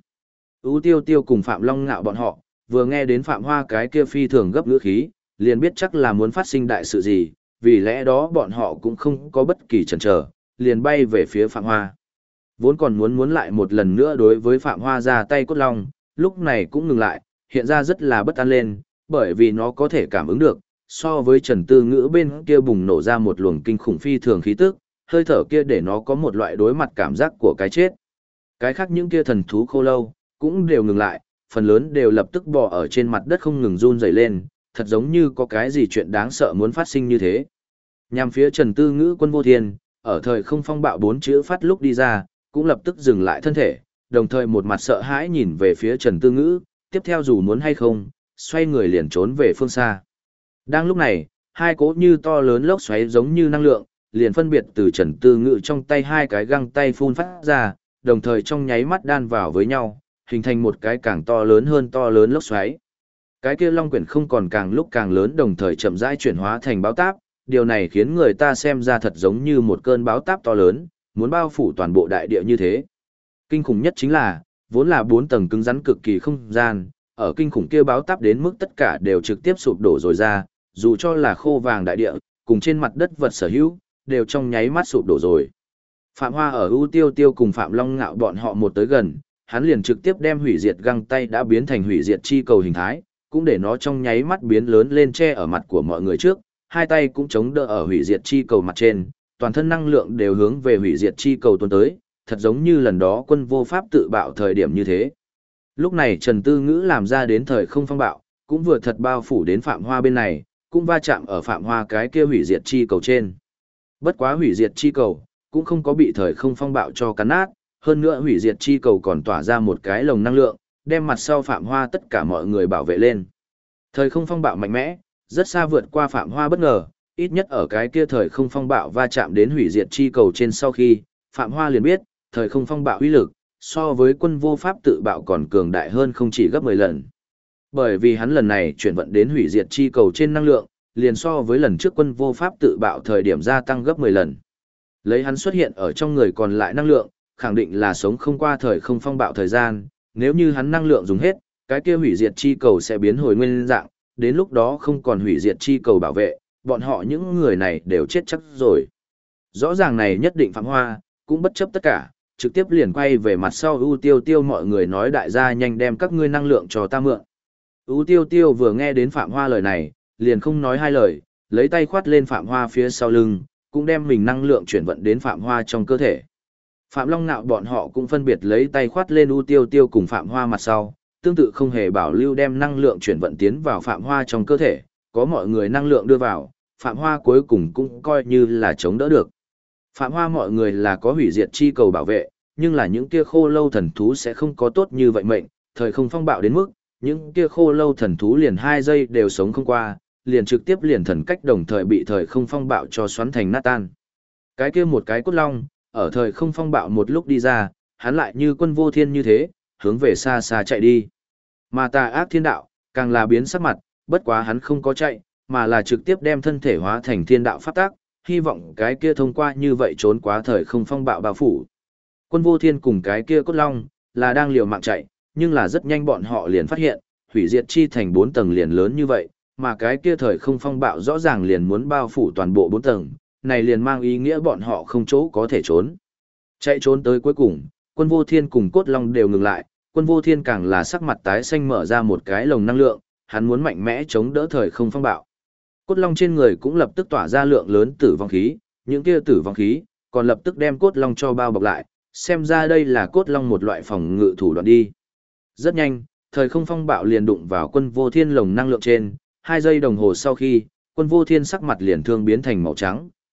U Tiêu Tiêu cùng Phạm Long Ngạo bọn họ, vừa nghe đến Phạm Hoa cái kia phi thường gấp ngữ khí, liền biết chắc là muốn phát sinh đại sự gì, vì lẽ đó bọn họ cũng không có bất kỳ chần chờ, liền bay về phía Phạm Hoa. Vốn còn muốn lại một lần nữa đối với Phạm Hoa ra tay cốt long, lúc này cũng ngừng lại, hiện ra rất là bất an lên, bởi vì nó có thể cảm ứng được, so với Trần Tư Ngữ bên kia bùng nổ ra một luồng kinh khủng phi thường khí tức, hơi thở kia để nó có một loại đối mặt cảm giác của cái chết. Cái khác những kia thần thú khô lâu, cũng đều ngừng lại, phần lớn đều lập tức bò ở trên mặt đất không ngừng run rẩy lên, thật giống như có cái gì chuyện đáng sợ muốn phát sinh như thế. Nhằm phía Trần Tư Ngữ Quân Vô Thiên, ở thời không phong bạo bốn chữ phát lúc đi ra, cũng lập tức dừng lại thân thể, đồng thời một mặt sợ hãi nhìn về phía Trần Tư Ngữ, tiếp theo dù muốn hay không, xoay người liền trốn về phương xa. Đang lúc này, hai cỗ như to lớn lốc xoáy giống như năng lượng, liền phân biệt từ Trần Tư Ngữ trong tay hai cái găng tay phun phát ra, đồng thời trong nháy mắt đan vào với nhau, hình thành một cái càng to lớn hơn to lớn lốc xoáy. Cái kia long quyển không còn càng lúc càng lớn đồng thời chậm rãi chuyển hóa thành báo táp, điều này khiến người ta xem ra thật giống như một cơn báo táp to lớn, muốn bao phủ toàn bộ đại địa như thế. Kinh khủng nhất chính là, vốn là 4 tầng cứng rắn cực kỳ không gian, ở kinh khủng kia báo táp đến mức tất cả đều trực tiếp sụp đổ rồi ra, dù cho là khô vàng đại địa, cùng trên mặt đất vật sở hữu, đều trong nháy mắt sụp đổ rồi. Phạm Hoa ở U Tiêu Tiêu cùng Phạm Long Ngạo bọn họ một tới gần, hắn liền trực tiếp đem hủy diệt găng tay đã biến thành hủy diệt chi cầu hình thái, cũng để nó trong nháy mắt biến lớn lên che ở mặt của mọi người trước, hai tay cũng chống đỡ ở hủy diệt chi cầu mặt trên, toàn thân năng lượng đều hướng về hủy diệt chi cầu tuôn tới, thật giống như lần đó Quân Vô Pháp tự bạo thời điểm như thế. Lúc này Trần Tư Ngữ làm ra đến thời không phong bạo, cũng vừa thật bao phủ đến Phạm Hoa bên này, cũng va chạm ở Phạm Hoa cái kia hủy diệt chi cầu trên. Bất quá hủy diệt chi cầu, cũng không có bị thời không phong bạo cho cắn nát, hơn nữa hủy diệt chi cầu còn tỏa ra một cái lồng năng lượng, đem mặt sau Phạm Hoa tất cả mọi người bảo vệ lên. Thời không phong bạo mạnh mẽ, rất xa vượt qua Phạm Hoa bất ngờ, ít nhất ở cái kia thời không phong bạo va chạm đến hủy diệt chi cầu trên sau khi, Phạm Hoa liền biết, thời không phong bạo uy lực, so với Quân Vô Pháp tự bạo còn cường đại hơn không chỉ gấp 10 lần. Bởi vì hắn lần này chuyển vận đến hủy diệt chi cầu trên năng lượng, liền so với lần trước Quân Vô Pháp tự bạo thời điểm gia tăng gấp 10 lần. Lấy hắn xuất hiện ở trong người còn lại năng lượng, khẳng định là sống không qua thời không phong bạo thời gian, nếu như hắn năng lượng dùng hết, cái kia hủy diệt chi cầu sẽ biến hồi nguyên dạng, đến lúc đó không còn hủy diệt chi cầu bảo vệ, bọn họ những người này đều chết chắc rồi. Rõ ràng này nhất định Phạm Hoa, cũng bất chấp tất cả, trực tiếp liền quay về mặt sau U Tiêu Tiêu mọi người nói đại gia nhanh đem các ngươi năng lượng cho ta mượn. U Tiêu Tiêu vừa nghe đến Phạm Hoa lời này, liền không nói hai lời, lấy tay khoát lên Phạm Hoa phía sau lưng, cũng đem mình năng lượng chuyển vận đến Phạm Hoa trong cơ thể. Phạm Long Nạo bọn họ cũng phân biệt lấy tay khoát lên U Tiêu Tiêu cùng Phạm Hoa mặt sau, tương tự không hề bảo lưu đem năng lượng chuyển vận tiến vào Phạm Hoa trong cơ thể, có mọi người năng lượng đưa vào, Phạm Hoa cuối cùng cũng coi như là chống đỡ được. Phạm Hoa mọi người là có hủy diệt chi cầu bảo vệ, nhưng là những kia khô lâu thần thú sẽ không có tốt như vậy mệnh, thời không phong bạo đến mức, những kia khô lâu thần thú liền 2 giây đều sống không qua, liền trực tiếp liền thần cách đồng thời bị thời không phong bạo cho xoắn thành nát tan. Cái kia một cái cốt long, ở thời không phong bạo một lúc đi ra, hắn lại như Quân Vô Thiên như thế, hướng về xa xa chạy đi. Mà tà ác thiên đạo, càng là biến sắc mặt, bất quá hắn không có chạy, mà là trực tiếp đem thân thể hóa thành thiên đạo pháp tác, hy vọng cái kia thông qua như vậy trốn quá thời không phong bạo bao phủ. Quân Vô Thiên cùng cái kia cốt long, là đang liều mạng chạy, nhưng là rất nhanh bọn họ liền phát hiện, hủy diệt chi thành 4 tầng liền lớn như vậy, mà cái kia thời không phong bạo rõ ràng liền muốn bao phủ toàn bộ 4 tầng, này liền mang ý nghĩa bọn họ không chỗ có thể trốn. Chạy trốn tới cuối cùng, Quân Vô Thiên cùng cốt long đều ngừng lại, Quân Vô Thiên càng là sắc mặt tái xanh mở ra một cái lồng năng lượng, hắn muốn mạnh mẽ chống đỡ thời không phong bạo. Cốt long trên người cũng lập tức tỏa ra lượng lớn tử vong khí, những kia tử vong khí còn lập tức đem cốt long cho bao bọc lại, xem ra đây là cốt long một loại phòng ngự thủ đoạn đi. Rất nhanh, thời không phong bạo liền đụng vào Quân Vô Thiên lồng năng lượng trên, 2 giây đồng hồ sau khi, Quân Vô Thiên sắc mặt liền thương biến thành màu trắng,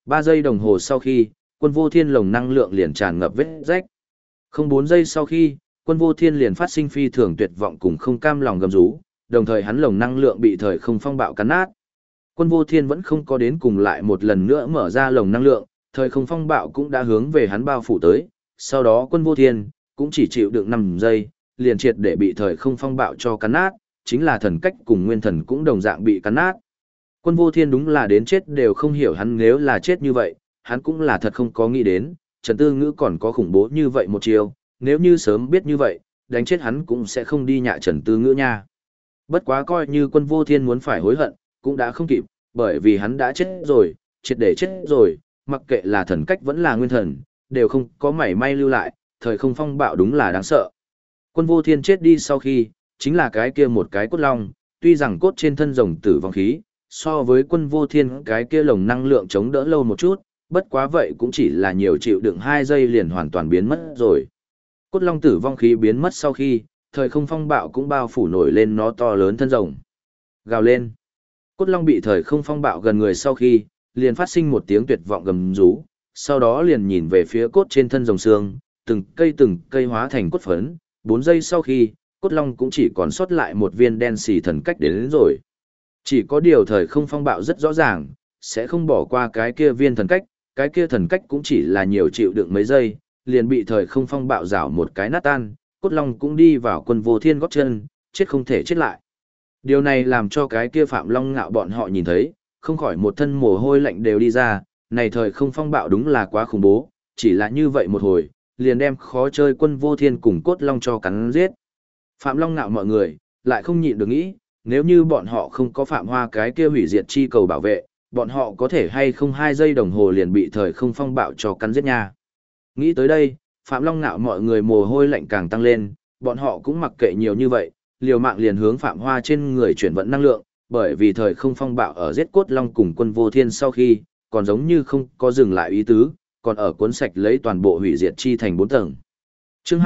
3 giây đồng hồ sau khi, Quân Vô Thiên lồng năng lượng liền tràn ngập vết rách. Không 4 giây sau khi, Quân Vô Thiên liền phát sinh phi thường tuyệt vọng cùng không cam lòng gầm rú, đồng thời hắn lồng năng lượng bị thời không phong bạo cắn nát. Quân Vô Thiên vẫn không có đến cùng lại một lần nữa mở ra lồng năng lượng, thời không phong bạo cũng đã hướng về hắn bao phủ tới, sau đó Quân Vô Thiên cũng chỉ chịu đựng 5 giây, liền triệt để bị thời không phong bạo cho cắn nát, chính là thần cách cùng nguyên thần cũng đồng dạng bị cắn nát. Quân Vô Thiên đúng là đến chết đều không hiểu hắn nếu là chết như vậy, hắn cũng là thật không có nghĩ đến, Trần Tư Ngữ còn có khủng bố như vậy một chiều, nếu như sớm biết như vậy, đánh chết hắn cũng sẽ không đi nhạ Trần Tư Ngữ nha. Bất quá coi như Quân Vô Thiên muốn phải hối hận, cũng đã không kịp, bởi vì hắn đã chết rồi, triệt để chết rồi, mặc kệ là thần cách vẫn là nguyên thần, đều không có mảy may lưu lại, thời không phong bạo đúng là đáng sợ. Quân Vô Thiên chết đi sau khi, chính là cái kia một cái cốt long, tuy rằng cốt trên thân rồng tử vong khí, so với Quân Vô Thiên cái kia lồng năng lượng chống đỡ lâu một chút, bất quá vậy cũng chỉ là nhiều chịu đựng 2 giây liền hoàn toàn biến mất rồi. Cốt long tử vong khí biến mất sau khi, thời không phong bạo cũng bao phủ nổi lên nó to lớn thân rồng. Gào lên. Cốt long bị thời không phong bạo gần người sau khi, liền phát sinh một tiếng tuyệt vọng gầm rú, sau đó liền nhìn về phía cốt trên thân rồng xương, từng cây hóa thành cốt phấn, 4 giây sau khi, cốt long cũng chỉ còn sót lại một viên đen xì thần cách đến rồi. Chỉ có điều thời không phong bạo rất rõ ràng, sẽ không bỏ qua cái kia viên thần cách, cái kia thần cách cũng chỉ là nhiều chịu đựng mấy giây, liền bị thời không phong bạo rảo một cái nát tan, cốt long cũng đi vào Quân Vô Thiên gót chân, chết không thể chết lại. Điều này làm cho cái kia Phạm Long Ngạo bọn họ nhìn thấy, không khỏi một thân mồ hôi lạnh đều đi ra, này thời không phong bạo đúng là quá khủng bố, chỉ là như vậy một hồi, liền đem khó chơi Quân Vô Thiên cùng cốt long cho cắn giết. Phạm Long Ngạo mọi người, lại không nhịn được nghĩ, nếu như bọn họ không có Phạm Hoa cái kia hủy diệt chi cầu bảo vệ, bọn họ có thể hay không 2 giây đồng hồ liền bị thời không phong bạo cho cắn giết nha. Nghĩ tới đây, Phạm Long Ngạo mọi người mồ hôi lạnh càng tăng lên, bọn họ cũng mặc kệ nhiều như vậy, liều mạng liền hướng Phạm Hoa trên người chuyển vận năng lượng, bởi vì thời không phong bạo ở giết cốt long cùng Quân Vô Thiên sau khi, còn giống như không có dừng lại ý tứ, còn ở cuốn sạch lấy toàn bộ hủy diệt chi thành 4 tầng. Chương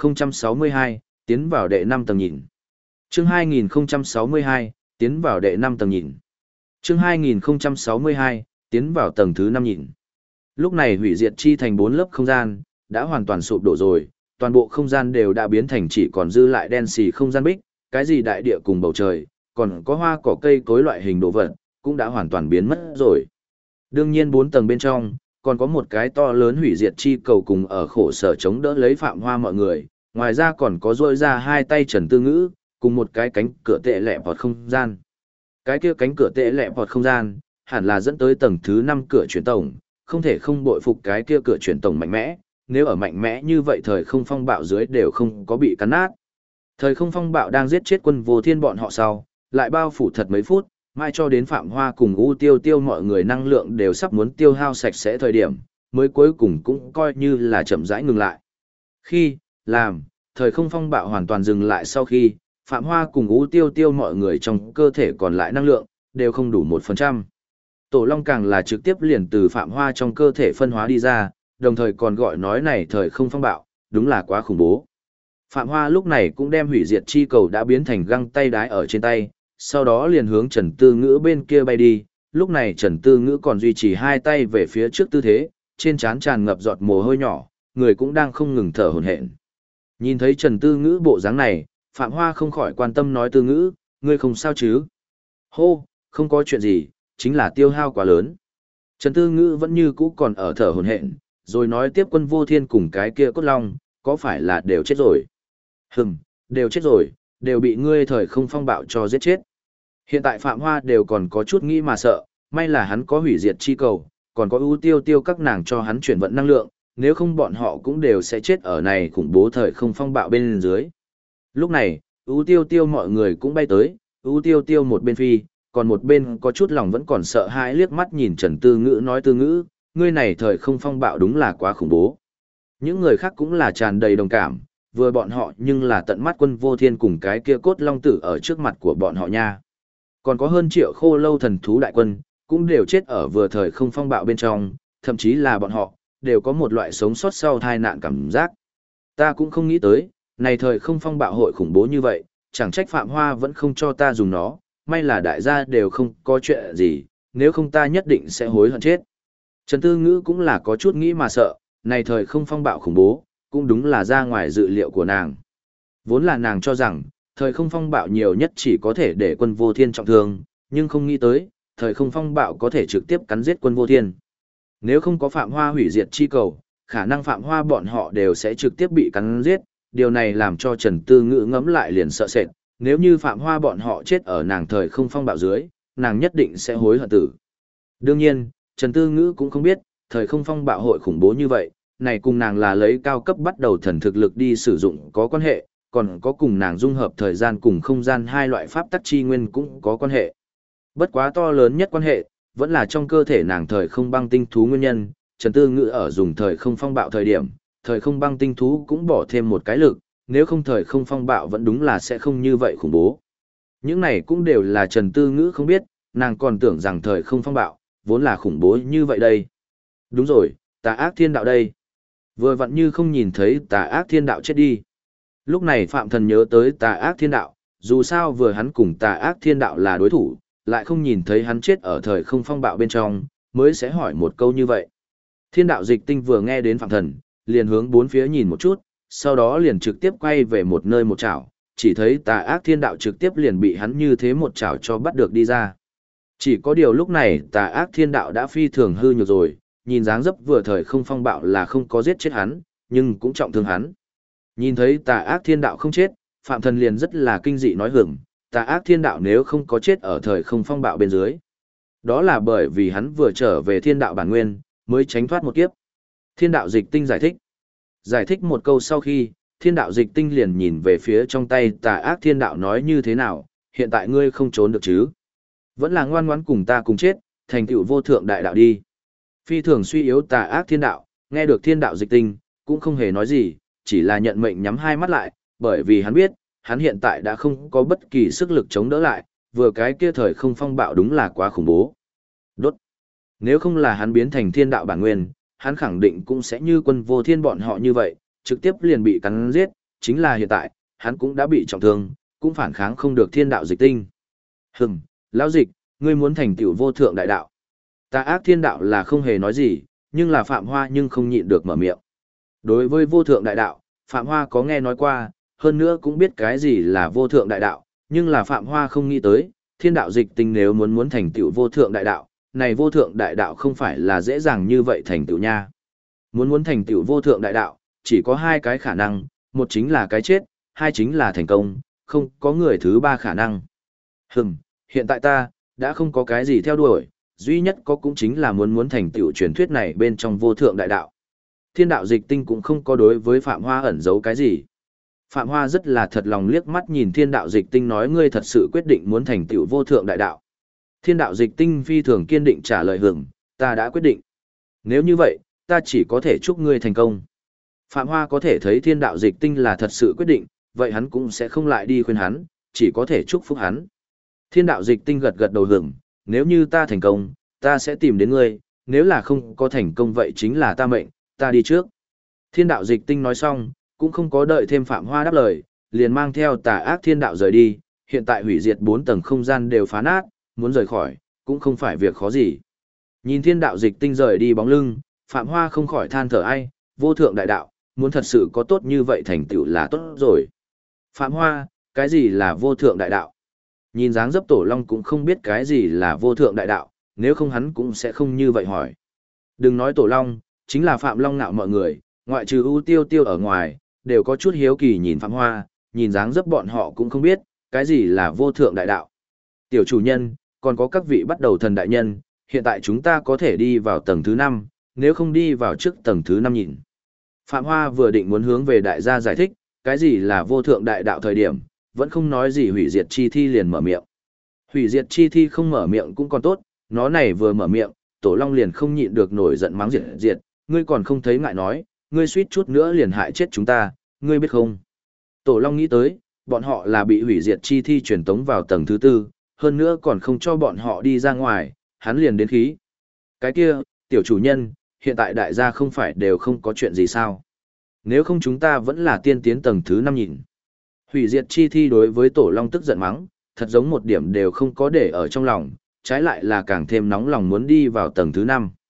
2062, tiến vào đệ 5 tầng nhìn. Chương 2062, tiến vào đệ 5 tầng nhìn. Chương 2062, tiến vào tầng thứ 5 nhìn. Lúc này hủy diệt chi thành 4 lớp không gian, đã hoàn toàn sụp đổ rồi, toàn bộ không gian đều đã biến thành chỉ còn dư lại đen xì không gian bích, cái gì đại địa cùng bầu trời, còn có hoa cỏ cây cối loại hình đồ vật, cũng đã hoàn toàn biến mất rồi. Đương nhiên 4 tầng bên trong, còn có một cái to lớn hủy diệt chi cầu cùng ở khổ sở chống đỡ lấy Phạm Hoa mọi người, ngoài ra còn có rôi ra 2 tay Trần Tư Ngữ, cùng một cái cánh cửa tệ lẹ vọt không gian. Cái kia cánh cửa tệ lẹ vọt không gian, hẳn là dẫn tới tầng thứ 5 cửa chuyển tổng, không thể không bội phục cái kia cửa chuyển tổng mạnh mẽ, nếu ở mạnh mẽ như vậy thời không phong bạo dưới đều không có bị cắn nát. Thời không phong bạo đang giết chết Quân Vô Thiên bọn họ sau, lại bao phủ thật mấy phút, mai cho đến Phạm Hoa cùng U Tiêu Tiêu mọi người năng lượng đều sắp muốn tiêu hao sạch sẽ thời điểm, mới cuối cùng cũng coi như là chậm rãi ngừng lại. Khi, làm, thời không phong bạo hoàn toàn dừng lại sau khi, Phạm Hoa cùng U Tiêu Tiêu mọi người trong cơ thể còn lại năng lượng, đều không đủ 1%. Tổ Long càng là trực tiếp liền từ Phạm Hoa trong cơ thể phân hóa đi ra, đồng thời còn gọi nói này thời không phong bạo, đúng là quá khủng bố. Phạm Hoa lúc này cũng đem hủy diệt chi cầu đã biến thành găng tay đái ở trên tay, sau đó liền hướng Trần Tư Ngữ bên kia bay đi, lúc này Trần Tư Ngữ còn duy trì 2 tay về phía trước tư thế, trên trán tràn ngập giọt mồ hôi nhỏ, người cũng đang không ngừng thở hổn hển. Nhìn thấy Trần Tư Ngữ bộ dáng này, Phạm Hoa không khỏi quan tâm nói Tư Ngữ, ngươi không sao chứ? Hô, không có chuyện gì, chính là tiêu hao quá lớn. Trần Tư Ngữ vẫn như cũ còn ở thở hổn hển, rồi nói tiếp Quân Vô Thiên cùng cái kia cốt long, có phải là đều chết rồi? Đều chết rồi, đều bị ngươi thời không phong bạo cho giết chết. Hiện tại Phạm Hoa đều còn có chút nghĩ mà sợ, may là hắn có hủy diệt chi cầu, còn có ưu tiêu tiêu các nàng cho hắn chuyển vận năng lượng, nếu không bọn họ cũng đều sẽ chết ở này khủng bố thời không phong bạo bên dưới. Lúc này, ưu tiêu tiêu mọi người cũng bay tới, ưu tiêu tiêu một bên phi, còn một bên có chút lòng vẫn còn sợ hãi liếc mắt nhìn Trần Tư Ngữ nói Tư Ngữ, ngươi này thời không phong bạo đúng là quá khủng bố. Những người khác cũng là tràn đầy đồng cảm, vừa bọn họ nhưng là tận mắt Quân Vô Thiên cùng cái kia cốt long tử ở trước mặt của bọn họ nha. Còn có hơn triệu khô lâu thần thú đại quân, cũng đều chết ở vừa thời không phong bạo bên trong, thậm chí là bọn họ, đều có một loại sống sót sau tai nạn cảm giác. Ta cũng không nghĩ tới, này thời không phong bạo hội khủng bố như vậy, chẳng trách Phạm Hoa vẫn không cho ta dùng nó, may là đại gia đều không có chuyện gì, nếu không ta nhất định sẽ hối hận chết. Trần Tư Ngữ cũng là có chút nghĩ mà sợ, này thời không phong bạo khủng bố, cũng đúng là ra ngoài dự liệu của nàng. Vốn là nàng cho rằng, thời không phong bạo nhiều nhất chỉ có thể để quân vô thiên trọng thương, nhưng không nghĩ tới, thời không phong bạo có thể trực tiếp cắn giết quân vô thiên. Nếu không có Phạm Hoa hủy diệt chi cầu, khả năng Phạm Hoa bọn họ đều sẽ trực tiếp bị cắn giết, điều này làm cho Trần Tư Ngữ ngẫm lại liền sợ sệt, nếu như Phạm Hoa bọn họ chết ở nàng thời không phong bạo dưới, nàng nhất định sẽ hối hận tử. Đương nhiên, Trần Tư Ngữ cũng không biết, thời không phong bạo hội khủng bố như vậy, này cùng nàng là lấy cao cấp bắt đầu thần thực lực đi sử dụng có quan hệ, còn có cùng nàng dung hợp thời gian cùng không gian hai loại pháp tắc chi nguyên cũng có quan hệ. Bất quá to lớn nhất quan hệ, vẫn là trong cơ thể nàng thời không băng tinh thú nguyên nhân, Trần Tư Ngữ ở dùng thời không phong bạo thời điểm, thời không băng tinh thú cũng bỏ thêm một cái lực, nếu không thời không phong bạo vẫn đúng là sẽ không như vậy khủng bố. Những này cũng đều là Trần Tư Ngữ không biết, nàng còn tưởng rằng thời không phong bạo, vốn là khủng bố như vậy đây. Đúng rồi, tà ác thiên đạo đây. Vừa vặn như không nhìn thấy tà ác thiên đạo chết đi. Lúc này Phạm Thần nhớ tới tà ác thiên đạo, dù sao vừa hắn cùng tà ác thiên đạo là đối thủ, lại không nhìn thấy hắn chết ở thời không phong bạo bên trong, mới sẽ hỏi một câu như vậy. Thiên đạo dịch tinh vừa nghe đến Phạm Thần, liền hướng bốn phía nhìn một chút, sau đó liền trực tiếp quay về một nơi một chảo, chỉ thấy tà ác thiên đạo trực tiếp liền bị hắn như thế một chảo cho bắt được đi ra. Chỉ có điều lúc này tà ác thiên đạo đã phi thường hư nhược rồi, nhìn dáng dấp vừa thời không phong bạo là không có giết chết hắn, nhưng cũng trọng thương hắn. Nhìn thấy tà ác thiên đạo không chết, Phạm Thần liền rất là kinh dị nói hưởng, tà ác thiên đạo nếu không có chết ở thời không phong bạo bên dưới. Đó là bởi vì hắn vừa trở về thiên đạo bản nguyên, mới tránh thoát một kiếp. Thiên đạo dịch tinh giải thích. Giải thích một câu sau khi, thiên đạo dịch tinh liền nhìn về phía trong tay tà ác thiên đạo nói như thế nào, hiện tại ngươi không trốn được chứ. Vẫn là ngoan ngoãn cùng ta cùng chết, thành tựu vô thượng đại đạo đi. Phi thường suy yếu tà ác thiên đạo, nghe được thiên đạo dịch tinh, cũng không hề nói gì, chỉ là nhận mệnh nhắm hai mắt lại, bởi vì hắn biết, hắn hiện tại đã không có bất kỳ sức lực chống đỡ lại, vừa cái kia thời không phong bạo đúng là quá khủng bố. Đốt. Nếu không là hắn biến thành thiên đạo bản nguyên, hắn khẳng định cũng sẽ như quân vô thiên bọn họ như vậy, trực tiếp liền bị cắn giết, chính là hiện tại, hắn cũng đã bị trọng thương, cũng phản kháng không được thiên đạo dịch tinh. Lão dịch, ngươi muốn thành tựu vô thượng đại đạo. Tà ác thiên đạo là không hề nói gì, nhưng là Phạm Hoa nhưng không nhịn được mở miệng. Đối với vô thượng đại đạo, Phạm Hoa có nghe nói qua, hơn nữa cũng biết cái gì là vô thượng đại đạo, nhưng là Phạm Hoa không nghĩ tới, thiên đạo dịch tinh nếu muốn thành tựu vô thượng đại đạo, này vô thượng đại đạo không phải là dễ dàng như vậy thành tựu nha. Muốn thành tựu vô thượng đại đạo, chỉ có hai cái khả năng, một chính là cái chết, hai chính là thành công, không có người thứ ba khả năng. Hiện tại ta, đã không có cái gì theo đuổi, duy nhất có cũng chính là muốn thành tựu truyền thuyết này bên trong vô thượng đại đạo. Thiên đạo dịch tinh cũng không có đối với Phạm Hoa ẩn giấu cái gì. Phạm Hoa rất là thật lòng liếc mắt nhìn thiên đạo dịch tinh nói ngươi thật sự quyết định muốn thành tựu vô thượng đại đạo. Thiên đạo dịch tinh phi thường kiên định trả lời ta đã quyết định. Nếu như vậy, ta chỉ có thể chúc ngươi thành công. Phạm Hoa có thể thấy thiên đạo dịch tinh là thật sự quyết định, vậy hắn cũng sẽ không lại đi khuyên hắn, chỉ có thể chúc phúc hắn. Thiên đạo dịch tinh gật gật đầu nếu như ta thành công, ta sẽ tìm đến ngươi, nếu là không có thành công vậy chính là ta mệnh, ta đi trước. Thiên đạo dịch tinh nói xong, cũng không có đợi thêm Phạm Hoa đáp lời, liền mang theo tà ác thiên đạo rời đi, hiện tại hủy diệt 4 tầng không gian đều phá nát, muốn rời khỏi, cũng không phải việc khó gì. Nhìn thiên đạo dịch tinh rời đi bóng lưng, Phạm Hoa không khỏi than thở ai, vô thượng đại đạo, muốn thật sự có tốt như vậy thành tựu là tốt rồi. Phạm Hoa, cái gì là vô thượng đại đạo? Nhìn dáng dấp Tổ Long cũng không biết cái gì là vô thượng đại đạo, nếu không hắn cũng sẽ không như vậy hỏi. Đừng nói Tổ Long, chính là Phạm Long Nạo mọi người, ngoại trừ ưu tiêu tiêu ở ngoài, đều có chút hiếu kỳ nhìn Phạm Hoa, nhìn dáng dấp bọn họ cũng không biết, cái gì là vô thượng đại đạo. Tiểu chủ nhân, còn có các vị bắt đầu thần đại nhân, hiện tại chúng ta có thể đi vào tầng thứ 5, nếu không đi vào trước tầng thứ 5 nhìn. Phạm Hoa vừa định muốn hướng về đại gia giải thích, cái gì là vô thượng đại đạo thời điểm, vẫn không nói gì hủy diệt chi thi liền mở miệng. Hủy diệt chi thi không mở miệng cũng còn tốt, nó này vừa mở miệng, Tổ Long liền không nhịn được nổi giận mắng diệt, ngươi còn không thấy ngại nói, ngươi suýt chút nữa liền hại chết chúng ta, ngươi biết không? Tổ Long nghĩ tới, bọn họ là bị hủy diệt chi thi truyền tống vào tầng thứ 4, hơn nữa còn không cho bọn họ đi ra ngoài, hắn liền đến khí. Cái kia, tiểu chủ nhân, hiện tại đại gia không phải đều không có chuyện gì sao? Nếu không chúng ta vẫn là tiên tiến tầng thứ 5 nhìn. Hủy diệt chi thi đối với Tổ Long tức giận mắng, thật giống một điểm đều không có để ở trong lòng, trái lại là càng thêm nóng lòng muốn đi vào tầng thứ 5.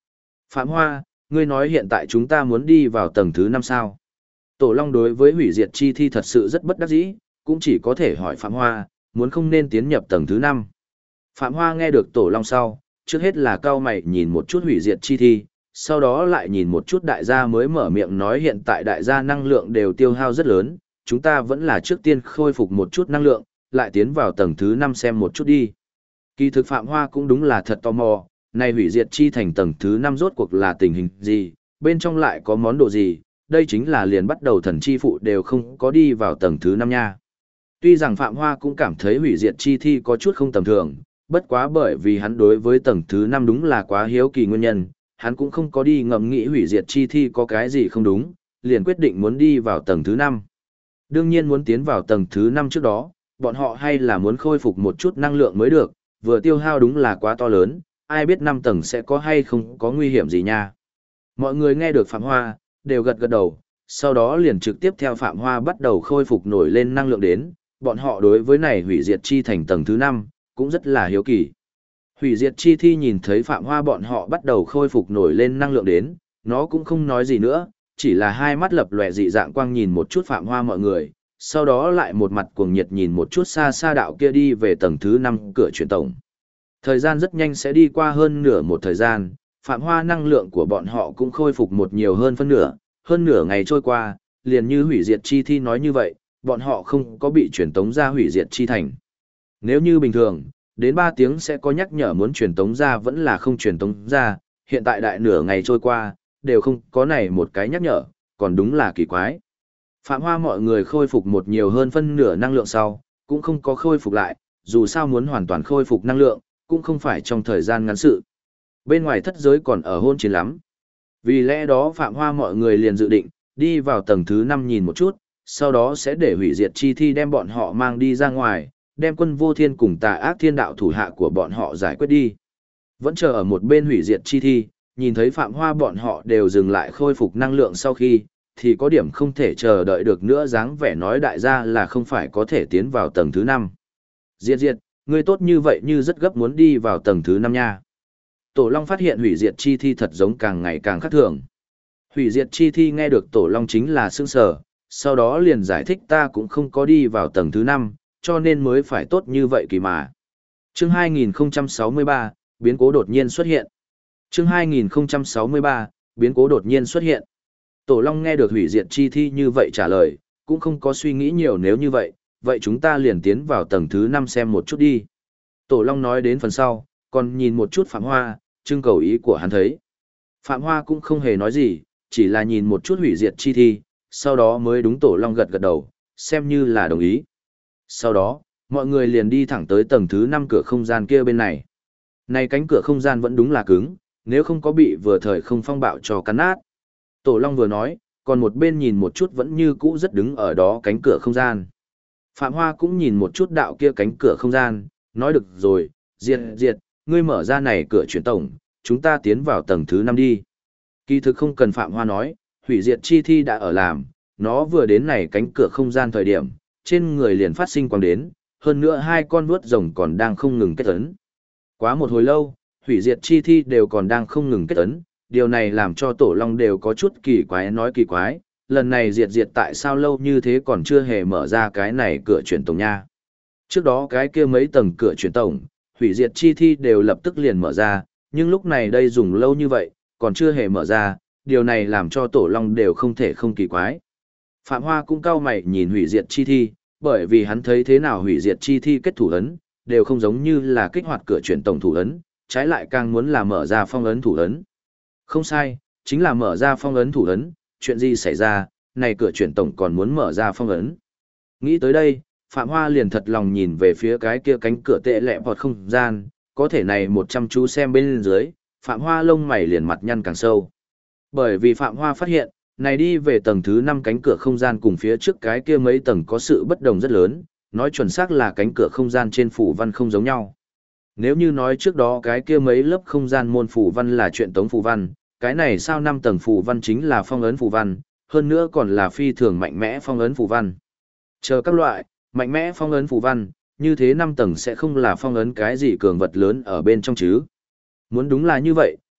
Phạm Hoa, ngươi nói hiện tại chúng ta muốn đi vào tầng thứ 5 sao? Tổ Long đối với hủy diệt chi thi thật sự rất bất đắc dĩ, cũng chỉ có thể hỏi Phạm Hoa, muốn không nên tiến nhập tầng thứ 5. Phạm Hoa nghe được Tổ Long sau, trước hết là cau mày nhìn một chút hủy diệt chi thi, sau đó lại nhìn một chút đại gia mới mở miệng nói hiện tại đại gia năng lượng đều tiêu hao rất lớn, chúng ta vẫn là trước tiên khôi phục một chút năng lượng, lại tiến vào tầng thứ 5 xem một chút đi. Kỳ thực Phạm Hoa cũng đúng là thật tò mò, này hủy diệt chi thành tầng thứ 5 rốt cuộc là tình hình gì, bên trong lại có món đồ gì, đây chính là liền bắt đầu thần chi phụ đều không có đi vào tầng thứ 5 nha. Tuy rằng Phạm Hoa cũng cảm thấy hủy diệt chi thi có chút không tầm thường, bất quá bởi vì hắn đối với tầng thứ 5 đúng là quá hiếu kỳ nguyên nhân, hắn cũng không có đi ngẫm nghĩ hủy diệt chi thi có cái gì không đúng, liền quyết định muốn đi vào tầng thứ 5. Đương nhiên muốn tiến vào tầng thứ 5 trước đó, bọn họ hay là muốn khôi phục một chút năng lượng mới được, vừa tiêu hao đúng là quá to lớn, ai biết 5 tầng sẽ có hay không có nguy hiểm gì nha. Mọi người nghe được Phạm Hoa, đều gật gật đầu, sau đó liền trực tiếp theo Phạm Hoa bắt đầu khôi phục nổi lên năng lượng đến, bọn họ đối với này hủy diệt chi thành tầng thứ 5, cũng rất là hiếu kỳ. Hủy diệt chi thi nhìn thấy Phạm Hoa bọn họ bắt đầu khôi phục nổi lên năng lượng đến, nó cũng không nói gì nữa, chỉ là hai mắt lập lòe dị dạng quang nhìn một chút Phạm Hoa mọi người, sau đó lại một mặt cuồng nhiệt nhìn một chút xa xa đạo kia đi về tầng thứ 5 cửa chuyển tổng. Thời gian rất nhanh sẽ đi qua hơn nửa một thời gian, Phạm Hoa năng lượng của bọn họ cũng khôi phục một nhiều hơn hơn nửa ngày trôi qua, liền như hủy diệt chi thi nói như vậy, bọn họ không có bị truyền tống ra hủy diệt chi thành. Nếu như bình thường, đến 3 tiếng sẽ có nhắc nhở muốn truyền tống ra vẫn là không truyền tống ra, hiện tại đại nửa ngày trôi qua, đều không có này một cái nhắc nhở, còn đúng là kỳ quái. Phạm Hoa mọi người khôi phục một nhiều hơn phân nửa năng lượng sau, cũng không có khôi phục lại, dù sao muốn hoàn toàn khôi phục năng lượng, cũng không phải trong thời gian ngắn sự. Bên ngoài thất giới còn ở hôn chiến lắm. Vì lẽ đó Phạm Hoa mọi người liền dự định, đi vào tầng thứ 5 nhìn một chút, sau đó sẽ để hủy diệt chi thi đem bọn họ mang đi ra ngoài, đem quân vô thiên cùng tà ác thiên đạo thủ hạ của bọn họ giải quyết đi. Vẫn chờ ở một bên hủy diệt chi thi, nhìn thấy Phạm Hoa bọn họ đều dừng lại khôi phục năng lượng sau khi, thì có điểm không thể chờ đợi được nữa dáng vẻ nói đại gia là không phải có thể tiến vào tầng thứ 5. Diệt diệt, ngươi tốt như vậy như rất gấp muốn đi vào tầng thứ 5 nha. Tổ Long phát hiện hủy diệt chi thi thật giống càng ngày càng khác thường. Hủy diệt chi thi nghe được Tổ Long chính là sững sờ, sau đó liền giải thích ta cũng không có đi vào tầng thứ 5, cho nên mới phải tốt như vậy kỳ mà. Chương 2063, biến cố đột nhiên xuất hiện. Chương 2063, biến cố đột nhiên xuất hiện. Tổ Long nghe được hủy diệt chi thi như vậy trả lời, cũng không có suy nghĩ nhiều nếu như vậy, vậy chúng ta liền tiến vào tầng thứ 5 xem một chút đi. Tổ Long nói đến phần sau, còn nhìn một chút Phạm Hoa, trưng cầu ý của hắn thấy. Phạm Hoa cũng không hề nói gì, chỉ là nhìn một chút hủy diệt chi thi, sau đó mới đúng Tổ Long gật gật đầu, xem như là đồng ý. Sau đó, mọi người liền đi thẳng tới tầng thứ 5 cửa không gian kia bên này. Này cánh cửa không gian vẫn đúng là cứng, nếu không có bị vừa thời không phong bạo cho cắn nát. Tổ Long vừa nói, còn một bên nhìn một chút vẫn như cũ rất đứng ở đó cánh cửa không gian. Phạm Hoa cũng nhìn một chút đạo kia cánh cửa không gian, nói được rồi, diệt diệt, ngươi mở ra này cửa chuyển tổng, chúng ta tiến vào tầng thứ 5 đi. Kỳ thực không cần Phạm Hoa nói, hủy diệt chi thi đã ở làm, nó vừa đến này cánh cửa không gian thời điểm, trên người liền phát sinh quang đến, hơn nữa hai con vuốt rồng còn đang không ngừng kết ấn. Quá một hồi lâu, hủy diệt chi thi đều còn đang không ngừng kết ấn, điều này làm cho Tổ Long đều có chút kỳ quái nói kỳ quái, lần này diệt diệt tại sao lâu như thế còn chưa hề mở ra cái này cửa chuyển tổng nha. Trước đó cái kia mấy tầng cửa chuyển tổng, hủy diệt chi thi đều lập tức liền mở ra, nhưng lúc này đây dùng lâu như vậy, còn chưa hề mở ra, điều này làm cho Tổ Long đều không thể không kỳ quái. Phạm Hoa cũng cau mày nhìn hủy diệt chi thi, bởi vì hắn thấy thế nào hủy diệt chi thi kết thủ ấn, đều không giống như là kích hoạt cửa chuyển tổng thủ ấn, trái lại càng muốn là mở ra phong ấn thủ ấn. Không sai, chính là mở ra phong ấn thủ ấn, chuyện gì xảy ra, này cửa chuyển tổng còn muốn mở ra phong ấn. Nghĩ tới đây, Phạm Hoa liền thật lòng nhìn về phía cái kia cánh cửa tệ lẹ vọt không gian, có thể này 100 chú xem bên dưới, Phạm Hoa lông mày liền mặt nhăn càng sâu. Bởi vì Phạm Hoa phát hiện, này đi về tầng thứ 5 cánh cửa không gian cùng phía trước cái kia mấy tầng có sự bất đồng rất lớn, nói chuẩn xác là cánh cửa không gian trên phủ văn không giống nhau. Nếu như nói trước đó cái kia mấy lớp không gian môn phủ văn là chuyện tống phủ văn, cái này sao 5 tầng phủ văn chính là phong ấn phủ văn, hơn nữa còn là phi thường mạnh mẽ phong ấn phủ văn. Chờ các loại, mạnh mẽ phong ấn phủ văn, như thế 5 tầng sẽ không là phong ấn cái gì cường vật lớn ở bên trong chứ. Muốn đúng là như vậy,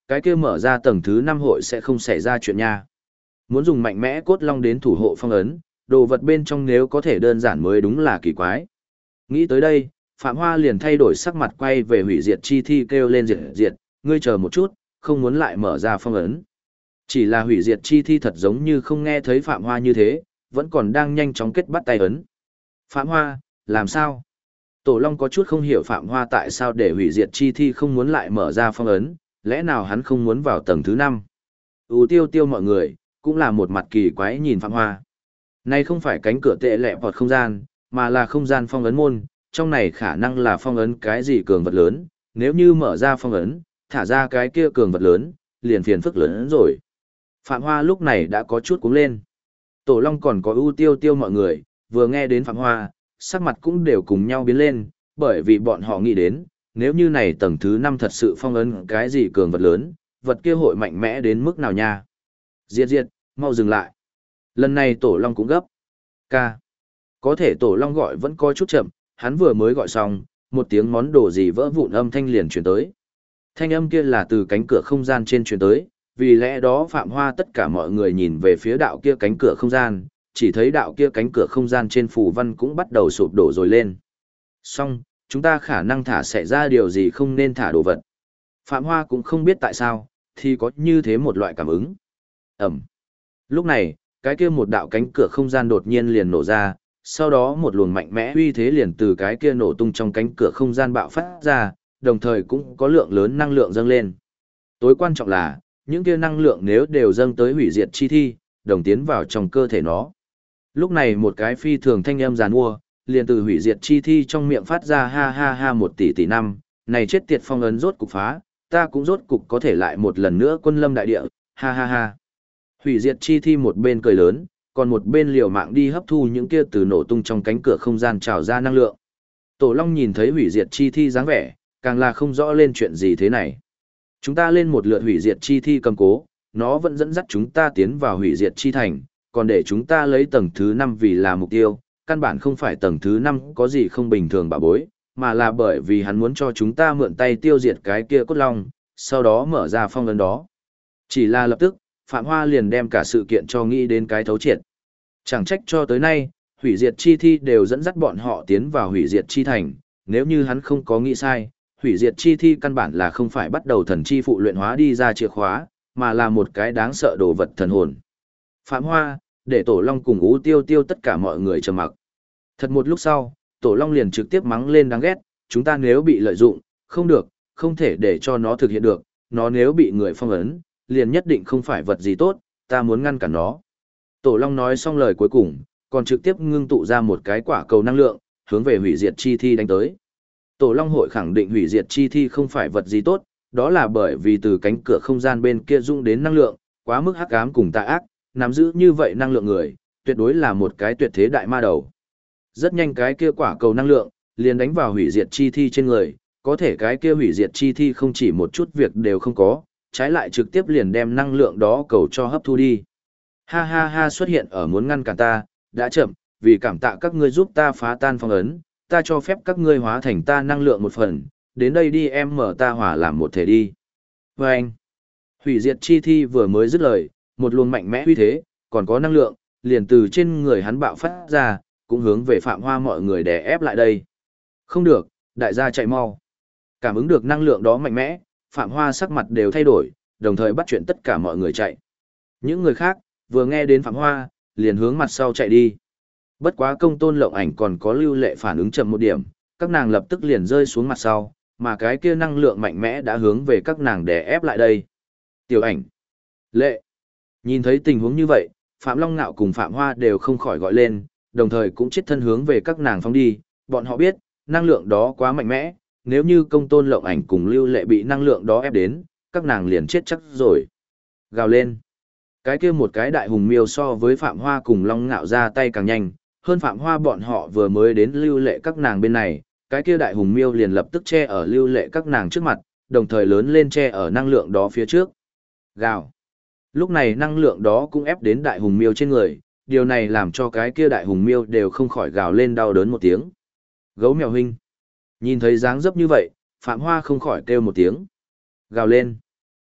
cái kia mở ra tầng thứ 5 hội sẽ không xảy ra chuyện nha. Muốn dùng mạnh mẽ cốt long đến thủ hộ phong ấn, đồ vật bên trong nếu có thể đơn giản mới đúng là kỳ quái. Nghĩ tới đây, Phạm Hoa liền thay đổi sắc mặt quay về hủy diệt chi thi kêu lên diệt diệt, ngươi chờ một chút, không muốn lại mở ra phong ấn. Chỉ là hủy diệt chi thi thật giống như không nghe thấy Phạm Hoa như thế, vẫn còn đang nhanh chóng kết bắt tay ấn. Phạm Hoa, làm sao? Tổ Long có chút không hiểu Phạm Hoa tại sao để hủy diệt chi thi không muốn lại mở ra phong ấn, lẽ nào hắn không muốn vào tầng thứ 5? Tiêu tiêu mọi người, cũng là một mặt kỳ quái nhìn Phạm Hoa. Này không phải cánh cửa tệ lẹ vọt không gian, mà là không gian phong ấn môn, trong này khả năng là phong ấn cái gì cường vật lớn, nếu như mở ra phong ấn, thả ra cái kia cường vật lớn, liền phiền phức lớn rồi. Phạm Hoa lúc này đã có chút cuống lên. Tổ Long còn có tiêu tiêu mọi người, vừa nghe đến Phạm Hoa, sắc mặt cũng đều cùng nhau biến lên, bởi vì bọn họ nghĩ đến, nếu như này tầng thứ 5 thật sự phong ấn cái gì cường vật lớn, vật kia hội mạnh mẽ đến mức nào nha. Diệt diệt, mau dừng lại. Lần này Tổ Long cũng gấp. Ca. Có thể Tổ Long gọi vẫn có chút chậm, hắn vừa mới gọi xong, một tiếng món đồ gì vỡ vụn âm thanh liền truyền tới. Thanh âm kia là từ cánh cửa không gian trên truyền tới, vì lẽ đó Phạm Hoa tất cả mọi người nhìn về phía đạo kia cánh cửa không gian, chỉ thấy đạo kia cánh cửa không gian trên phù văn cũng bắt đầu sụp đổ rồi lên. Xong, chúng ta khả năng thả xảy ra điều gì không nên thả đồ vật. Phạm Hoa cũng không biết tại sao, thì có như thế một loại cảm ứng. Ẩm. Lúc này, cái kia một đạo cánh cửa không gian đột nhiên liền nổ ra, sau đó một luồng mạnh mẽ uy thế liền từ cái kia nổ tung trong cánh cửa không gian bạo phát ra, đồng thời cũng có lượng lớn năng lượng dâng lên. Tối quan trọng là, những kia năng lượng nếu đều dâng tới hủy diệt chi thi, đồng tiến vào trong cơ thể nó. Lúc này một cái phi thường thanh âm giàn mua, liền từ hủy diệt chi thi trong miệng phát ra ha ha ha 1 tỷ tỷ năm, này chết tiệt phong ấn rốt cục phá, ta cũng rốt cục có thể lại một lần nữa quân lâm đại địa, ha ha ha. Hủy diệt chi thi một bên cười lớn, còn một bên liều mạng đi hấp thu những kia từ nổ tung trong cánh cửa không gian trào ra năng lượng. Tổ Long nhìn thấy hủy diệt chi thi dáng vẻ, càng là không rõ lên chuyện gì thế này. Chúng ta lên một lượt hủy diệt chi thi cầm cố, nó vẫn dẫn dắt chúng ta tiến vào hủy diệt chi thành, còn để chúng ta lấy tầng thứ 5 vì là mục tiêu, căn bản không phải tầng thứ 5 có gì không bình thường bà bối, mà là bởi vì hắn muốn cho chúng ta mượn tay tiêu diệt cái kia cốt long, sau đó mở ra phong ấn đó. Chỉ là lập tức, Phạm Hoa liền đem cả sự kiện cho nghĩ đến cái thấu triệt. Chẳng trách cho tới nay, hủy diệt chi thi đều dẫn dắt bọn họ tiến vào hủy diệt chi thành, nếu như hắn không có nghĩ sai, hủy diệt chi thi căn bản là không phải bắt đầu thần chi phụ luyện hóa đi ra chìa khóa, mà là một cái đáng sợ đồ vật thần hồn. Phạm Hoa, để Tổ Long cùng tiêu tiêu tất cả mọi người trầm mặc. Thật một lúc sau, Tổ Long liền trực tiếp mắng lên đáng ghét, chúng ta nếu bị lợi dụng, không được, không thể để cho nó thực hiện được, nó nếu bị người phong ấn, liền nhất định không phải vật gì tốt, ta muốn ngăn cản nó. Tổ Long nói xong lời cuối cùng, còn trực tiếp ngưng tụ ra một cái quả cầu năng lượng, hướng về hủy diệt chi thi đánh tới. Tổ Long hội khẳng định hủy diệt chi thi không phải vật gì tốt, đó là bởi vì từ cánh cửa không gian bên kia dung đến năng lượng, quá mức hắc ám cùng tà ác, nắm giữ như vậy năng lượng người, tuyệt đối là một cái tuyệt thế đại ma đầu. Rất nhanh cái kia quả cầu năng lượng, liền đánh vào hủy diệt chi thi trên người, có thể cái kia hủy diệt chi thi không chỉ một chút việc đều không có, trái lại trực tiếp liền đem năng lượng đó cầu cho hấp thu đi. Ha ha ha xuất hiện ở muốn ngăn cản ta, đã chậm, vì cảm tạ các ngươi giúp ta phá tan phong ấn, ta cho phép các ngươi hóa thành ta năng lượng một phần, đến đây đi em mở ta hỏa làm một thể đi. Và anh, hủy diệt chi thi vừa mới dứt lời, một luồng mạnh mẽ uy thế, còn có năng lượng, liền từ trên người hắn bạo phát ra, cũng hướng về Phạm Hoa mọi người đè ép lại đây. Không được, đại gia chạy mau. Cảm ứng được năng lượng đó mạnh mẽ, Phạm Hoa sắc mặt đều thay đổi, đồng thời bắt chuyện tất cả mọi người chạy. Những người khác, vừa nghe đến Phạm Hoa, liền hướng mặt sau chạy đi. Bất quá Công Tôn Lộng Ảnh còn có Lưu Lệ phản ứng chậm một điểm, các nàng lập tức liền rơi xuống mặt sau, mà cái kia năng lượng mạnh mẽ đã hướng về các nàng đè ép lại đây. Tiểu Ảnh, Lệ, nhìn thấy tình huống như vậy, Phạm Long Nạo cùng Phạm Hoa đều không khỏi gọi lên, đồng thời cũng chết thân hướng về các nàng phóng đi, bọn họ biết, năng lượng đó quá mạnh mẽ, nếu như Công Tôn Lộng Ảnh cùng Lưu Lệ bị năng lượng đó ép đến, các nàng liền chết chắc rồi. Gào lên. Cái kia một cái đại hùng miêu so với Phạm Hoa cùng Long Ngạo ra tay càng nhanh, hơn Phạm Hoa bọn họ vừa mới đến Lưu Lệ các nàng bên này, cái kia đại hùng miêu liền lập tức che ở Lưu Lệ các nàng trước mặt, đồng thời lớn lên che ở năng lượng đó phía trước. Gào. Lúc này năng lượng đó cũng ép đến đại hùng miêu trên người, điều này làm cho cái kia đại hùng miêu đều không khỏi gào lên đau đớn một tiếng. Gấu mèo huynh. Nhìn thấy dáng dấp như vậy, Phạm Hoa không khỏi kêu một tiếng. Gào lên.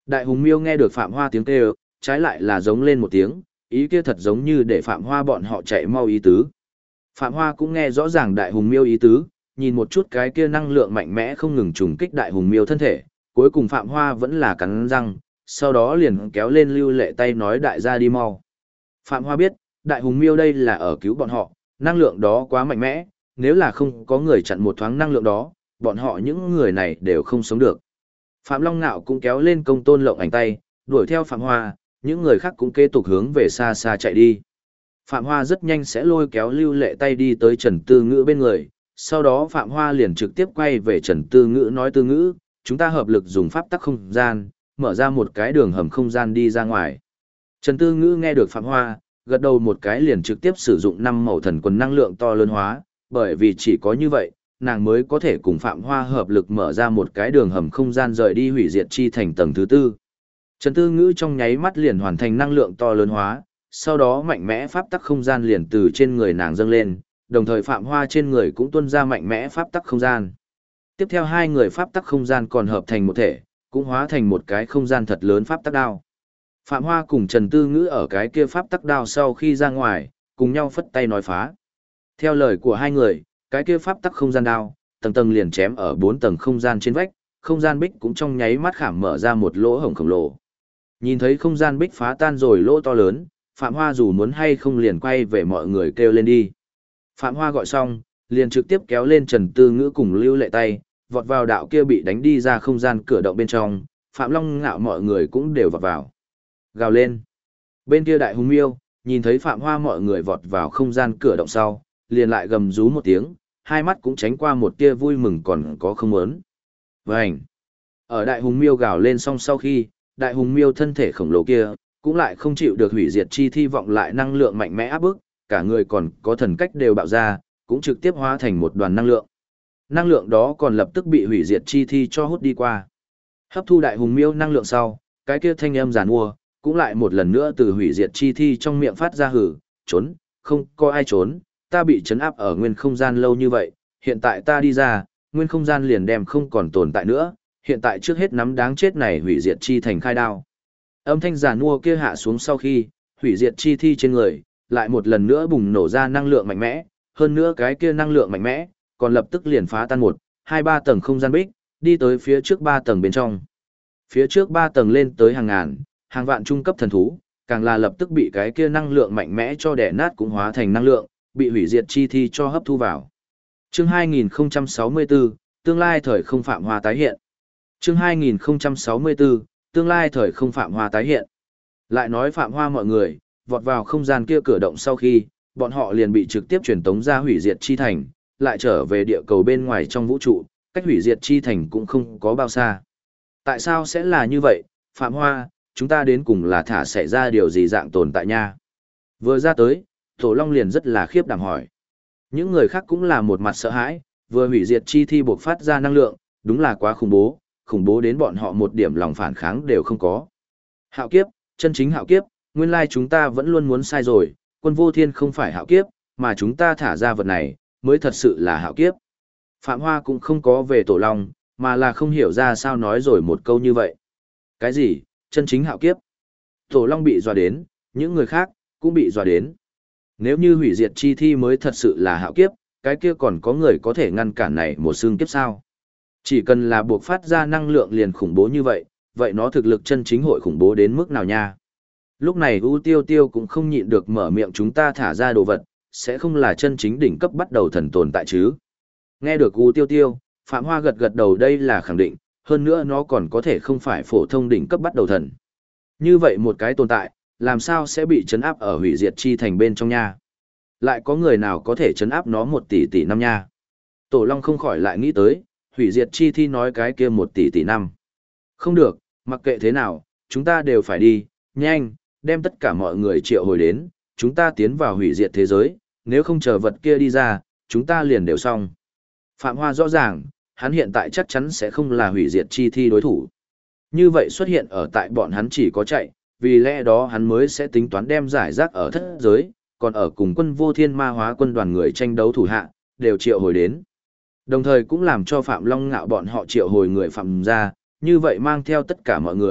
Đại hùng miêu nghe được Phạm Hoa tiếng kêu, trái lại là giống lên một tiếng, ý kia thật giống như để Phạm Hoa bọn họ chạy mau ý tứ. Phạm Hoa cũng nghe rõ ràng đại hùng miêu ý tứ, nhìn một chút cái kia năng lượng mạnh mẽ không ngừng trùng kích đại hùng miêu thân thể, cuối cùng Phạm Hoa vẫn là cắn răng, sau đó liền kéo lên Lưu Lệ tay nói đại gia đi mau. Phạm Hoa biết, đại hùng miêu đây là ở cứu bọn họ, năng lượng đó quá mạnh mẽ, nếu là không có người chặn một thoáng năng lượng đó, bọn họ những người này đều không sống được. Phạm Long Nạo cũng kéo lên Công Tôn Lộng Ảnh tay, đuổi theo Phạm Hoa, những người khác cũng kế tục hướng về xa xa chạy đi. Phạm Hoa rất nhanh sẽ lôi kéo Lưu Lệ tay đi tới Trần Tư Ngữ bên người, sau đó Phạm Hoa liền trực tiếp quay về Trần Tư Ngữ nói Tư Ngữ, chúng ta hợp lực dùng pháp tắc không gian, mở ra một cái đường hầm không gian đi ra ngoài. Trần Tư Ngữ nghe được Phạm Hoa, gật đầu một cái liền trực tiếp sử dụng 5 màu thần quần năng lượng to lớn hóa, bởi vì chỉ có như vậy, nàng mới có thể cùng Phạm Hoa hợp lực mở ra một cái đường hầm không gian rời đi hủy diệt chi thành tầng thứ 4. Trần Tư Ngữ trong nháy mắt liền hoàn thành năng lượng to lớn hóa, sau đó mạnh mẽ pháp tắc không gian liền từ trên người nàng dâng lên, đồng thời Phạm Hoa trên người cũng tuôn ra mạnh mẽ pháp tắc không gian. Tiếp theo hai người pháp tắc không gian còn hợp thành một thể, cũng hóa thành một cái không gian thật lớn pháp tắc đao. Phạm Hoa cùng Trần Tư Ngữ ở cái kia pháp tắc đao sau khi ra ngoài, cùng nhau phất tay nói phá. Theo lời của hai người, cái kia pháp tắc không gian đao, tầng tầng liền chém ở 4 tầng không gian trên vách, không gian bích cũng trong nháy mắt khảm mở ra một lỗ hổng khổng lồ. Nhìn thấy không gian bích phá tan rồi lỗ to lớn, Phạm Hoa dù muốn hay không liền quay về mọi người kêu lên đi. Phạm Hoa gọi xong, liền trực tiếp kéo lên Trần Tư Ngữ cùng Lưu Lệ tay, vọt vào đạo kia bị đánh đi ra không gian cửa động bên trong, Phạm Long Ngạo mọi người cũng đều vọt vào. Gào lên. Bên kia đại hùng miêu, nhìn thấy Phạm Hoa mọi người vọt vào không gian cửa động sau, liền lại gầm rú một tiếng, hai mắt cũng tránh qua một tia vui mừng còn có không muốn. Vành. Ở đại hùng miêu gào lên xong sau khi, đại hùng miêu thân thể khổng lồ kia, cũng lại không chịu được hủy diệt chi thi vọng lại năng lượng mạnh mẽ áp bức, cả người còn có thần cách đều bạo ra, cũng trực tiếp hóa thành một đoàn năng lượng. Năng lượng đó còn lập tức bị hủy diệt chi thi cho hút đi qua. Hấp thu đại hùng miêu năng lượng sau, cái kia thanh âm giàn mua, cũng lại một lần nữa từ hủy diệt chi thi trong miệng phát ra hử, trốn, không có ai trốn, ta bị trấn áp ở nguyên không gian lâu như vậy, hiện tại ta đi ra, nguyên không gian liền đem không còn tồn tại nữa, hiện tại trước hết nắm đáng chết này hủy diệt chi thành khai đao. Âm thanh giàn mua kia hạ xuống sau khi, hủy diệt chi thi trên người, lại một lần nữa bùng nổ ra năng lượng mạnh mẽ, hơn nữa cái kia năng lượng mạnh mẽ, còn lập tức liền phá tan 1, 2, 3 tầng không gian bích, đi tới phía trước 3 tầng bên trong. Phía trước 3 tầng lên tới hàng ngàn, hàng vạn trung cấp thần thú, càng là lập tức bị cái kia năng lượng mạnh mẽ cho đẻ nát cũng hóa thành năng lượng, bị hủy diệt chi thi cho hấp thu vào. Chương 2064, tương lai thời không Phạm Hoa tái hiện. Chương 2064, tương lai thời không Phạm Hoa tái hiện. Lại nói Phạm Hoa mọi người, vọt vào không gian kia cửa động sau khi, bọn họ liền bị trực tiếp truyền tống ra hủy diệt chi thành, lại trở về địa cầu bên ngoài trong vũ trụ, cách hủy diệt chi thành cũng không có bao xa. Tại sao sẽ là như vậy, Phạm Hoa, chúng ta đến cùng là thả xảy ra điều gì dạng tồn tại nha? Vừa ra tới, Tổ Long liền rất là khiếp đảm hỏi. Những người khác cũng là một mặt sợ hãi, vừa hủy diệt chi thi buộc phát ra năng lượng, đúng là quá khủng bố đến bọn họ một điểm lòng phản kháng đều không có. Hạo kiếp, chân chính hạo kiếp, nguyên lai chúng ta vẫn luôn muốn sai rồi, Quân Vô Thiên không phải hạo kiếp, mà chúng ta thả ra vật này, mới thật sự là hạo kiếp. Phạm Hoa cũng không có về Tổ Long, mà là không hiểu ra sao nói rồi một câu như vậy. Cái gì, chân chính hạo kiếp? Tổ Long bị dọa đến, những người khác cũng bị dọa đến. Nếu như hủy diệt chi thi mới thật sự là hạo kiếp, cái kia còn có người có thể ngăn cản này một xương kiếp sao? Chỉ cần là buộc phát ra năng lượng liền khủng bố như vậy, vậy nó thực lực chân chính hội khủng bố đến mức nào nha? Lúc này U Tiêu Tiêu cũng không nhịn được mở miệng chúng ta thả ra đồ vật, sẽ không là chân chính đỉnh cấp bắt đầu thần tồn tại chứ? Nghe được U Tiêu Tiêu, Phạm Hoa gật gật đầu đây là khẳng định, hơn nữa nó còn có thể không phải phổ thông đỉnh cấp bắt đầu thần. Như vậy một cái tồn tại, làm sao sẽ bị trấn áp ở hủy diệt chi thành bên trong nha? Lại có người nào có thể trấn áp nó 1 tỷ năm nha? Tổ Long không khỏi lại nghĩ tới, hủy diệt chi thi nói cái kia 1 tỷ năm. Không được, mặc kệ thế nào, chúng ta đều phải đi, nhanh, đem tất cả mọi người triệu hồi đến, chúng ta tiến vào hủy diệt thế giới, nếu không chờ vật kia đi ra, chúng ta liền đều xong. Phạm Hoa rõ ràng, hắn hiện tại chắc chắn sẽ không là hủy diệt chi thi đối thủ. Như vậy xuất hiện ở tại bọn hắn chỉ có chạy, vì lẽ đó hắn mới sẽ tính toán đem giải rác ở thất giới, còn ở cùng Quân Vô Thiên ma hóa quân đoàn người tranh đấu thủ hạ, đều triệu hồi đến. Đồng thời cũng làm cho Phạm Long Ngạo bọn họ triệu hồi người phạm ra, như vậy mang theo tất cả mọi người,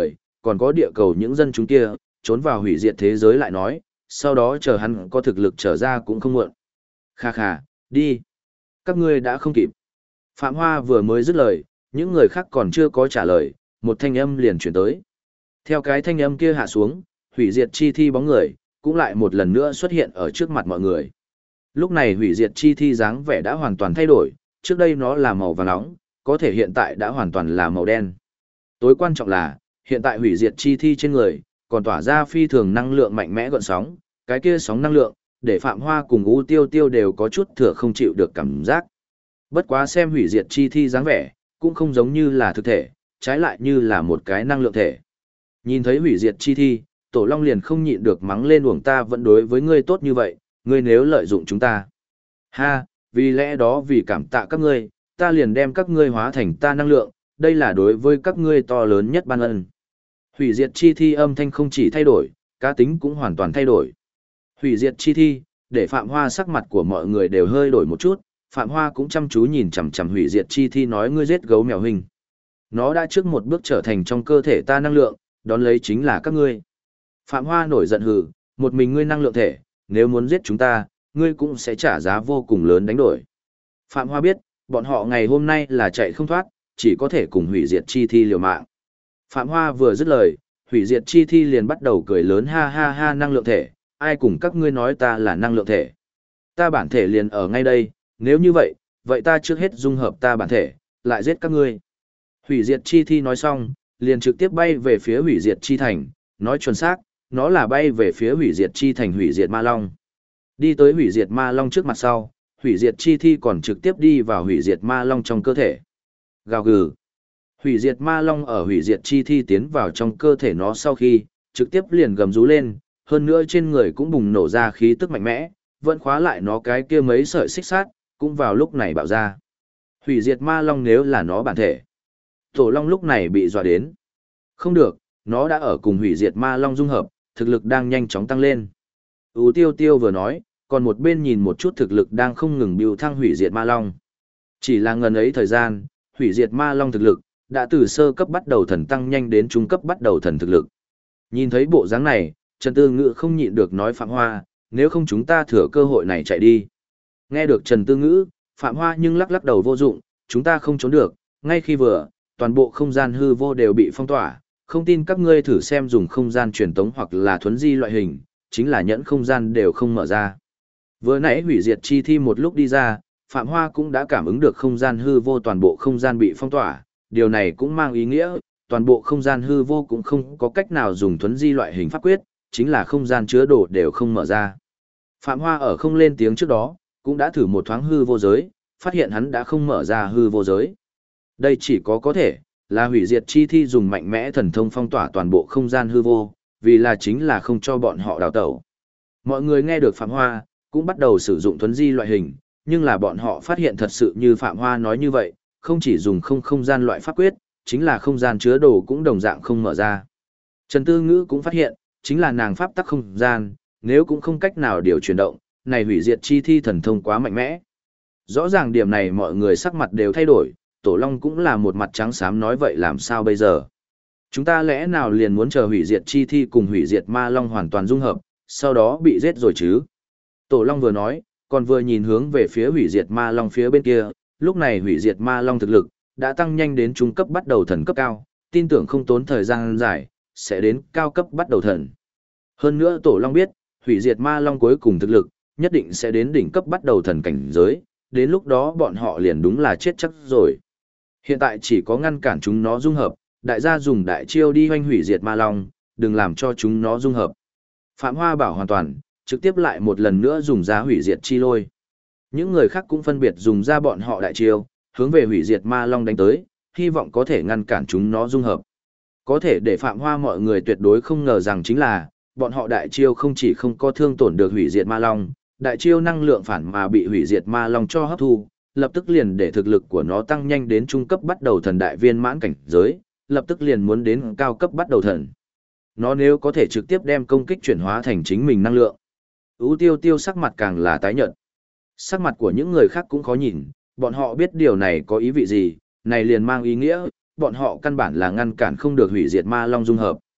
còn có địa cầu những dân chúng kia, trốn vào hủy diệt thế giới lại nói, sau đó chờ hắn có thực lực trở ra cũng không muộn. Kha kha, đi. Các ngươi đã không kịp. Phạm Hoa vừa mới dứt lời, những người khác còn chưa có trả lời, một thanh âm liền chuyển tới. Theo cái thanh âm kia hạ xuống, hủy diệt chi thi bóng người, cũng lại một lần nữa xuất hiện ở trước mặt mọi người. Lúc này hủy diệt chi thi dáng vẻ đã hoàn toàn thay đổi, trước đây nó là màu vàng nóng, có thể hiện tại đã hoàn toàn là màu đen. Tối quan trọng là, hiện tại hủy diệt chi thi trên người, còn tỏa ra phi thường năng lượng mạnh mẽ gợn sóng, cái kia sóng năng lượng, để Phạm Hoa cùng U Tiêu Tiêu đều có chút thừa không chịu được cảm giác. Bất quá xem hủy diệt chi thi dáng vẻ, cũng không giống như là thực thể, trái lại như là một cái năng lượng thể. Nhìn thấy hủy diệt chi thi, Tổ Long liền không nhịn được mắng lên uổng ta vẫn đối với ngươi tốt như vậy, ngươi nếu lợi dụng chúng ta. Ha, vì lẽ đó vì cảm tạ các ngươi, ta liền đem các ngươi hóa thành ta năng lượng, đây là đối với các ngươi to lớn nhất ban ân. Hủy diệt chi thi âm thanh không chỉ thay đổi, cá tính cũng hoàn toàn thay đổi. Hủy diệt chi thi, để Phạm Hoa sắc mặt của mọi người đều hơi đổi một chút, Phạm Hoa cũng chăm chú nhìn chằm chằm hủy diệt chi thi nói ngươi giết gấu mèo hình. Nó đã trước một bước trở thành trong cơ thể ta năng lượng, đón lấy chính là các ngươi. Phạm Hoa nổi giận hừ, một mình ngươi năng lượng thể, nếu muốn giết chúng ta, ngươi cũng sẽ trả giá vô cùng lớn đánh đổi. Phạm Hoa biết, bọn họ ngày hôm nay là chạy không thoát, chỉ có thể cùng hủy diệt chi thi liều mạng. Phạm Hoa vừa dứt lời, hủy diệt chi thi liền bắt đầu cười lớn ha ha ha năng lượng thể, ai cùng các ngươi nói ta là năng lượng thể. Ta bản thể liền ở ngay đây, nếu như vậy, vậy ta trước hết dung hợp ta bản thể, lại giết các ngươi. Hủy diệt chi thi nói xong, liền trực tiếp bay về phía hủy diệt chi thành, nói chuẩn xác, nó là bay về phía hủy diệt chi thành hủy diệt ma long. Đi tới hủy diệt ma long trước mặt sau, hủy diệt chi thi còn trực tiếp đi vào hủy diệt ma long trong cơ thể. Gào gừ. Hủy diệt ma long ở hủy diệt chi thi tiến vào trong cơ thể nó sau khi, trực tiếp liền gầm rú lên, hơn nữa trên người cũng bùng nổ ra khí tức mạnh mẽ, vẫn khóa lại nó cái kia mấy sợi xích sát, cũng vào lúc này bạo ra. Hủy diệt ma long nếu là nó bản thể. Tổ long lúc này bị dọa đến. Không được, nó đã ở cùng hủy diệt ma long dung hợp, thực lực đang nhanh chóng tăng lên. Tiêu Tiêu vừa nói, còn một bên nhìn một chút thực lực đang không ngừng bưu thăng hủy diệt ma long. Chỉ là ngần ấy thời gian, hủy diệt ma long thực lực đã từ sơ cấp bắt đầu thần tăng nhanh đến trung cấp bắt đầu thần thực lực. Nhìn thấy bộ dáng này, Trần Tư Ngữ không nhịn được nói Phạm Hoa, nếu không chúng ta thừa cơ hội này chạy đi. Nghe được Trần Tư Ngữ, Phạm Hoa nhưng lắc lắc đầu vô dụng, chúng ta không trốn được, ngay khi vừa, toàn bộ không gian hư vô đều bị phong tỏa, không tin các ngươi thử xem dùng không gian truyền tống hoặc là thuấn di loại hình, chính là nhẫn không gian đều không mở ra. Vừa nãy hủy diệt chi thi một lúc đi ra, Phạm Hoa cũng đã cảm ứng được không gian hư vô toàn bộ không gian bị phong tỏa, điều này cũng mang ý nghĩa, toàn bộ không gian hư vô cũng không có cách nào dùng thuấn di loại hình pháp quyết, chính là không gian chứa đồ đều không mở ra. Phạm Hoa ở không lên tiếng trước đó, cũng đã thử một thoáng hư vô giới, phát hiện hắn đã không mở ra hư vô giới. Đây chỉ có thể, là hủy diệt chi thi dùng mạnh mẽ thần thông phong tỏa toàn bộ không gian hư vô, vì là chính là không cho bọn họ đào tẩu. Mọi người nghe được Phạm Hoa, cũng bắt đầu sử dụng thuấn di loại hình, nhưng là bọn họ phát hiện thật sự như Phạm Hoa nói như vậy, không chỉ dùng không gian loại pháp quyết, chính là không gian chứa đồ cũng đồng dạng không mở ra. Trần Tư Ngữ cũng phát hiện, chính là nàng pháp tắc không gian, nếu cũng không cách nào điều chuyển động, này hủy diệt chi thi thần thông quá mạnh mẽ. Rõ ràng điểm này mọi người sắc mặt đều thay đổi, Tổ Long cũng là một mặt trắng xám nói vậy làm sao bây giờ. Chúng ta lẽ nào liền muốn chờ hủy diệt chi thi cùng hủy diệt ma long hoàn toàn dung hợp, sau đó bị giết rồi chứ? Tổ Long vừa nói, còn vừa nhìn hướng về phía hủy diệt ma long phía bên kia, lúc này hủy diệt ma long thực lực đã tăng nhanh đến trung cấp bắt đầu thần cấp cao, tin tưởng không tốn thời gian dài, sẽ đến cao cấp bắt đầu thần. Hơn nữa Tổ Long biết, hủy diệt ma long cuối cùng thực lực, nhất định sẽ đến đỉnh cấp bắt đầu thần cảnh giới, đến lúc đó bọn họ liền đúng là chết chắc rồi. Hiện tại chỉ có ngăn cản chúng nó dung hợp, đại gia dùng đại chiêu đi hoanh hủy diệt ma long, đừng làm cho chúng nó dung hợp. Phạm Hoa bảo hoàn toàn, trực tiếp lại một lần nữa dùng ra hủy diệt chi lôi. Những người khác cũng phân biệt dùng ra bọn họ đại chiêu, hướng về hủy diệt ma long đánh tới, hy vọng có thể ngăn cản chúng nó dung hợp. Có thể để Phạm Hoa mọi người tuyệt đối không ngờ rằng chính là, bọn họ đại chiêu không chỉ không có thương tổn được hủy diệt ma long, đại chiêu năng lượng phản mà bị hủy diệt ma long cho hấp thu, lập tức liền để thực lực của nó tăng nhanh đến trung cấp bắt đầu thần đại viên mãn cảnh giới, lập tức liền muốn đến cao cấp bắt đầu thần. Nó nếu có thể trực tiếp đem công kích chuyển hóa thành chính mình năng lượng. Tiêu Tiêu sắc mặt càng là tái nhợt. Sắc mặt của những người khác cũng khó nhìn, bọn họ biết điều này có ý vị gì, này liền mang ý nghĩa, bọn họ căn bản là ngăn cản không được hủy diệt ma long dung hợp.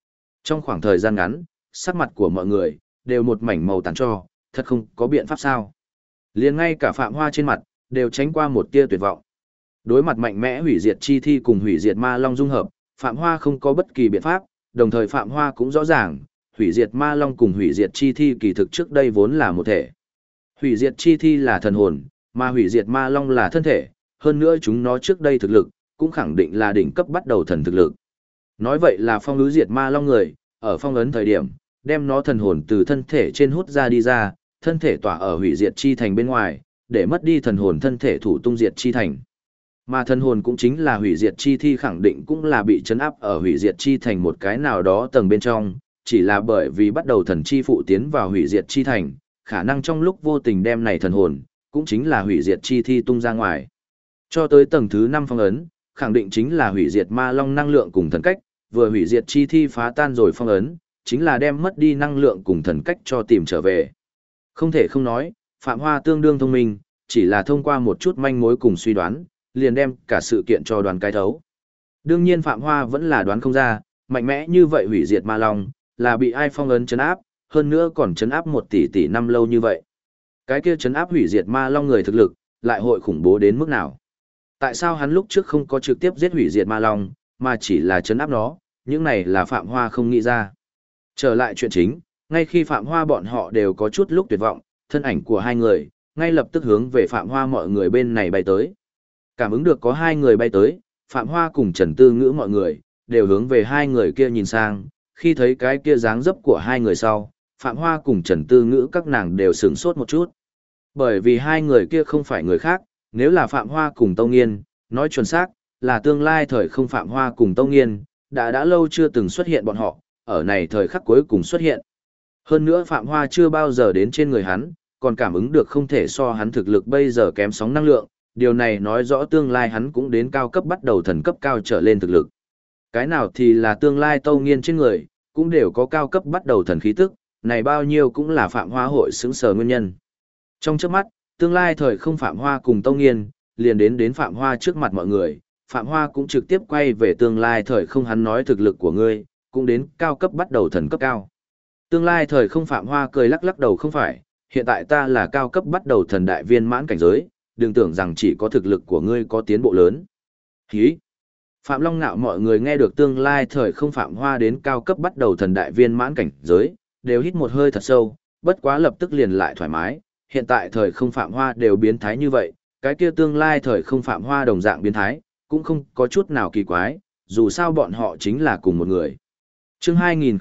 Trong khoảng thời gian ngắn, sắc mặt của mọi người đều một mảnh màu tàn tro, thật không có biện pháp sao. Liền ngay cả Phạm Hoa trên mặt đều tránh qua một tia tuyệt vọng. Đối mặt mạnh mẽ hủy diệt chi thi cùng hủy diệt ma long dung hợp, Phạm Hoa không có bất kỳ biện pháp, đồng thời Phạm Hoa cũng rõ ràng, hủy diệt ma long cùng hủy diệt chi thi kỳ thực trước đây vốn là một thể. Hủy diệt chi thi là thần hồn, mà hủy diệt ma long là thân thể, hơn nữa chúng nó trước đây thực lực, cũng khẳng định là đỉnh cấp bắt đầu thần thực lực. Nói vậy là phong ấn diệt ma long người, ở phong ấn thời điểm, đem nó thần hồn từ thân thể trên hút ra đi ra, thân thể tỏa ở hủy diệt chi thành bên ngoài, để mất đi thần hồn thân thể thủ tung diệt chi thành. Mà thần hồn cũng chính là hủy diệt chi thi khẳng định cũng là bị chấn áp ở hủy diệt chi thành một cái nào đó tầng bên trong, chỉ là bởi vì bắt đầu thần chi phụ tiến vào hủy diệt chi thành, khả năng trong lúc vô tình đem này thần hồn, cũng chính là hủy diệt chi thi tung ra ngoài. Cho tới tầng thứ 5 phong ấn, khẳng định chính là hủy diệt ma long năng lượng cùng thần cách, vừa hủy diệt chi thi phá tan rồi phong ấn, chính là đem mất đi năng lượng cùng thần cách cho tìm trở về. Không thể không nói, Phạm Hoa tương đương thông minh, chỉ là thông qua một chút manh mối cùng suy đoán, liền đem cả sự kiện cho đoán cái thấu. Đương nhiên Phạm Hoa vẫn là đoán không ra, mạnh mẽ như vậy hủy diệt ma long, là bị ai phong ấn trấn áp, hơn nữa còn trấn áp 1 tỷ năm lâu như vậy. Cái kia trấn áp hủy diệt ma long người thực lực, lại hội khủng bố đến mức nào? Tại sao hắn lúc trước không có trực tiếp giết hủy diệt ma long, mà chỉ là trấn áp nó, những này là Phạm Hoa không nghĩ ra. Trở lại chuyện chính, ngay khi Phạm Hoa bọn họ đều có chút lúc tuyệt vọng, thân ảnh của hai người, ngay lập tức hướng về Phạm Hoa mọi người bên này bay tới. Cảm ứng được có hai người bay tới, Phạm Hoa cùng Trần Tư Ngữ mọi người, đều hướng về hai người kia nhìn sang, khi thấy cái kia dáng dấp của hai người sau, Phạm Hoa cùng Trần Tư Ngữ các nàng đều sửng sốt một chút. Bởi vì hai người kia không phải người khác, nếu là Phạm Hoa cùng Tâu Nghiên, nói chuẩn xác, là tương lai thời không Phạm Hoa cùng Tâu Nghiên, đã lâu chưa từng xuất hiện bọn họ, ở này thời khắc cuối cùng xuất hiện. Hơn nữa Phạm Hoa chưa bao giờ đến trên người hắn, còn cảm ứng được không thể so hắn thực lực bây giờ kém sóng năng lượng, điều này nói rõ tương lai hắn cũng đến cao cấp bắt đầu thần cấp cao trở lên thực lực. Cái nào thì là tương lai Tâu Nghiên trên người, cũng đều có cao cấp bắt đầu thần khí tức, này bao nhiêu cũng là Phạm Hoa hội xứng sờ nguyên nhân. Trong chớp mắt, tương lai thời không Phạm Hoa cùng Tâu Nghiên, liền đến Phạm Hoa trước mặt mọi người, Phạm Hoa cũng trực tiếp quay về tương lai thời không hắn nói thực lực của ngươi, cũng đến cao cấp bắt đầu thần cấp cao. Tương lai thời không Phạm Hoa cười lắc lắc đầu không phải, hiện tại ta là cao cấp bắt đầu thần đại viên mãn cảnh giới, đừng tưởng rằng chỉ có thực lực của ngươi có tiến bộ lớn. Hí! Phạm Long Nạo mọi người nghe được tương lai thời không Phạm Hoa đến cao cấp bắt đầu thần đại viên mãn cảnh giới, đều hít một hơi thật sâu, bất quá lập tức liền lại thoải mái, hiện tại thời không Phạm Hoa đều biến thái như vậy, cái kia tương lai thời không Phạm Hoa đồng dạng biến thái, cũng không có chút nào kỳ quái, dù sao bọn họ chính là cùng một người. Chương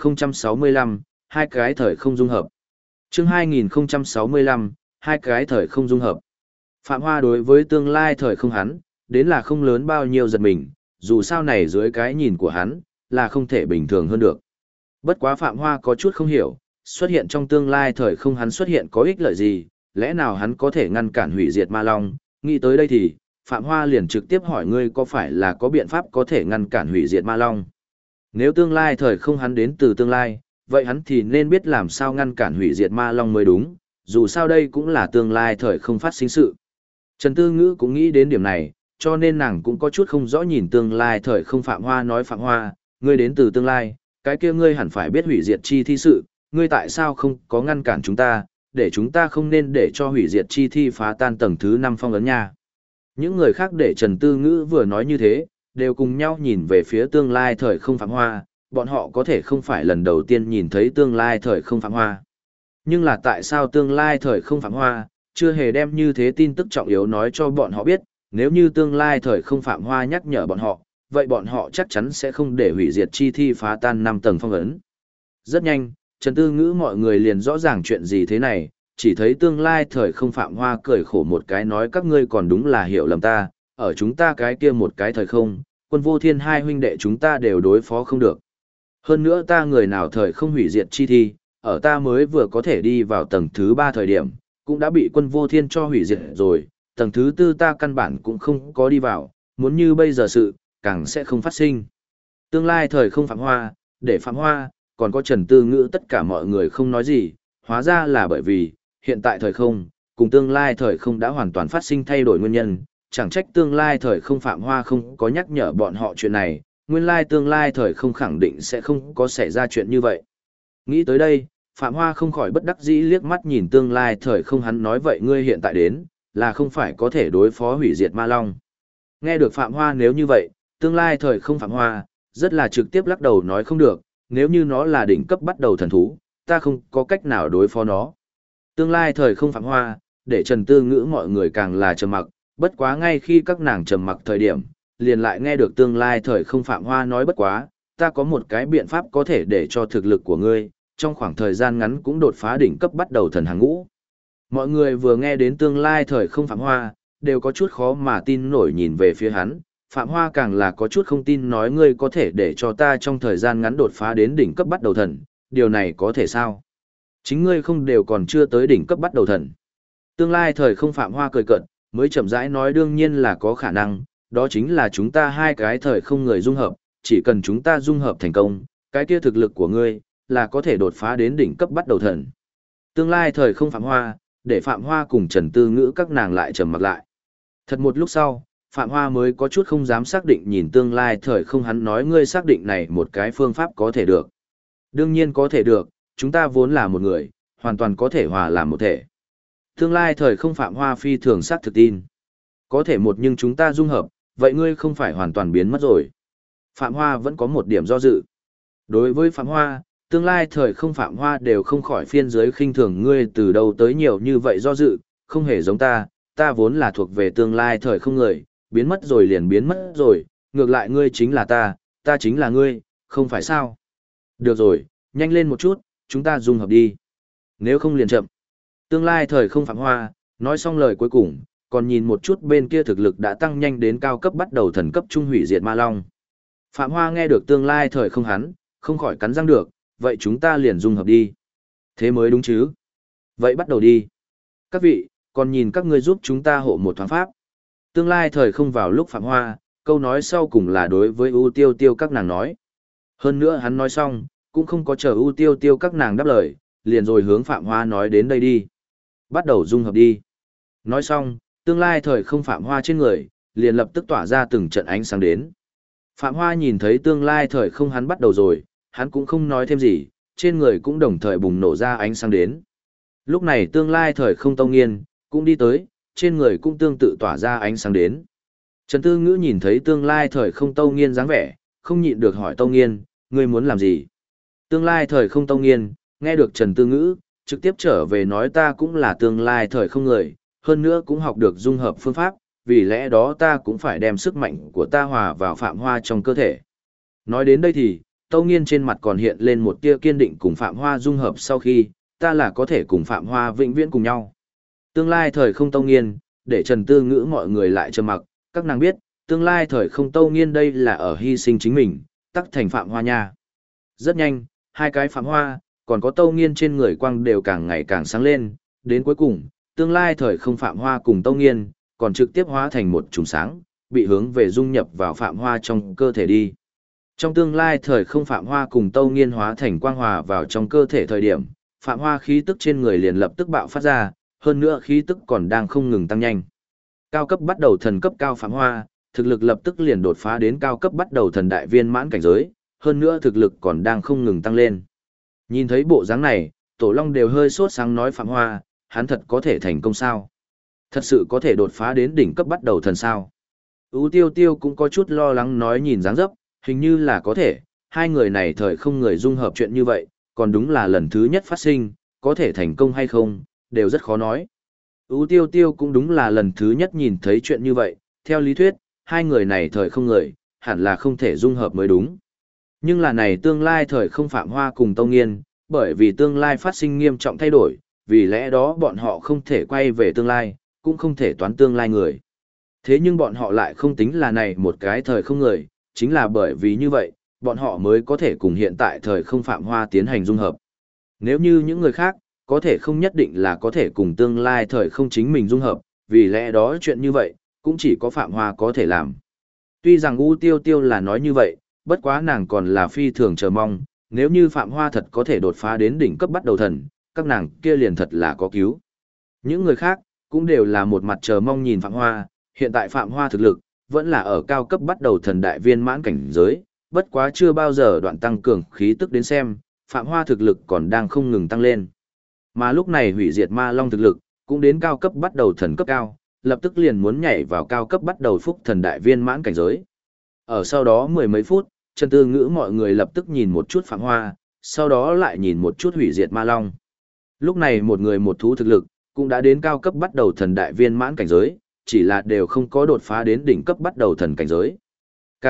2065, hai cái thời không dung hợp. Chương 2065, hai cái thời không dung hợp. Phạm Hoa đối với tương lai thời không hắn, đến là không lớn bao nhiêu giật mình, dù sao này dưới cái nhìn của hắn, là không thể bình thường hơn được. Bất quá Phạm Hoa có chút không hiểu, xuất hiện trong tương lai thời không hắn xuất hiện có ích lợi gì, lẽ nào hắn có thể ngăn cản hủy diệt ma long, nghĩ tới đây thì, Phạm Hoa liền trực tiếp hỏi ngươi có phải là có biện pháp có thể ngăn cản hủy diệt ma long. Nếu tương lai thời không hắn đến từ tương lai, vậy hắn thì nên biết làm sao ngăn cản hủy diệt ma long mới đúng, dù sao đây cũng là tương lai thời không phát sinh sự. Trần Tư Ngữ cũng nghĩ đến điểm này, cho nên nàng cũng có chút không rõ nhìn tương lai thời không Phạm Hoa nói Phạm Hoa, ngươi đến từ tương lai, cái kia ngươi hẳn phải biết hủy diệt chi thi sự, ngươi tại sao không có ngăn cản chúng ta, để chúng ta không nên để cho hủy diệt chi thi phá tan tầng thứ 5 phong ấn nha. Những người khác để Trần Tư Ngữ vừa nói như thế, đều cùng nhau nhìn về phía tương lai thời không Phạm Hoa, bọn họ có thể không phải lần đầu tiên nhìn thấy tương lai thời không Phạm Hoa. Nhưng là tại sao tương lai thời không Phạm Hoa, chưa hề đem như thế tin tức trọng yếu nói cho bọn họ biết, nếu như tương lai thời không Phạm Hoa nhắc nhở bọn họ, vậy bọn họ chắc chắn sẽ không để hủy diệt chi thi phá tan 5 tầng phong ấn. Rất nhanh, Trần Tư Ngữ mọi người liền rõ ràng chuyện gì thế này, chỉ thấy tương lai thời không Phạm Hoa cười khổ một cái nói các ngươi còn đúng là hiểu lầm ta, ở chúng ta cái kia một cái thời không, Quân Vô Thiên hai huynh đệ chúng ta đều đối phó không được. Hơn nữa ta người nào thời không hủy diệt chi thi, ở ta mới vừa có thể đi vào tầng thứ 3 thời điểm, cũng đã bị Quân Vô Thiên cho hủy diệt rồi, tầng thứ 4 ta căn bản cũng không có đi vào, muốn như bây giờ sự, càng sẽ không phát sinh. Tương lai thời không Phạm Hoa, để Phạm Hoa, còn có Trần Tư Ngữ tất cả mọi người không nói gì, hóa ra là bởi vì, hiện tại thời không, cùng tương lai thời không đã hoàn toàn phát sinh thay đổi nguyên nhân, chẳng trách tương lai thời không Phạm Hoa không có nhắc nhở bọn họ chuyện này, nguyên lai tương lai thời không khẳng định sẽ không có xảy ra chuyện như vậy. Nghĩ tới đây, Phạm Hoa không khỏi bất đắc dĩ liếc mắt nhìn tương lai thời không, hắn nói vậy ngươi hiện tại đến, là không phải có thể đối phó hủy diệt ma long. Nghe được Phạm Hoa nếu như vậy, tương lai thời không Phạm Hoa, rất là trực tiếp lắc đầu nói không được, nếu như nó là đỉnh cấp bắt đầu thần thú, ta không có cách nào đối phó nó. Tương lai thời không Phạm Hoa, để Trần Tư Ngữ mọi người càng là trầm mặc, bất quá ngay khi các nàng trầm mặc thời điểm, liền lại nghe được tương lai thời không Phạm Hoa nói bất quá, ta có một cái biện pháp có thể để cho thực lực của ngươi, trong khoảng thời gian ngắn cũng đột phá đỉnh cấp bắt đầu thần hàng ngũ. Mọi người vừa nghe đến tương lai thời không Phạm Hoa, đều có chút khó mà tin nổi nhìn về phía hắn, Phạm Hoa càng là có chút không tin nói ngươi có thể để cho ta trong thời gian ngắn đột phá đến đỉnh cấp bắt đầu thần, điều này có thể sao? Chính ngươi không đều còn chưa tới đỉnh cấp bắt đầu thần. Tương lai thời không Phạm Hoa cười cợt, mới chậm rãi nói đương nhiên là có khả năng, đó chính là chúng ta hai cái thời không người dung hợp, chỉ cần chúng ta dung hợp thành công, cái kia thực lực của ngươi là có thể đột phá đến đỉnh cấp bắt đầu thần. Tương lai thời không Phạm Hoa, để Phạm Hoa cùng Trần Tư Ngữ các nàng lại trầm mặc lại. Thật một lúc sau, Phạm Hoa mới có chút không dám xác định nhìn tương lai thời không, hắn nói ngươi xác định này một cái phương pháp có thể được. Đương nhiên có thể được, chúng ta vốn là một người, hoàn toàn có thể hòa làm một thể. Tương lai thời không Phạm Hoa phi thường xác thực tin. Có thể một nhưng chúng ta dung hợp, vậy ngươi không phải hoàn toàn biến mất rồi. Phạm Hoa vẫn có một điểm do dự. Đối với Phạm Hoa, tương lai thời không Phạm Hoa đều không khỏi phiên giới khinh thường ngươi từ đâu tới nhiều như vậy do dự, không hề giống ta, ta vốn là thuộc về tương lai thời không người, biến mất rồi liền biến mất rồi, ngược lại ngươi chính là ta chính là ngươi, không phải sao. Được rồi, nhanh lên một chút, chúng ta dung hợp đi. Nếu không liền chậm. Tương lai thời không Phạm Hoa, nói xong lời cuối cùng, còn nhìn một chút bên kia thực lực đã tăng nhanh đến cao cấp bắt đầu thần cấp trung hủy diệt ma long. Phạm Hoa nghe được tương lai thời không hắn, không khỏi cắn răng được, vậy chúng ta liền dung hợp đi. Thế mới đúng chứ. Vậy bắt đầu đi. Các vị, còn nhìn các ngươi giúp chúng ta hộ một thoáng pháp. Tương lai thời không vào lúc Phạm Hoa, câu nói sau cùng là đối với ưu tiêu tiêu các nàng nói. Hơn nữa hắn nói xong, cũng không có chờ ưu tiêu tiêu các nàng đáp lời, liền rồi hướng Phạm Hoa nói đến đây đi. Bắt đầu dung hợp đi. Nói xong, tương lai thời không Phạm Hoa trên người, liền lập tức tỏa ra từng trận ánh sáng đến. Phạm Hoa nhìn thấy tương lai thời không hắn bắt đầu rồi, hắn cũng không nói thêm gì, trên người cũng đồng thời bùng nổ ra ánh sáng đến. Lúc này tương lai thời không Tâu Nghiên, cũng đi tới, trên người cũng tương tự tỏa ra ánh sáng đến. Trần Tư Ngữ nhìn thấy tương lai thời không Tâu Nghiên dáng vẻ, không nhịn được hỏi Tâu Nghiên, ngươi muốn làm gì? Tương lai thời không Tâu Nghiên, nghe được Trần Tư Ngữ, trực tiếp trở về nói ta cũng là tương lai thời không người, hơn nữa cũng học được dung hợp phương pháp, vì lẽ đó ta cũng phải đem sức mạnh của ta hòa vào Phạm Hoa trong cơ thể. Nói đến đây thì, Tâu Nghiên trên mặt còn hiện lên một tia kiên định cùng Phạm Hoa dung hợp sau khi, ta là có thể cùng Phạm Hoa vĩnh viễn cùng nhau. Tương lai thời không Tâu Nghiên, để Trần Tư Ngữ mọi người lại trầm mặc, các nàng biết, tương lai thời không Tâu Nghiên đây là ở hy sinh chính mình, tắc thành Phạm Hoa nha. Rất nhanh, hai cái Phạm Hoa, còn có Tâu Nghiên trên người quang đều càng ngày càng sáng lên, đến cuối cùng, tương lai thời không Phạm Hoa cùng Tâu Nghiên, còn trực tiếp hóa thành một chùm sáng, bị hướng về dung nhập vào Phạm Hoa trong cơ thể đi. Trong tương lai thời không Phạm Hoa cùng Tâu Nghiên hóa thành quang hòa vào trong cơ thể thời điểm, Phạm Hoa khí tức trên người liền lập tức bạo phát ra, hơn nữa khí tức còn đang không ngừng tăng nhanh. Cao cấp bắt đầu thần cấp cao Phạm Hoa, thực lực lập tức liền đột phá đến cao cấp bắt đầu thần đại viên mãn cảnh giới, hơn nữa thực lực còn đang không ngừng tăng lên. Nhìn thấy bộ dáng này, Tổ Long đều hơi sốt sáng nói Phạm Hoa, hắn thật có thể thành công sao? Thật sự có thể đột phá đến đỉnh cấp bắt đầu thần sao? Ú Tiêu Tiêu cũng có chút lo lắng nói nhìn dáng dấp, hình như là có thể, hai người này thời không người dung hợp chuyện như vậy, còn đúng là lần thứ nhất phát sinh, có thể thành công hay không, đều rất khó nói. Ú Tiêu Tiêu cũng đúng là lần thứ nhất nhìn thấy chuyện như vậy, theo lý thuyết, hai người này thời không người, hẳn là không thể dung hợp mới đúng. Nhưng là này tương lai thời không Phạm Hoa cùng Tâu Nghiên, bởi vì tương lai phát sinh nghiêm trọng thay đổi, vì lẽ đó bọn họ không thể quay về tương lai, cũng không thể toán tương lai người. Thế nhưng bọn họ lại không tính là này một cái thời không người, chính là bởi vì như vậy, bọn họ mới có thể cùng hiện tại thời không Phạm Hoa tiến hành dung hợp. Nếu như những người khác, có thể không nhất định là có thể cùng tương lai thời không chính mình dung hợp, vì lẽ đó chuyện như vậy, cũng chỉ có Phạm Hoa có thể làm. Tuy rằng U Tiêu Tiêu là nói như vậy, bất quá nàng còn là phi thường chờ mong, nếu như Phạm Hoa thật có thể đột phá đến đỉnh cấp bắt đầu thần, các nàng kia liền thật là có cứu. Những người khác, cũng đều là một mặt chờ mong nhìn Phạm Hoa, hiện tại Phạm Hoa thực lực, vẫn là ở cao cấp bắt đầu thần đại viên mãn cảnh giới, bất quá chưa bao giờ đoạn tăng cường khí tức đến xem, Phạm Hoa thực lực còn đang không ngừng tăng lên. Mà lúc này hủy diệt ma long thực lực, cũng đến cao cấp bắt đầu thần cấp cao, lập tức liền muốn nhảy vào cao cấp bắt đầu phúc thần đại viên mãn cảnh giới. Ở sau đó mười mấy phút, Trần Tư Ngữ mọi người lập tức nhìn một chút Phạm Hoa, sau đó lại nhìn một chút hủy diệt ma long. Lúc này một người một thú thực lực, cũng đã đến cao cấp bắt đầu thần đại viên mãn cảnh giới, chỉ là đều không có đột phá đến đỉnh cấp bắt đầu thần cảnh giới. K.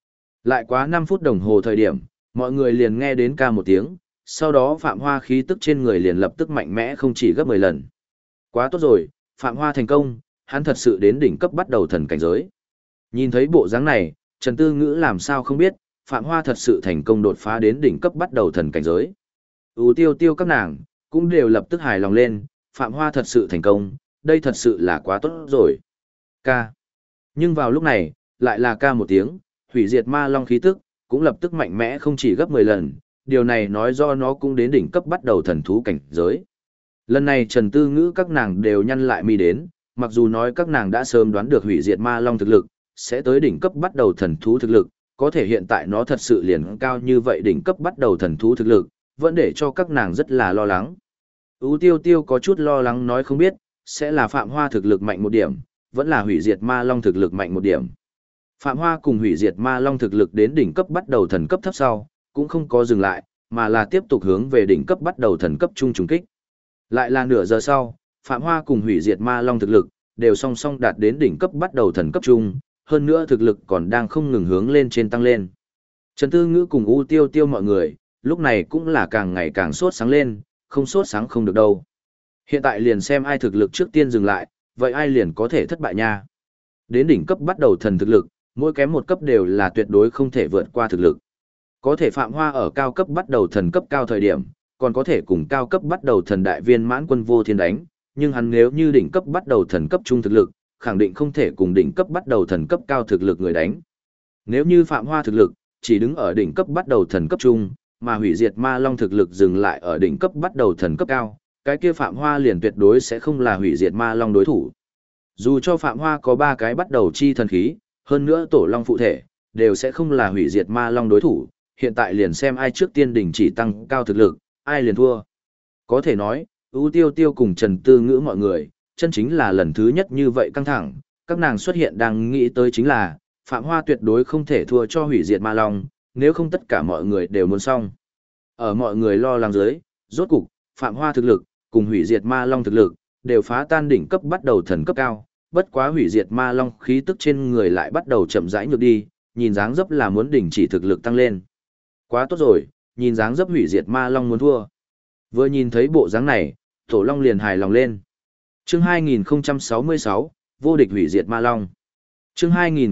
Lại quá 5 phút đồng hồ thời điểm, mọi người liền nghe đến ca một tiếng, sau đó Phạm Hoa khí tức trên người liền lập tức mạnh mẽ không chỉ gấp 10 lần. Quá tốt rồi, Phạm Hoa thành công, hắn thật sự đến đỉnh cấp bắt đầu thần cảnh giới. Nhìn thấy bộ dáng này, Trần Tư Ngữ làm sao không biết, Phạm Hoa thật sự thành công đột phá đến đỉnh cấp bắt đầu thần cảnh giới. Tiêu tiêu các nàng, cũng đều lập tức hài lòng lên, Phạm Hoa thật sự thành công, đây thật sự là quá tốt rồi. Ca. Nhưng vào lúc này, lại là ca một tiếng, hủy diệt ma long khí tức, cũng lập tức mạnh mẽ không chỉ gấp 10 lần, điều này nói do nó cũng đến đỉnh cấp bắt đầu thần thú cảnh giới. Lần này Trần Tư Ngữ các nàng đều nhăn lại mi đến, mặc dù nói các nàng đã sớm đoán được hủy diệt ma long thực lực, sẽ tới đỉnh cấp bắt đầu thần thú thực lực, có thể hiện tại nó thật sự liền cao như vậy đỉnh cấp bắt đầu thần thú thực lực, vẫn để cho các nàng rất là lo lắng. Tiêu tiêu có chút lo lắng nói không biết, sẽ là Phạm Hoa thực lực mạnh một điểm, vẫn là hủy diệt ma long thực lực mạnh một điểm. Phạm Hoa cùng hủy diệt ma long thực lực đến đỉnh cấp bắt đầu thần cấp thấp sau, cũng không có dừng lại, mà là tiếp tục hướng về đỉnh cấp bắt đầu thần cấp trung trùng kích. Lại là nửa giờ sau, Phạm Hoa cùng hủy diệt ma long thực lực, đều song song đạt đến đỉnh cấp bắt đầu thần cấp trung, hơn nữa thực lực còn đang không ngừng hướng lên trên tăng lên. Trần Tư Ngữ cùng tiêu tiêu mọi người, lúc này cũng là càng ngày càng sốt sáng lên, không sốt sáng không được đâu. Hiện tại liền xem ai thực lực trước tiên dừng lại, vậy ai liền có thể thất bại nha. Đến đỉnh cấp bắt đầu thần thực lực, mỗi kém một cấp đều là tuyệt đối không thể vượt qua thực lực. Có thể Phạm Hoa ở cao cấp bắt đầu thần cấp cao thời điểm, còn có thể cùng cao cấp bắt đầu thần đại viên mãn quân vô thiên đánh, nhưng hắn nếu như đỉnh cấp bắt đầu thần cấp trung thực lực, khẳng định không thể cùng đỉnh cấp bắt đầu thần cấp cao thực lực người đánh. Nếu như Phạm Hoa thực lực chỉ đứng ở đỉnh cấp bắt đầu thần cấp trung, mà hủy diệt ma long thực lực dừng lại ở đỉnh cấp bắt đầu thần cấp cao, cái kia Phạm Hoa liền tuyệt đối sẽ không là hủy diệt ma long đối thủ. Dù cho Phạm Hoa có 3 cái bắt đầu chi thần khí, hơn nữa tổ long phụ thể, đều sẽ không là hủy diệt ma long đối thủ, hiện tại liền xem ai trước tiên đỉnh chỉ tăng cao thực lực, ai liền thua. Có thể nói, tiêu tiêu cùng Trần Tư Ngữ mọi người, chân chính là lần thứ nhất như vậy căng thẳng, các nàng xuất hiện đang nghĩ tới chính là, Phạm Hoa tuyệt đối không thể thua cho hủy diệt ma long, nếu không tất cả mọi người đều muốn xong. Ở mọi người lo lắng dưới, rốt cục, Phạm Hoa thực lực, cùng hủy diệt ma long thực lực, đều phá tan đỉnh cấp bắt đầu thần cấp cao, bất quá hủy diệt ma long khí tức trên người lại bắt đầu chậm rãi nhược đi, nhìn dáng dấp là muốn đình chỉ thực lực tăng lên. Quá tốt rồi, nhìn dáng dấp hủy diệt ma long muốn thua. Vừa nhìn thấy bộ dáng này, Tổ Long liền hài lòng lên. Chương 2066, vô địch hủy diệt ma long. Chương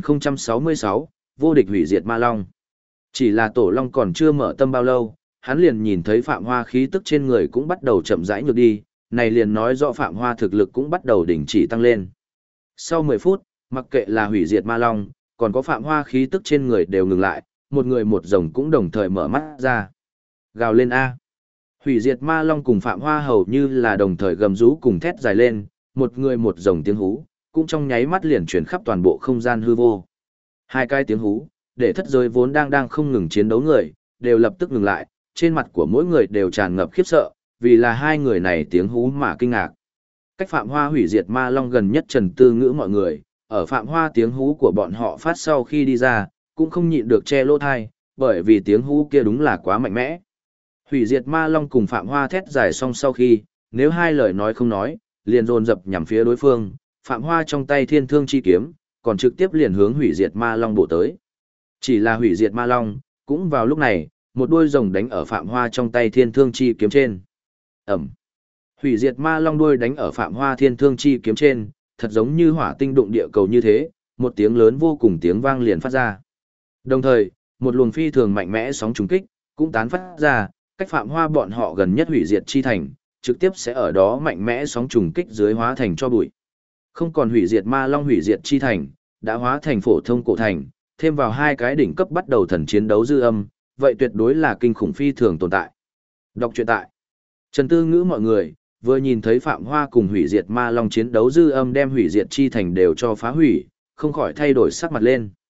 2066, vô địch hủy diệt ma long. Chỉ là Tổ Long còn chưa mở tâm bao lâu, hắn liền nhìn thấy Phạm Hoa khí tức trên người cũng bắt đầu chậm rãi nhược đi, này liền nói rõ Phạm Hoa thực lực cũng bắt đầu đình chỉ tăng lên. Sau 10 phút, mặc kệ là hủy diệt ma long, còn có Phạm Hoa khí tức trên người đều ngừng lại, một người một rồng cũng đồng thời mở mắt ra. Gào lên A. Hủy diệt ma long cùng Phạm Hoa hầu như là đồng thời gầm rú cùng thét dài lên, một người một rồng tiếng hú, cũng trong nháy mắt liền truyền khắp toàn bộ không gian hư vô. Hai cái tiếng hú, để thất giới vốn đang không ngừng chiến đấu người, đều lập tức ngừng lại, trên mặt của mỗi người đều tràn ngập khiếp sợ, vì là hai người này tiếng hú mà kinh ngạc. Cách Phạm Hoa hủy diệt ma long gần nhất Trần Tư Ngữ mọi người, ở Phạm Hoa tiếng hú của bọn họ phát sau khi đi ra, cũng không nhịn được che lỗ thai, bởi vì tiếng hú kia đúng là quá mạnh mẽ. Hủy diệt ma long cùng Phạm Hoa thét dài xong sau khi, nếu hai lời nói không nói, liền dồn dập nhằm phía đối phương, Phạm Hoa trong tay thiên thương chi kiếm, còn trực tiếp liền hướng hủy diệt ma long bổ tới. Chỉ là hủy diệt ma long, cũng vào lúc này, một đuôi rồng đánh ở Phạm Hoa trong tay thiên thương chi kiếm trên. Ẩm. Hủy diệt ma long đuôi đánh ở Phạm Hoa thiên thương chi kiếm trên, thật giống như hỏa tinh đụng địa cầu như thế, một tiếng lớn vô cùng tiếng vang liền phát ra. Đồng thời, một luồng phi thường mạnh mẽ sóng trùng kích, cũng tán phát ra, cách Phạm Hoa bọn họ gần nhất hủy diệt chi thành, trực tiếp sẽ ở đó mạnh mẽ sóng trùng kích dưới hóa thành cho bụi. Không còn hủy diệt ma long hủy diệt chi thành, đã hóa thành phổ thông cổ thành, thêm vào hai cái đỉnh cấp bắt đầu thần chiến đấu dư âm, vậy tuyệt đối là kinh khủng phi thường tồn tại. Đọc truyện tại Trần Tư Ngữ mọi người, vừa nhìn thấy Phạm Hoa cùng hủy diệt ma long chiến đấu dư âm đem hủy diệt chi thành đều cho phá hủy, không khỏi thay đổi sắc mặt lên.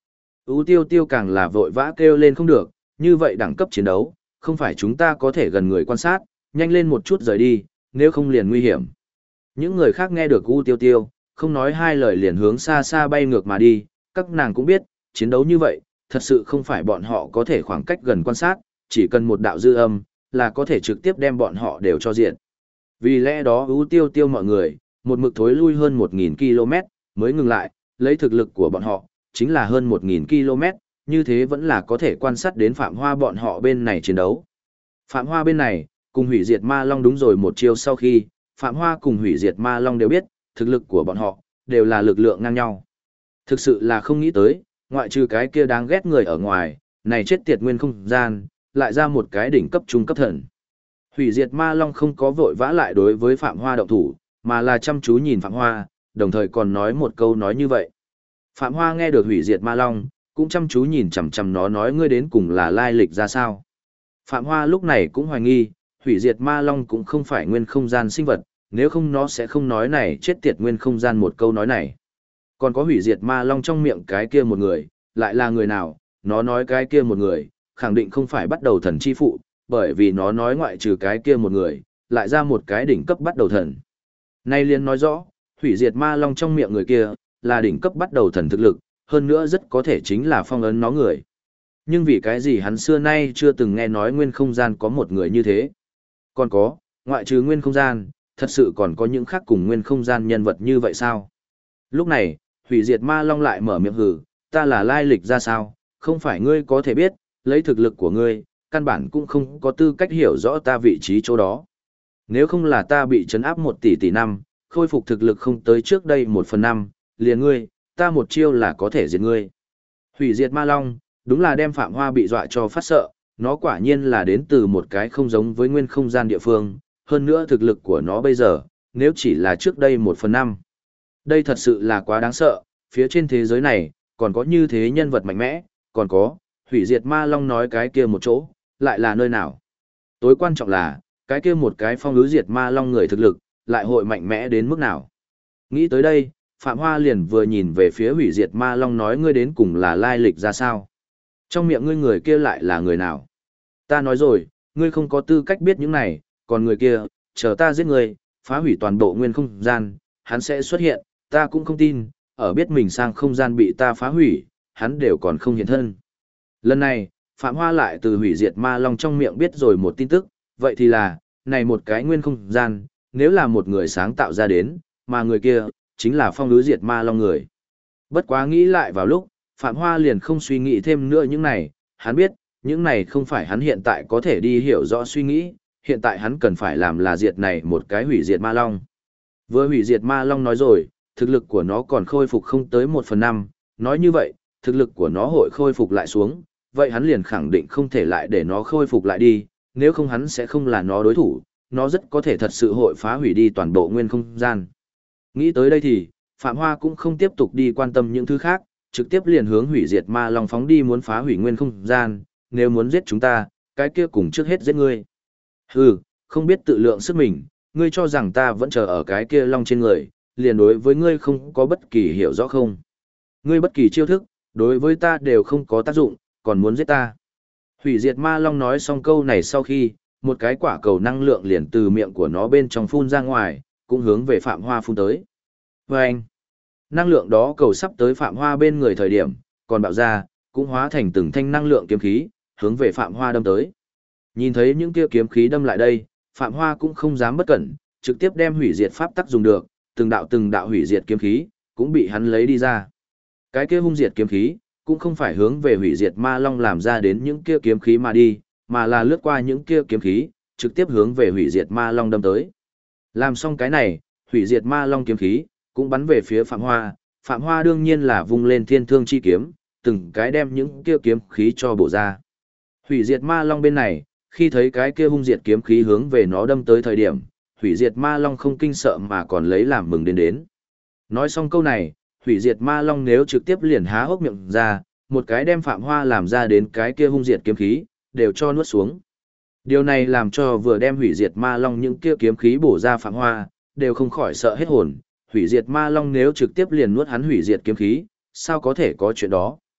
Ú Tiêu Tiêu càng là vội vã kêu lên không được, như vậy đẳng cấp chiến đấu, không phải chúng ta có thể gần người quan sát, nhanh lên một chút rời đi, nếu không liền nguy hiểm. Những người khác nghe được Ú Tiêu Tiêu, không nói hai lời liền hướng xa xa bay ngược mà đi, các nàng cũng biết, chiến đấu như vậy, thật sự không phải bọn họ có thể khoảng cách gần quan sát, chỉ cần một đạo dư âm, là có thể trực tiếp đem bọn họ đều cho diện. Vì lẽ đó Ú Tiêu Tiêu mọi người, một mực thối lui hơn 1.000 km, mới ngừng lại, lấy thực lực của bọn họ, chính là hơn 1.000 km, như thế vẫn là có thể quan sát đến Phạm Hoa bọn họ bên này chiến đấu. Phạm Hoa bên này, cùng hủy diệt ma long đúng rồi một chiêu sau khi, Phạm Hoa cùng hủy diệt ma long đều biết, thực lực của bọn họ, đều là lực lượng ngang nhau. Thực sự là không nghĩ tới, ngoại trừ cái kia đáng ghét người ở ngoài, này chết tiệt nguyên không gian, lại ra một cái đỉnh cấp trung cấp thần. Hủy diệt ma long không có vội vã lại đối với Phạm Hoa động thủ, mà là chăm chú nhìn Phạm Hoa, đồng thời còn nói một câu nói như vậy. Phạm Hoa nghe được hủy diệt ma long, cũng chăm chú nhìn chằm chằm nó nói ngươi đến cùng là lai lịch ra sao. Phạm Hoa lúc này cũng hoài nghi, hủy diệt ma long cũng không phải nguyên không gian sinh vật, nếu không nó sẽ không nói này chết tiệt nguyên không gian một câu nói này. Còn có hủy diệt ma long trong miệng cái kia một người, lại là người nào, nó nói cái kia một người, khẳng định không phải bắt đầu thần chi phụ, bởi vì nó nói ngoại trừ cái kia một người, lại ra một cái đỉnh cấp bắt đầu thần. Nay liền nói rõ, hủy diệt ma long trong miệng người kia, là đỉnh cấp bắt đầu thần thực lực, hơn nữa rất có thể chính là phong ấn nó người. Nhưng vì cái gì hắn xưa nay chưa từng nghe nói nguyên không gian có một người như thế. Còn có, ngoại trừ nguyên không gian, thật sự còn có những khác cùng nguyên không gian nhân vật như vậy sao? Lúc này, hủy diệt ma long lại mở miệng hừ, ta là lai lịch ra sao, không phải ngươi có thể biết, lấy thực lực của ngươi, căn bản cũng không có tư cách hiểu rõ ta vị trí chỗ đó. Nếu không là ta bị trấn áp 1 tỷ năm, khôi phục thực lực không tới trước đây 1/5, liền ngươi, ta một chiêu là có thể diệt ngươi. Hủy diệt ma long, đúng là đem Phạm Hoa bị dọa cho phát sợ, nó quả nhiên là đến từ một cái không giống với nguyên không gian địa phương, hơn nữa thực lực của nó bây giờ, nếu chỉ là trước đây 1/5. Đây thật sự là quá đáng sợ, phía trên thế giới này, còn có như thế nhân vật mạnh mẽ, còn có, hủy diệt ma long nói cái kia một chỗ, lại là nơi nào. Tối quan trọng là, cái kia một cái phong ứ diệt ma long người thực lực, lại hội mạnh mẽ đến mức nào. Nghĩ tới đây, Phạm Hoa liền vừa nhìn về phía hủy diệt ma long nói ngươi đến cùng là lai lịch ra sao. Trong miệng ngươi người kia lại là người nào? Ta nói rồi, ngươi không có tư cách biết những này, còn người kia, chờ ta giết ngươi, phá hủy toàn bộ nguyên không gian, hắn sẽ xuất hiện, ta cũng không tin, ở biết mình sang không gian bị ta phá hủy, hắn đều còn không hiện thân. Lần này, Phạm Hoa lại từ hủy diệt ma long trong miệng biết rồi một tin tức, vậy thì là, này một cái nguyên không gian, nếu là một người sáng tạo ra đến, mà người kia, chính là phong ứ diệt ma long người. Bất quá nghĩ lại vào lúc, Phạm Hoa liền không suy nghĩ thêm nữa những này, hắn biết, những này không phải hắn hiện tại có thể đi hiểu rõ suy nghĩ, hiện tại hắn cần phải làm là diệt này một cái hủy diệt ma long. Vừa hủy diệt ma long nói rồi, thực lực của nó còn khôi phục không tới 1/5, nói như vậy, thực lực của nó hội khôi phục lại xuống, vậy hắn liền khẳng định không thể lại để nó khôi phục lại đi, nếu không hắn sẽ không là nó đối thủ, nó rất có thể thật sự hội phá hủy đi toàn bộ nguyên không gian. Nghĩ tới đây thì, Phạm Hoa cũng không tiếp tục đi quan tâm những thứ khác, trực tiếp liền hướng hủy diệt ma long phóng đi muốn phá hủy nguyên không gian, nếu muốn giết chúng ta, cái kia cùng trước hết giết ngươi. Hừ, không biết tự lượng sức mình, ngươi cho rằng ta vẫn chờ ở cái kia long trên người, liền đối với ngươi không có bất kỳ hiểu rõ không. Ngươi bất kỳ chiêu thức, đối với ta đều không có tác dụng, còn muốn giết ta. Hủy diệt ma long nói xong câu này sau khi, một cái quả cầu năng lượng liền từ miệng của nó bên trong phun ra ngoài, cũng hướng về Phạm Hoa phun tới. Và anh, năng lượng đó cầu sắp tới Phạm Hoa bên người thời điểm, còn bạo ra, cũng hóa thành từng thanh năng lượng kiếm khí, hướng về Phạm Hoa đâm tới. Nhìn thấy những kia kiếm khí đâm lại đây, Phạm Hoa cũng không dám bất cẩn, trực tiếp đem hủy diệt pháp tắc dùng được, từng đạo hủy diệt kiếm khí, cũng bị hắn lấy đi ra. Cái kia hung diệt kiếm khí, cũng không phải hướng về hủy diệt ma long làm ra đến những kia kiếm khí mà đi, mà là lướt qua những kia kiếm khí, trực tiếp hướng về hủy diệt ma long đâm tới. Làm xong cái này, hủy diệt ma long kiếm khí, cũng bắn về phía Phạm Hoa. Phạm Hoa đương nhiên là vung lên thiên thương chi kiếm, từng cái đem những kia kiếm khí cho bổ ra. Hủy diệt ma long bên này, khi thấy cái kia hung diệt kiếm khí hướng về nó đâm tới thời điểm, hủy diệt ma long không kinh sợ mà còn lấy làm mừng đến. Nói xong câu này, hủy diệt ma long nếu trực tiếp liền há hốc miệng ra, một cái đem Phạm Hoa làm ra đến cái kia hung diệt kiếm khí, đều cho nuốt xuống. Điều này làm cho vừa đem hủy diệt ma long những kia kiếm khí bổ ra Phạm Hoa, đều không khỏi sợ hết hồn, hủy diệt ma long nếu trực tiếp liền nuốt hắn hủy diệt kiếm khí, sao có thể có chuyện đó.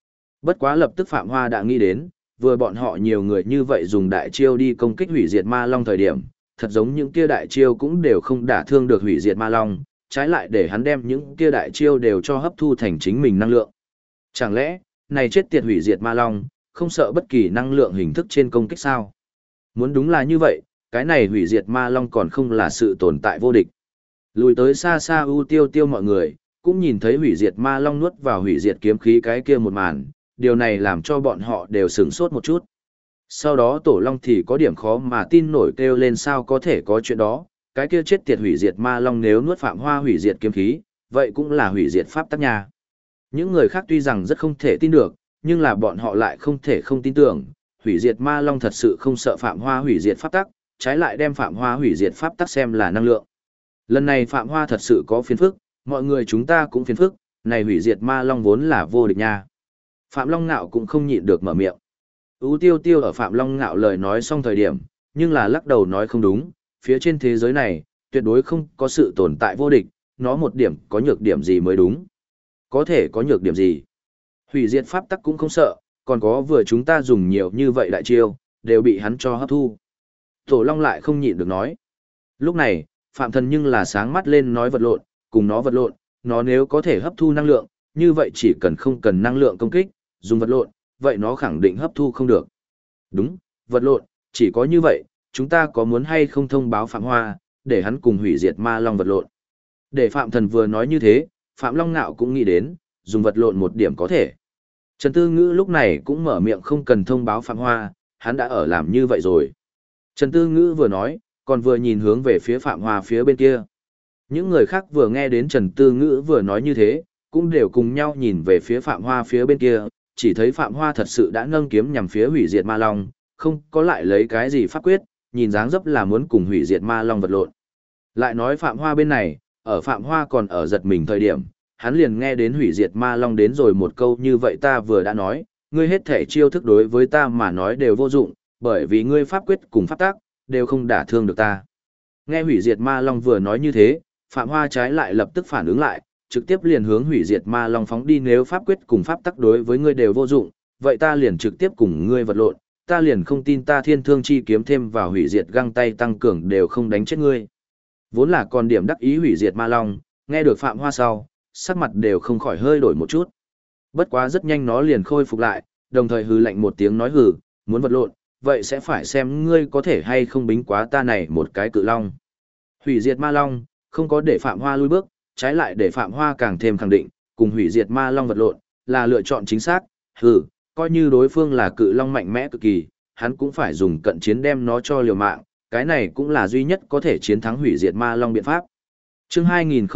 Bất quá lập tức Phạm Hoa đã nghĩ đến, vừa bọn họ nhiều người như vậy dùng đại chiêu đi công kích hủy diệt ma long thời điểm, thật giống những kia đại chiêu cũng đều không đả thương được hủy diệt ma long, trái lại để hắn đem những kia đại chiêu đều cho hấp thu thành chính mình năng lượng. Chẳng lẽ, này chết tiệt hủy diệt ma long, không sợ bất kỳ năng lượng hình thức trên công kích sao? Muốn đúng là như vậy, cái này hủy diệt ma long còn không là sự tồn tại vô địch. Lùi tới xa xa ưu tiêu tiêu mọi người, cũng nhìn thấy hủy diệt ma long nuốt vào hủy diệt kiếm khí cái kia một màn, điều này làm cho bọn họ đều sửng sốt một chút. Sau đó tổ long thì có điểm khó mà tin nổi kêu lên sao có thể có chuyện đó, cái kia chết tiệt hủy diệt ma long nếu nuốt Phạm Hoa hủy diệt kiếm khí, vậy cũng là hủy diệt pháp tắc nha. Những người khác tuy rằng rất không thể tin được, nhưng là bọn họ lại không thể không tin tưởng, hủy diệt ma long thật sự không sợ Phạm Hoa hủy diệt pháp tắc, trái lại đem Phạm Hoa hủy diệt pháp tắc xem là năng lượng. Lần này Phạm Hoa thật sự có phiền phức, mọi người chúng ta cũng phiền phức, này hủy diệt ma long vốn là vô địch nha. Phạm Long Ngạo cũng không nhịn được mở miệng. Ú Tiêu Tiêu ở Phạm Long Ngạo lời nói xong thời điểm, nhưng là lắc đầu nói không đúng, phía trên thế giới này, tuyệt đối không có sự tồn tại vô địch, nó một điểm có nhược điểm gì mới đúng. Có thể có nhược điểm gì? Hủy diệt pháp tắc cũng không sợ, còn có vừa chúng ta dùng nhiều như vậy đại chiêu, đều bị hắn cho hấp thu. Tổ Long lại không nhịn được nói. Lúc này, Phạm Thần nhưng là sáng mắt lên nói vật lộn, cùng nó vật lộn, nó nếu có thể hấp thu năng lượng, như vậy chỉ cần không cần năng lượng công kích, dùng vật lộn, vậy nó khẳng định hấp thu không được. Đúng, vật lộn, chỉ có như vậy, chúng ta có muốn hay không thông báo Phạm Hoa, để hắn cùng hủy diệt ma long vật lộn. Để Phạm Thần vừa nói như thế, Phạm Long Nạo cũng nghĩ đến, dùng vật lộn một điểm có thể. Trần Tư Ngữ lúc này cũng mở miệng không cần thông báo Phạm Hoa, hắn đã ở làm như vậy rồi. Trần Tư Ngữ vừa nói, còn vừa nhìn hướng về phía Phạm Hoa phía bên kia. Những người khác vừa nghe đến Trần Tư Ngữ vừa nói như thế, cũng đều cùng nhau nhìn về phía Phạm Hoa phía bên kia, chỉ thấy Phạm Hoa thật sự đã nâng kiếm nhằm phía hủy diệt ma long, không có lại lấy cái gì pháp quyết, nhìn dáng dấp là muốn cùng hủy diệt ma long vật lộn. Lại nói Phạm Hoa bên này, ở Phạm Hoa còn ở giật mình thời điểm, hắn liền nghe đến hủy diệt ma long đến rồi một câu như vậy ta vừa đã nói, ngươi hết thể chiêu thức đối với ta mà nói đều vô dụng, bởi vì ngươi pháp quyết cùng pháp tác, đều không đả thương được ta. Nghe hủy diệt ma long vừa nói như thế, Phạm Hoa trái lại lập tức phản ứng lại, trực tiếp liền hướng hủy diệt ma long phóng đi nếu pháp quyết cùng pháp tắc đối với ngươi đều vô dụng, vậy ta liền trực tiếp cùng ngươi vật lộn, ta liền không tin ta thiên thương chi kiếm thêm vào hủy diệt găng tay tăng cường đều không đánh chết ngươi. Vốn là còn điểm đắc ý hủy diệt ma long, nghe được Phạm Hoa sau, sắc mặt đều không khỏi hơi đổi một chút. Bất quá rất nhanh nó liền khôi phục lại, đồng thời hừ lạnh một tiếng nói hừ, muốn vật lộn, vậy sẽ phải xem ngươi có thể hay không bính quá ta này một cái cự long. Hủy diệt ma long, không có để Phạm Hoa lui bước, trái lại để Phạm Hoa càng thêm khẳng định, cùng hủy diệt ma long vật lộn, là lựa chọn chính xác, coi như đối phương là cự long mạnh mẽ cực kỳ, hắn cũng phải dùng cận chiến đem nó cho liều mạng, cái này cũng là duy nhất có thể chiến thắng hủy diệt ma long biện pháp. Chương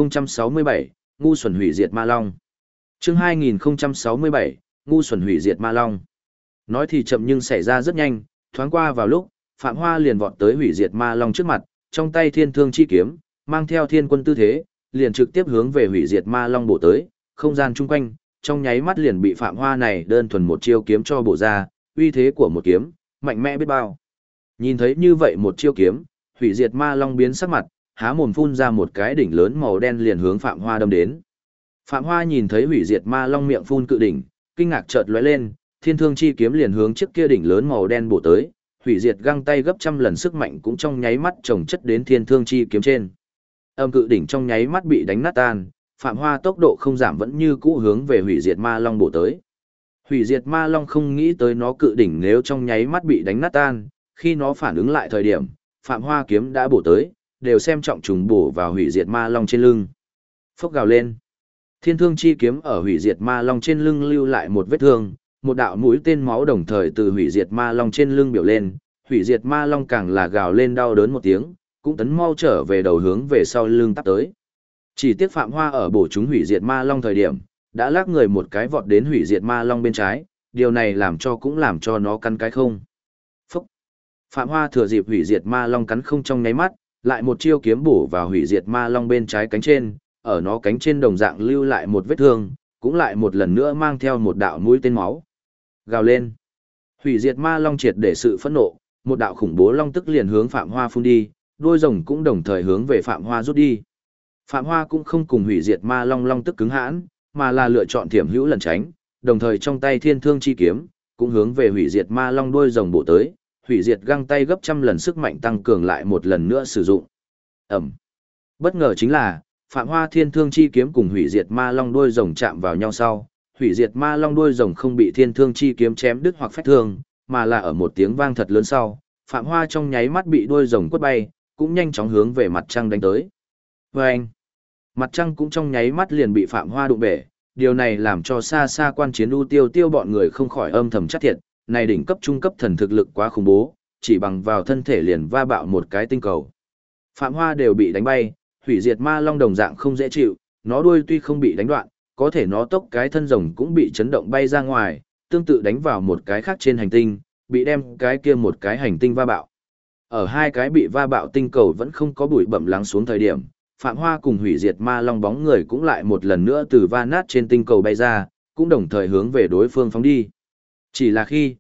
2067, ngu xuẩn hủy diệt ma long. Chương 2067, ngu xuẩn hủy diệt ma long. Nói thì chậm nhưng xảy ra rất nhanh, thoáng qua vào lúc, Phạm Hoa liền vọt tới hủy diệt ma long trước mặt, trong tay thiên thương chi kiếm, mang theo thiên quân tư thế, liền trực tiếp hướng về hủy diệt ma long bổ tới, không gian chung quanh, trong nháy mắt liền bị Phạm Hoa này đơn thuần một chiêu kiếm cho bổ ra, uy thế của một kiếm, mạnh mẽ biết bao. Nhìn thấy như vậy một chiêu kiếm, hủy diệt ma long biến sắc mặt, há mồm phun ra một cái đỉnh lớn màu đen liền hướng Phạm Hoa đâm đến. Phạm Hoa nhìn thấy hủy diệt ma long miệng phun cự đỉnh, kinh ngạc chợt lóe lên, thiên thương chi kiếm liền hướng trước kia đỉnh lớn màu đen bổ tới, hủy diệt găng tay gấp trăm lần sức mạnh cũng trong nháy mắt chồng chất đến thiên thương chi kiếm trên. Âm cự đỉnh trong nháy mắt bị đánh nát tan, Phạm Hoa tốc độ không giảm vẫn như cũ hướng về hủy diệt ma long bổ tới. Hủy diệt ma long không nghĩ tới nó cự đỉnh nếu trong nháy mắt bị đánh nát tan, khi nó phản ứng lại thời điểm, Phạm Hoa kiếm đã bổ tới, đều xem trọng trùng bổ vào hủy diệt ma long trên lưng. Phốc gào lên. Thiên thương chi kiếm ở hủy diệt ma long trên lưng lưu lại một vết thương, một đạo mũi tên máu đồng thời từ hủy diệt ma long trên lưng biểu lên, hủy diệt ma long càng là gào lên đau đớn một tiếng, cũng tấn mau trở về đầu hướng về sau lưng tắp tới. Chỉ tiếc Phạm Hoa ở bổ chúng hủy diệt ma long thời điểm, đã lắc người một cái vọt đến hủy diệt ma long bên trái, điều này cũng làm cho nó cắn cái không. Phúc! Phạm Hoa thừa dịp hủy diệt ma long cắn không trong nháy mắt, lại một chiêu kiếm bổ vào hủy diệt ma long bên trái cánh trên, ở nó cánh trên đồng dạng lưu lại một vết thương, cũng lại một lần nữa mang theo một đạo mũi tên máu. Gào lên! Hủy diệt ma long triệt để sự phẫn nộ, một đạo khủng bố long tức liền hướng Phạm Hoa phun đi, đuôi rồng cũng đồng thời hướng về Phạm Hoa rút đi. Phạm Hoa cũng không cùng hủy diệt ma long long tức cứng hãn, mà là lựa chọn thiểm hữu lần tránh, đồng thời trong tay thiên thương chi kiếm, cũng hướng về hủy diệt ma long đuôi rồng bổ tới, hủy diệt găng tay gấp trăm lần sức mạnh tăng cường lại một lần nữa sử dụng. Ẩm. Bất ngờ chính là, Phạm Hoa thiên thương chi kiếm cùng hủy diệt ma long đuôi rồng chạm vào nhau sau, hủy diệt ma long đuôi rồng không bị thiên thương chi kiếm chém đứt hoặc phách thương, mà là ở một tiếng vang thật lớn sau, Phạm Hoa trong nháy mắt bị đuôi rồng quất bay, cũng nhanh chóng hướng về mặt trăng đánh tới. Vâng! Mặt trăng cũng trong nháy mắt liền bị Phạm Hoa đụng bể, điều này làm cho xa xa quan chiến U Tiêu Tiêu bọn người không khỏi âm thầm chắc thiệt, này đỉnh cấp trung cấp thần thực lực quá khủng bố, chỉ bằng vào thân thể liền va bạo một cái tinh cầu. Phạm Hoa đều bị đánh bay, hủy diệt ma long đồng dạng không dễ chịu, nó đuôi tuy không bị đánh đoạn, có thể nó tốc cái thân rồng cũng bị chấn động bay ra ngoài, tương tự đánh vào một cái khác trên hành tinh, bị đem cái kia một cái hành tinh va bạo. Ở hai cái bị va bạo tinh cầu vẫn không có bụi bặm lắng xuống thời điểm, Phạm Hoa cùng hủy diệt ma long bóng người cũng lại một lần nữa từ va nát trên tinh cầu bay ra, cũng đồng thời hướng về đối phương phóng đi. Chỉ là khi,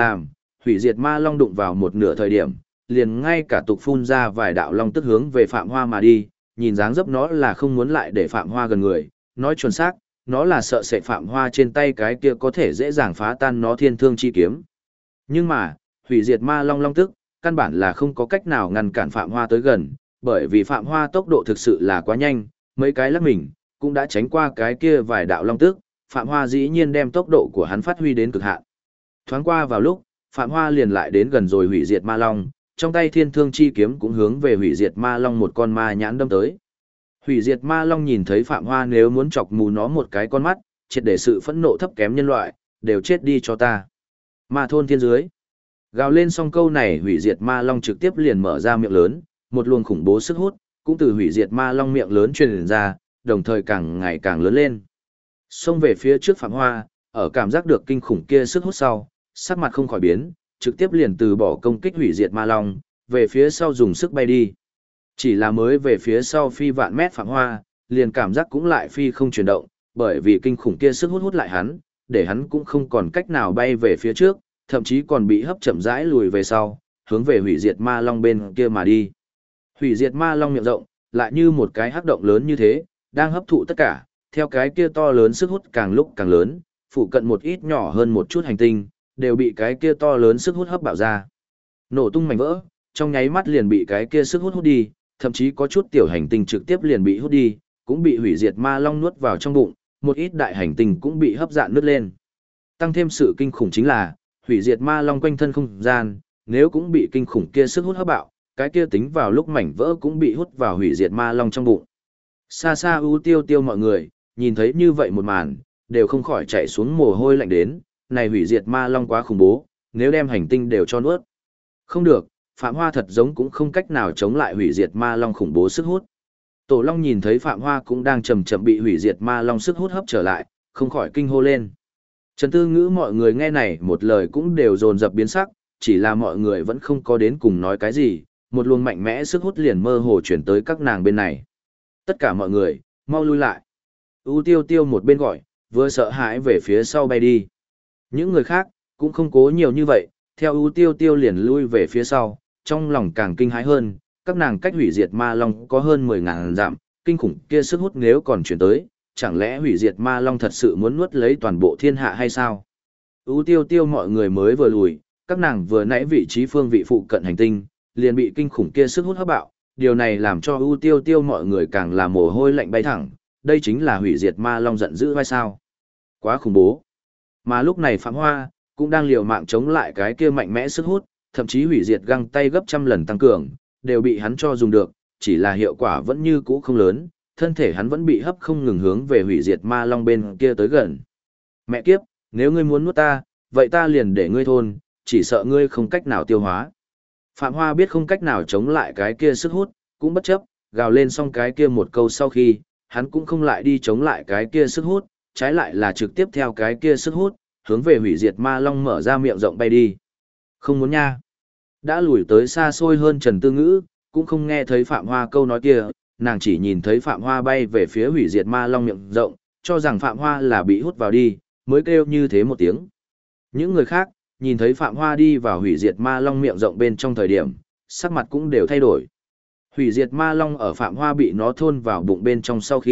hủy diệt ma long đụng vào một nửa thời điểm, liền ngay cả tục phun ra vài đạo long tức hướng về Phạm Hoa mà đi, nhìn dáng dấp nó là không muốn lại để Phạm Hoa gần người, nói chuẩn xác, nó là sợ sẽ Phạm Hoa trên tay cái kia có thể dễ dàng phá tan nó thiên thương chi kiếm. Nhưng mà, hủy diệt ma long long tức, căn bản là không có cách nào ngăn cản Phạm Hoa tới gần, bởi vì Phạm Hoa tốc độ thực sự là quá nhanh, mấy cái lắc mình, cũng đã tránh qua cái kia vài đạo long tức, Phạm Hoa dĩ nhiên đem tốc độ của hắn phát huy đến cực hạn. Thoáng qua vào lúc, Phạm Hoa liền lại đến gần rồi hủy diệt ma long, trong tay thiên thương chi kiếm cũng hướng về hủy diệt ma long một con ma nhãn đâm tới. Hủy diệt ma long nhìn thấy Phạm Hoa nếu muốn chọc mù nó một cái con mắt, triệt để sự phẫn nộ thấp kém nhân loại, đều chết đi cho ta. Ma thôn thiên dưới. Gào lên xong câu này hủy diệt ma long trực tiếp liền mở ra miệng lớn, một luồng khủng bố sức hút, cũng từ hủy diệt ma long miệng lớn truyền ra, đồng thời càng ngày càng lớn lên. Xông về phía trước Phạm Hoa, ở cảm giác được kinh khủng kia sức hút sau, sắc mặt không khỏi biến, trực tiếp liền từ bỏ công kích hủy diệt ma long, về phía sau dùng sức bay đi. Chỉ là mới về phía sau phi vạn mét Phạm Hoa, liền cảm giác cũng lại phi không chuyển động, bởi vì kinh khủng kia sức hút hút lại hắn, để hắn cũng không còn cách nào bay về phía trước, thậm chí còn bị hấp chậm rãi lùi về sau, hướng về hủy diệt ma long bên kia mà đi. Hủy diệt ma long miệng rộng, lại như một cái hắc động lớn như thế, đang hấp thụ tất cả, theo cái kia to lớn sức hút càng lúc càng lớn, phụ cận một ít nhỏ hơn một chút hành tinh, đều bị cái kia to lớn sức hút hấp bạo ra. Nổ tung mảnh vỡ, trong nháy mắt liền bị cái kia sức hút hút đi, thậm chí có chút tiểu hành tinh trực tiếp liền bị hút đi, cũng bị hủy diệt ma long nuốt vào trong bụng, một ít đại hành tinh cũng bị hấp dạn nứt lên. Tăng thêm sự kinh khủng chính là, hủy diệt ma long quanh thân không gian, nếu cũng bị kinh khủng kia sức hút hấp bạo, cái kia tính vào lúc mảnh vỡ cũng bị hút vào hủy diệt ma long trong bụng. Xa xa U Tiêu Tiêu mọi người, nhìn thấy như vậy một màn, đều không khỏi chạy xuống mồ hôi lạnh đến, này hủy diệt ma long quá khủng bố, nếu đem hành tinh đều cho nuốt. Không được, Phạm Hoa thật giống cũng không cách nào chống lại hủy diệt ma long khủng bố sức hút. Tổ Long nhìn thấy Phạm Hoa cũng đang chậm chậm bị hủy diệt ma long sức hút hấp trở lại, không khỏi kinh hô lên. Trần Tư Ngữ mọi người nghe này một lời cũng đều dồn dập biến sắc, chỉ là mọi người vẫn không có đến cùng nói cái gì, một luồng mạnh mẽ sức hút liền mơ hồ chuyển tới các nàng bên này. Tất cả mọi người, mau lui lại. U Tiêu Tiêu một bên gọi, vừa sợ hãi về phía sau bay đi. Những người khác, cũng không cố nhiều như vậy, theo U Tiêu Tiêu liền lui về phía sau, trong lòng càng kinh hãi hơn, các nàng cách hủy diệt ma long có hơn 10.000 dặm, kinh khủng kia sức hút nếu còn chuyển tới, chẳng lẽ hủy diệt ma long thật sự muốn nuốt lấy toàn bộ thiên hạ hay sao? U Tiêu Tiêu mọi người mới vừa lùi, các nàng vừa nãy vị trí phương vị phụ cận hành tinh, liền bị kinh khủng kia sức hút hấp bạo, điều này làm cho U Tiêu Tiêu mọi người càng là mồ hôi lạnh bay thẳng, đây chính là hủy diệt ma long giận dữ hay sao? Quá khủng bố. Mà lúc này Phạm Hoa cũng đang liều mạng chống lại cái kia mạnh mẽ sức hút, thậm chí hủy diệt găng tay gấp trăm lần tăng cường, đều bị hắn cho dùng được, chỉ là hiệu quả vẫn như cũ không lớn, thân thể hắn vẫn bị hấp không ngừng hướng về hủy diệt ma long bên kia tới gần. Mẹ kiếp, nếu ngươi muốn nuốt ta, vậy ta liền để ngươi thôn, chỉ sợ ngươi không cách nào tiêu hóa. Phạm Hoa biết không cách nào chống lại cái kia sức hút, cũng bất chấp, gào lên xong cái kia một câu sau khi, hắn cũng không lại đi chống lại cái kia sức hút, trái lại là trực tiếp theo cái kia sức hút, hướng về hủy diệt ma long mở ra miệng rộng bay đi. Không muốn nha. Đã lùi tới xa xôi hơn Trần Tư Ngữ, cũng không nghe thấy Phạm Hoa câu nói kia, nàng chỉ nhìn thấy Phạm Hoa bay về phía hủy diệt ma long miệng rộng, cho rằng Phạm Hoa là bị hút vào đi, mới kêu như thế một tiếng. Những người khác, nhìn thấy Phạm Hoa đi vào hủy diệt ma long miệng rộng bên trong thời điểm, sắc mặt cũng đều thay đổi. Hủy diệt ma long ở Phạm Hoa bị nó thôn vào bụng bên trong sau khi,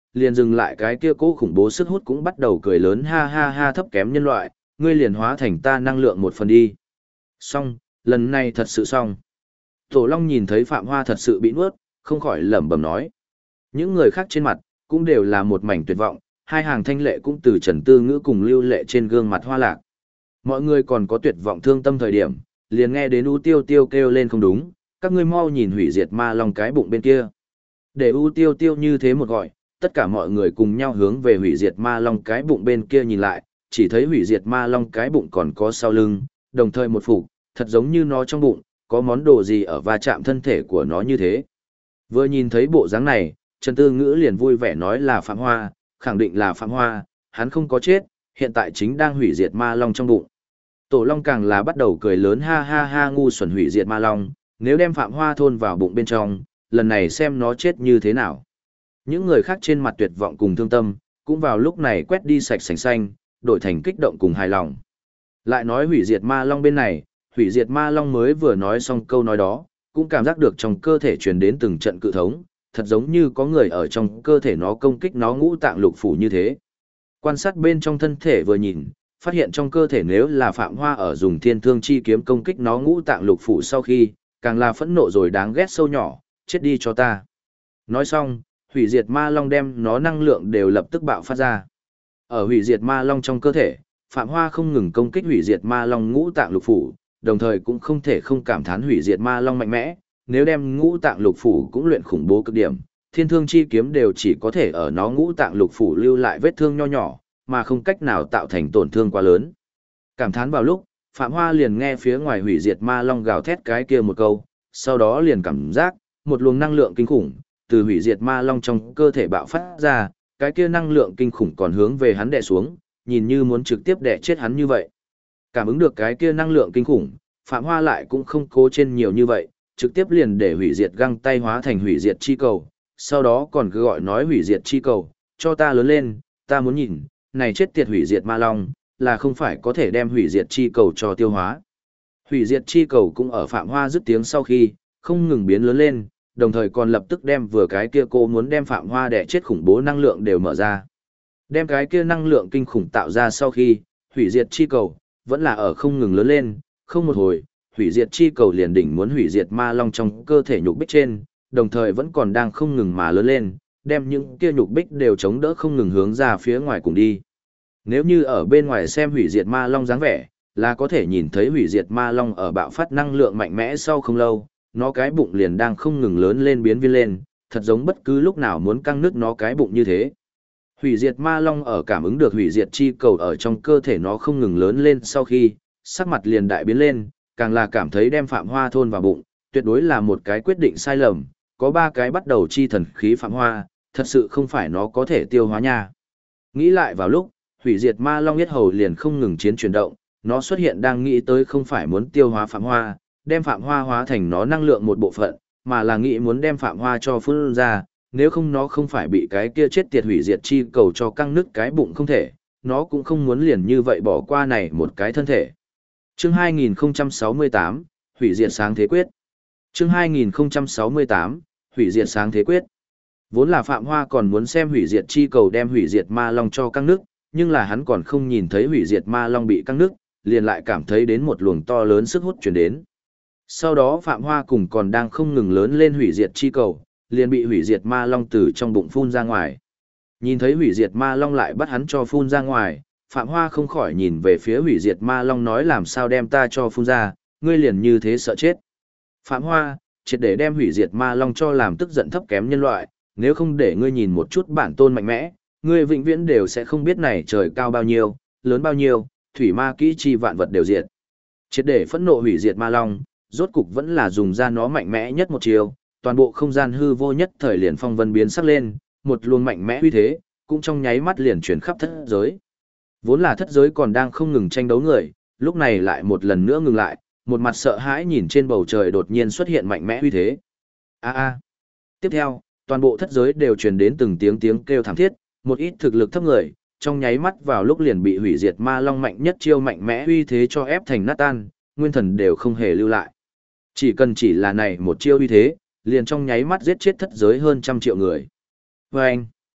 liền dừng lại cái kia cố khủng bố sức hút cũng bắt đầu cười lớn ha ha ha thấp kém nhân loại, ngươi liền hóa thành ta năng lượng một phần đi. Xong, lần này thật sự xong. Tổ Long nhìn thấy Phạm Hoa thật sự bị nuốt, không khỏi lẩm bẩm nói. Những người khác trên mặt, cũng đều là một mảnh tuyệt vọng, hai hàng thanh lệ cũng từ Trần Tư Ngữ cùng lưu lệ trên gương mặt hoa lạc. Mọi người còn có tuyệt vọng thương tâm thời điểm, liền nghe đến U Tiêu Tiêu kêu lên không đúng, các ngươi mau nhìn hủy diệt ma long cái bụng bên kia. Để U Tiêu Tiêu như thế một gọi, tất cả mọi người cùng nhau hướng về hủy diệt ma long cái bụng bên kia nhìn lại, chỉ thấy hủy diệt ma long cái bụng còn có sau lưng, đồng thời một phục, thật giống như nó trong bụng, có món đồ gì ở va chạm thân thể của nó như thế. Vừa nhìn thấy bộ dáng này, Trần Tư Ngữ liền vui vẻ nói là Phạm Hoa, khẳng định là Phạm Hoa, hắn không có chết, hiện tại chính đang hủy diệt ma long trong bụng. Tổ Long càng là bắt đầu cười lớn ha ha ha ngu xuẩn hủy diệt ma long, nếu đem Phạm Hoa thôn vào bụng bên trong, lần này xem nó chết như thế nào. Những người khác trên mặt tuyệt vọng cùng thương tâm, cũng vào lúc này quét đi sạch sành xanh, đổi thành kích động cùng hài lòng. Lại nói hủy diệt ma long bên này, hủy diệt ma long mới vừa nói xong câu nói đó, cũng cảm giác được trong cơ thể truyền đến từng trận cự thống, thật giống như có người ở trong cơ thể nó công kích nó ngũ tạng lục phủ như thế. Quan sát bên trong thân thể vừa nhìn, phát hiện trong cơ thể nếu là Phạm Hoa ở dùng thiên thương chi kiếm công kích nó ngũ tạng lục phủ sau khi, càng là phẫn nộ rồi đáng ghét sâu nhỏ, chết đi cho ta. Nói xong, hủy diệt ma long đem nó năng lượng đều lập tức bạo phát ra. Ở hủy diệt ma long trong cơ thể, Phạm Hoa không ngừng công kích hủy diệt ma long ngũ tạng lục phủ, đồng thời cũng không thể không cảm thán hủy diệt ma long mạnh mẽ, nếu đem ngũ tạng lục phủ cũng luyện khủng bố cực điểm, thiên thương chi kiếm đều chỉ có thể ở nó ngũ tạng lục phủ lưu lại vết thương nho nhỏ, mà không cách nào tạo thành tổn thương quá lớn. Cảm thán vào lúc, Phạm Hoa liền nghe phía ngoài hủy diệt ma long gào thét cái kia một câu, sau đó liền cảm giác một luồng năng lượng kinh khủng từ hủy diệt ma long trong cơ thể bạo phát ra, cái kia năng lượng kinh khủng còn hướng về hắn đè xuống, nhìn như muốn trực tiếp đè chết hắn như vậy. Cảm ứng được cái kia năng lượng kinh khủng, Phạm Hoa lại cũng không cố trên nhiều như vậy, trực tiếp liền để hủy diệt găng tay hóa thành hủy diệt chi cầu, sau đó còn cứ gọi nói hủy diệt chi cầu, cho ta lớn lên, ta muốn nhìn, này chết tiệt hủy diệt ma long, là không phải có thể đem hủy diệt chi cầu cho tiêu hóa. Hủy diệt chi cầu cũng ở Phạm Hoa dứt tiếng sau khi, không ngừng biến lớn lên, đồng thời còn lập tức đem vừa cái kia cô muốn đem Phạm Hoa đẻ chết khủng bố năng lượng đều mở ra. Đem cái kia năng lượng kinh khủng tạo ra sau khi, hủy diệt chi cầu, vẫn là ở không ngừng lớn lên, không một hồi, hủy diệt chi cầu liền đỉnh muốn hủy diệt ma long trong cơ thể nhục bích trên, đồng thời vẫn còn đang không ngừng mà lớn lên, đem những kia nhục bích đều chống đỡ không ngừng hướng ra phía ngoài cùng đi. Nếu như ở bên ngoài xem hủy diệt ma long dáng vẻ, là có thể nhìn thấy hủy diệt ma long ở bạo phát năng lượng mạnh mẽ sau không lâu, nó cái bụng liền đang không ngừng lớn lên biến viên lên, thật giống bất cứ lúc nào muốn căng nứt nó cái bụng như thế. Hủy diệt ma long ở cảm ứng được hủy diệt chi cầu ở trong cơ thể nó không ngừng lớn lên sau khi, sắc mặt liền đại biến lên, càng là cảm thấy đem Phạm Hoa thôn vào bụng, tuyệt đối là một cái quyết định sai lầm, có 3 cái bắt đầu chi thần khí Phạm Hoa, thật sự không phải nó có thể tiêu hóa nha. Nghĩ lại vào lúc, hủy diệt ma long yết hầu liền không ngừng chiến chuyển động, nó xuất hiện đang nghĩ tới không phải muốn tiêu hóa Phạm Hoa, đem Phạm Hoa hóa thành nó năng lượng một bộ phận, mà là nghĩ muốn đem Phạm Hoa cho phun ra, nếu không nó không phải bị cái kia chết tiệt hủy diệt chi cầu cho căng nứt cái bụng không thể, nó cũng không muốn liền như vậy bỏ qua này một cái thân thể. Chương 2068, Hủy diệt sáng thế quyết. Chương 2068, Hủy diệt sáng thế quyết. Vốn là Phạm Hoa còn muốn xem hủy diệt chi cầu đem hủy diệt ma long cho căng nứt, nhưng là hắn còn không nhìn thấy hủy diệt ma long bị căng nứt, liền lại cảm thấy đến một luồng to lớn sức hút truyền đến. Sau đó Phạm Hoa cùng còn đang không ngừng lớn lên hủy diệt chi cầu, liền bị hủy diệt ma long từ trong bụng phun ra ngoài. Nhìn thấy hủy diệt ma long lại bắt hắn cho phun ra ngoài, Phạm Hoa không khỏi nhìn về phía hủy diệt ma long nói làm sao đem ta cho phun ra, ngươi liền như thế sợ chết. Phạm Hoa, triệt để đem hủy diệt ma long cho làm tức giận thấp kém nhân loại, nếu không để ngươi nhìn một chút bản tôn mạnh mẽ, ngươi vĩnh viễn đều sẽ không biết này trời cao bao nhiêu, lớn bao nhiêu, thủy ma kỹ chi vạn vật đều diệt. Triệt để phẫn nộ hủy diệt ma long, rốt cục vẫn là dùng ra nó mạnh mẽ nhất một chiều, toàn bộ không gian hư vô nhất thời liền phong vân biến sắc lên, một luồng mạnh mẽ uy thế, cũng trong nháy mắt liền chuyển khắp thất giới. Vốn là thất giới còn đang không ngừng tranh đấu người, lúc này lại một lần nữa ngừng lại, một mặt sợ hãi nhìn trên bầu trời đột nhiên xuất hiện mạnh mẽ uy thế. A a. Tiếp theo, toàn bộ thất giới đều truyền đến từng tiếng tiếng kêu thảm thiết, một ít thực lực thấp người, trong nháy mắt vào lúc liền bị hủy diệt ma long mạnh nhất chiêu mạnh mẽ uy thế cho ép thành nát tan, nguyên thần đều không hề lưu lại. Chỉ là này một chiêu uy thế, liền trong nháy mắt giết chết thất giới hơn 100 triệu người. Và anh,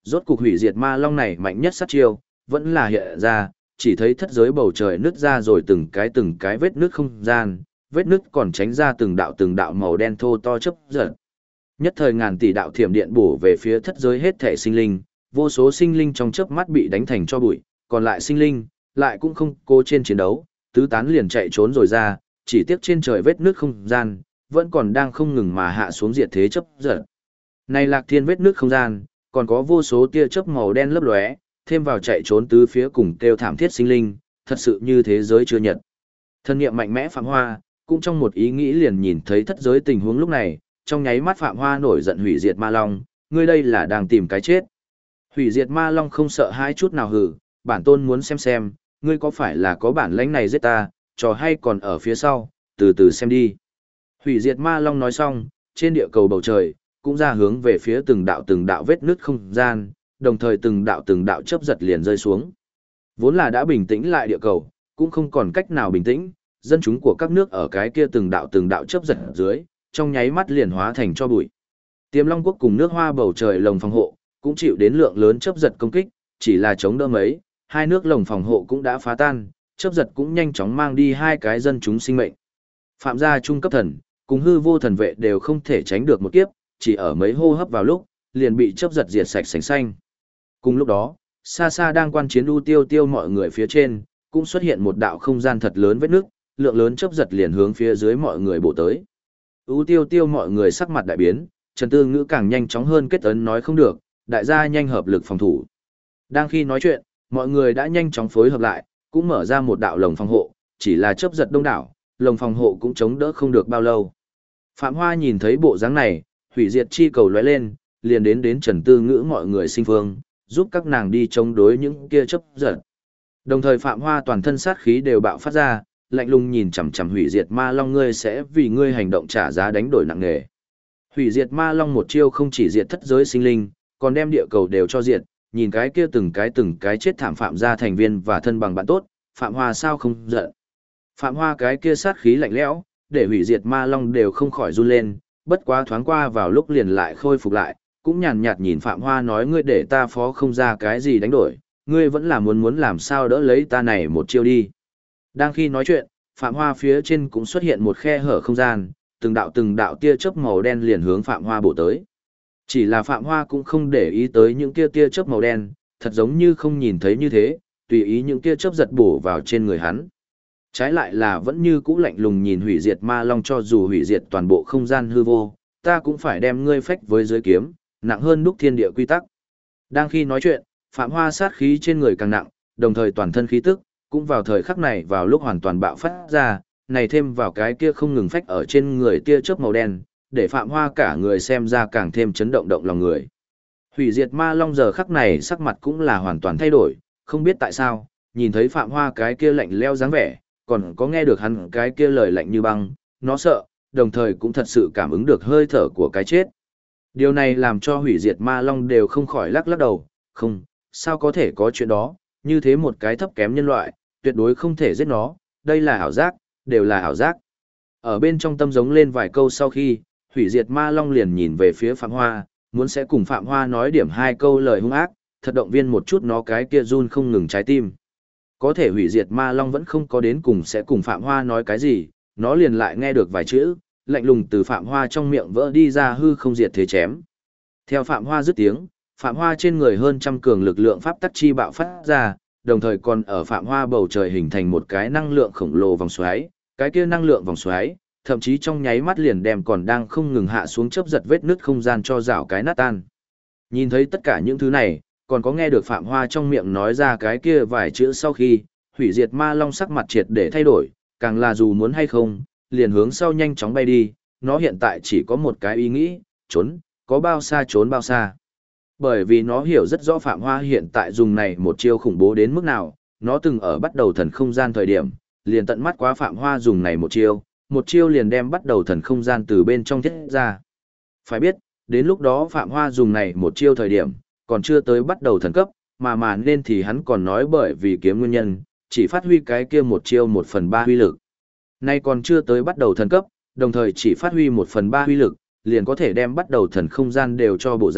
Rốt cục hủy diệt ma long này mạnh nhất sát chiêu, vẫn là hiện ra, chỉ thấy thất giới bầu trời nứt ra rồi từng cái vết nứt không gian, vết nứt còn tránh ra từng đạo màu đen thô to chớp giật. Nhất thời ngàn tỷ đạo thiểm điện bổ về phía thất giới hết thể sinh linh, vô số sinh linh trong chớp mắt bị đánh thành cho bụi, còn lại sinh linh lại cũng không cố trên chiến đấu, tứ tán liền chạy trốn rồi ra, chỉ tiếc trên trời vết nứt không gian vẫn còn đang không ngừng mà hạ xuống diệt thế chớp giật. Này Lạc Thiên vết nứt không gian, còn có vô số tia chớp màu đen lấp lóe, thêm vào chạy trốn tứ phía cùng kêu thảm thiết sinh linh, thật sự như thế giới chưa nhật. Thân niệm mạnh mẽ Phạm Hoa, cũng trong một ý nghĩ liền nhìn thấy thất giới tình huống lúc này, trong nháy mắt Phạm Hoa nổi giận hủy diệt ma long, ngươi đây là đang tìm cái chết. Hủy diệt ma long không sợ hãi chút nào hử, bản tôn muốn xem, ngươi có phải là có bản lãnh này giết ta, trò hay còn ở phía sau, từ từ xem đi. Hủy diệt ma long nói xong, trên địa cầu bầu trời, cũng ra hướng về phía từng đạo vết nứt không gian, đồng thời từng đạo chớp giật liền rơi xuống. Vốn là đã bình tĩnh lại địa cầu, cũng không còn cách nào bình tĩnh, dân chúng của các nước ở cái kia từng đạo chớp giật dưới, trong nháy mắt liền hóa thành cho bụi. Tiềm Long quốc cùng nước Hoa bầu trời lồng phòng hộ, cũng chịu đến lượng lớn chớp giật công kích, chỉ là chống đỡ mấy, hai nước lồng phòng hộ cũng đã phá tan, chớp giật cũng nhanh chóng mang đi hai cái dân chúng sinh mệnh. Phạm gia trung cấp thần, cùng hư vô thần vệ đều không thể tránh được một kiếp, chỉ ở mấy hô hấp vào lúc, liền bị chớp giật diệt sạch sành xanh. Cùng lúc đó, xa xa đang quan chiến U Tiêu Tiêu mọi người phía trên, cũng xuất hiện một đạo không gian thật lớn vết nước, lượng lớn chớp giật liền hướng phía dưới mọi người bổ tới. U Tiêu Tiêu mọi người sắc mặt đại biến, Trần Tư Ngữ càng nhanh chóng hơn kết ấn nói không được, đại gia nhanh hợp lực phòng thủ. Đang khi nói chuyện, mọi người đã nhanh chóng phối hợp lại, cũng mở ra một đạo lồng phòng hộ, chỉ là chớp giật đông đảo, lồng phòng hộ cũng chống đỡ không được bao lâu. Phạm Hoa nhìn thấy bộ dáng này, hủy diệt chi cầu lóe lên, liền đến Trần Tư Ngữ mọi người sinh phương, giúp các nàng đi chống đối những kia chớp giật. Đồng thời Phạm Hoa toàn thân sát khí đều bạo phát ra, lạnh lùng nhìn chằm chằm hủy diệt ma long, ngươi sẽ vì ngươi hành động trả giá đánh đổi nặng nề. Hủy diệt ma long một chiêu không chỉ diệt thất giới sinh linh, còn đem địa cầu đều cho diệt, nhìn cái kia từng cái chết thảm Phạm gia thành viên và thân bằng bạn tốt, Phạm Hoa sao không giận. Phạm Hoa cái kia sát khí lạnh lẽo, để hủy diệt ma long đều không khỏi run lên, bất quá thoáng qua vào lúc liền lại khôi phục lại, cũng nhàn nhạt nhìn Phạm Hoa nói, ngươi để ta phó không ra cái gì đánh đổi, ngươi vẫn là muốn làm sao đỡ lấy ta này một chiêu đi. Đang khi nói chuyện, Phạm Hoa phía trên cũng xuất hiện một khe hở không gian, từng đạo tia chớp màu đen liền hướng Phạm Hoa bổ tới. Chỉ là Phạm Hoa cũng không để ý tới những tia chớp màu đen, thật giống như không nhìn thấy như thế, tùy ý những tia chớp giật bổ vào trên người hắn. Trái lại là vẫn như cũ lạnh lùng nhìn hủy diệt ma long, cho dù hủy diệt toàn bộ không gian hư vô, ta cũng phải đem ngươi phách với dưới kiếm, nặng hơn đúc thiên địa quy tắc. Đang khi nói chuyện, Phạm Hoa sát khí trên người càng nặng, đồng thời toàn thân khí tức, cũng vào thời khắc này vào lúc hoàn toàn bạo phát ra, này thêm vào cái kia không ngừng phách ở trên người tia chớp màu đen, để Phạm Hoa cả người xem ra càng thêm chấn động lòng người. Hủy diệt ma long giờ khắc này sắc mặt cũng là hoàn toàn thay đổi, không biết tại sao, nhìn thấy Phạm Hoa cái kia lạnh lẽo dáng vẻ, còn có nghe được hắn cái kia lời lạnh như băng, nó sợ, đồng thời cũng thật sự cảm ứng được hơi thở của cái chết. Điều này làm cho hủy diệt ma long đều không khỏi lắc đầu, không, sao có thể có chuyện đó, như thế một cái thấp kém nhân loại, tuyệt đối không thể giết nó, đây là ảo giác, đều là ảo giác. Ở bên trong tâm giống lên vài câu sau khi, hủy diệt ma long liền nhìn về phía Phạm Hoa, muốn sẽ cùng Phạm Hoa nói điểm hai câu lời hung ác, thật động viên một chút nó cái kia run không ngừng trái tim. Có thể hủy diệt ma long vẫn không có đến cùng sẽ cùng Phạm Hoa nói cái gì, nó liền lại nghe được vài chữ, lạnh lùng từ Phạm Hoa trong miệng vỡ đi ra, hư không diệt thế chém. Theo Phạm Hoa dứt tiếng, Phạm Hoa trên người hơn trăm cường lực lượng pháp tắc chi bạo phát ra, đồng thời còn ở Phạm Hoa bầu trời hình thành một cái năng lượng khổng lồ vòng xoáy, cái kia năng lượng vòng xoáy, thậm chí trong nháy mắt liền đem còn đang không ngừng hạ xuống chớp giật vết nứt không gian cho rào cái nát tan. Nhìn thấy tất cả những thứ này, còn có nghe được Phạm Hoa trong miệng nói ra cái kia vài chữ sau khi, hủy diệt ma long sắc mặt triệt để thay đổi, càng là dù muốn hay không, liền hướng sau nhanh chóng bay đi, nó hiện tại chỉ có một cái ý nghĩ, trốn, có bao xa trốn bao xa. Bởi vì nó hiểu rất rõ Phạm Hoa hiện tại dùng này một chiêu khủng bố đến mức nào, nó từng ở bắt đầu thần không gian thời điểm, liền tận mắt quá Phạm Hoa dùng này một chiêu liền đem bắt đầu thần không gian từ bên trong thiết ra. Phải biết, đến lúc đó Phạm Hoa dùng này một chiêu thời điểm, còn chưa tới bắt đầu thần cấp, mà nên thì hắn còn nói bởi vì kiếm nguyên nhân, chỉ phát huy cái kia một chiêu 1/3 huy lực. Nay còn chưa tới bắt đầu thần cấp, đồng thời chỉ phát huy 1/3 huy lực, liền có thể đem bắt đầu thần không gian đều cho bổ ra,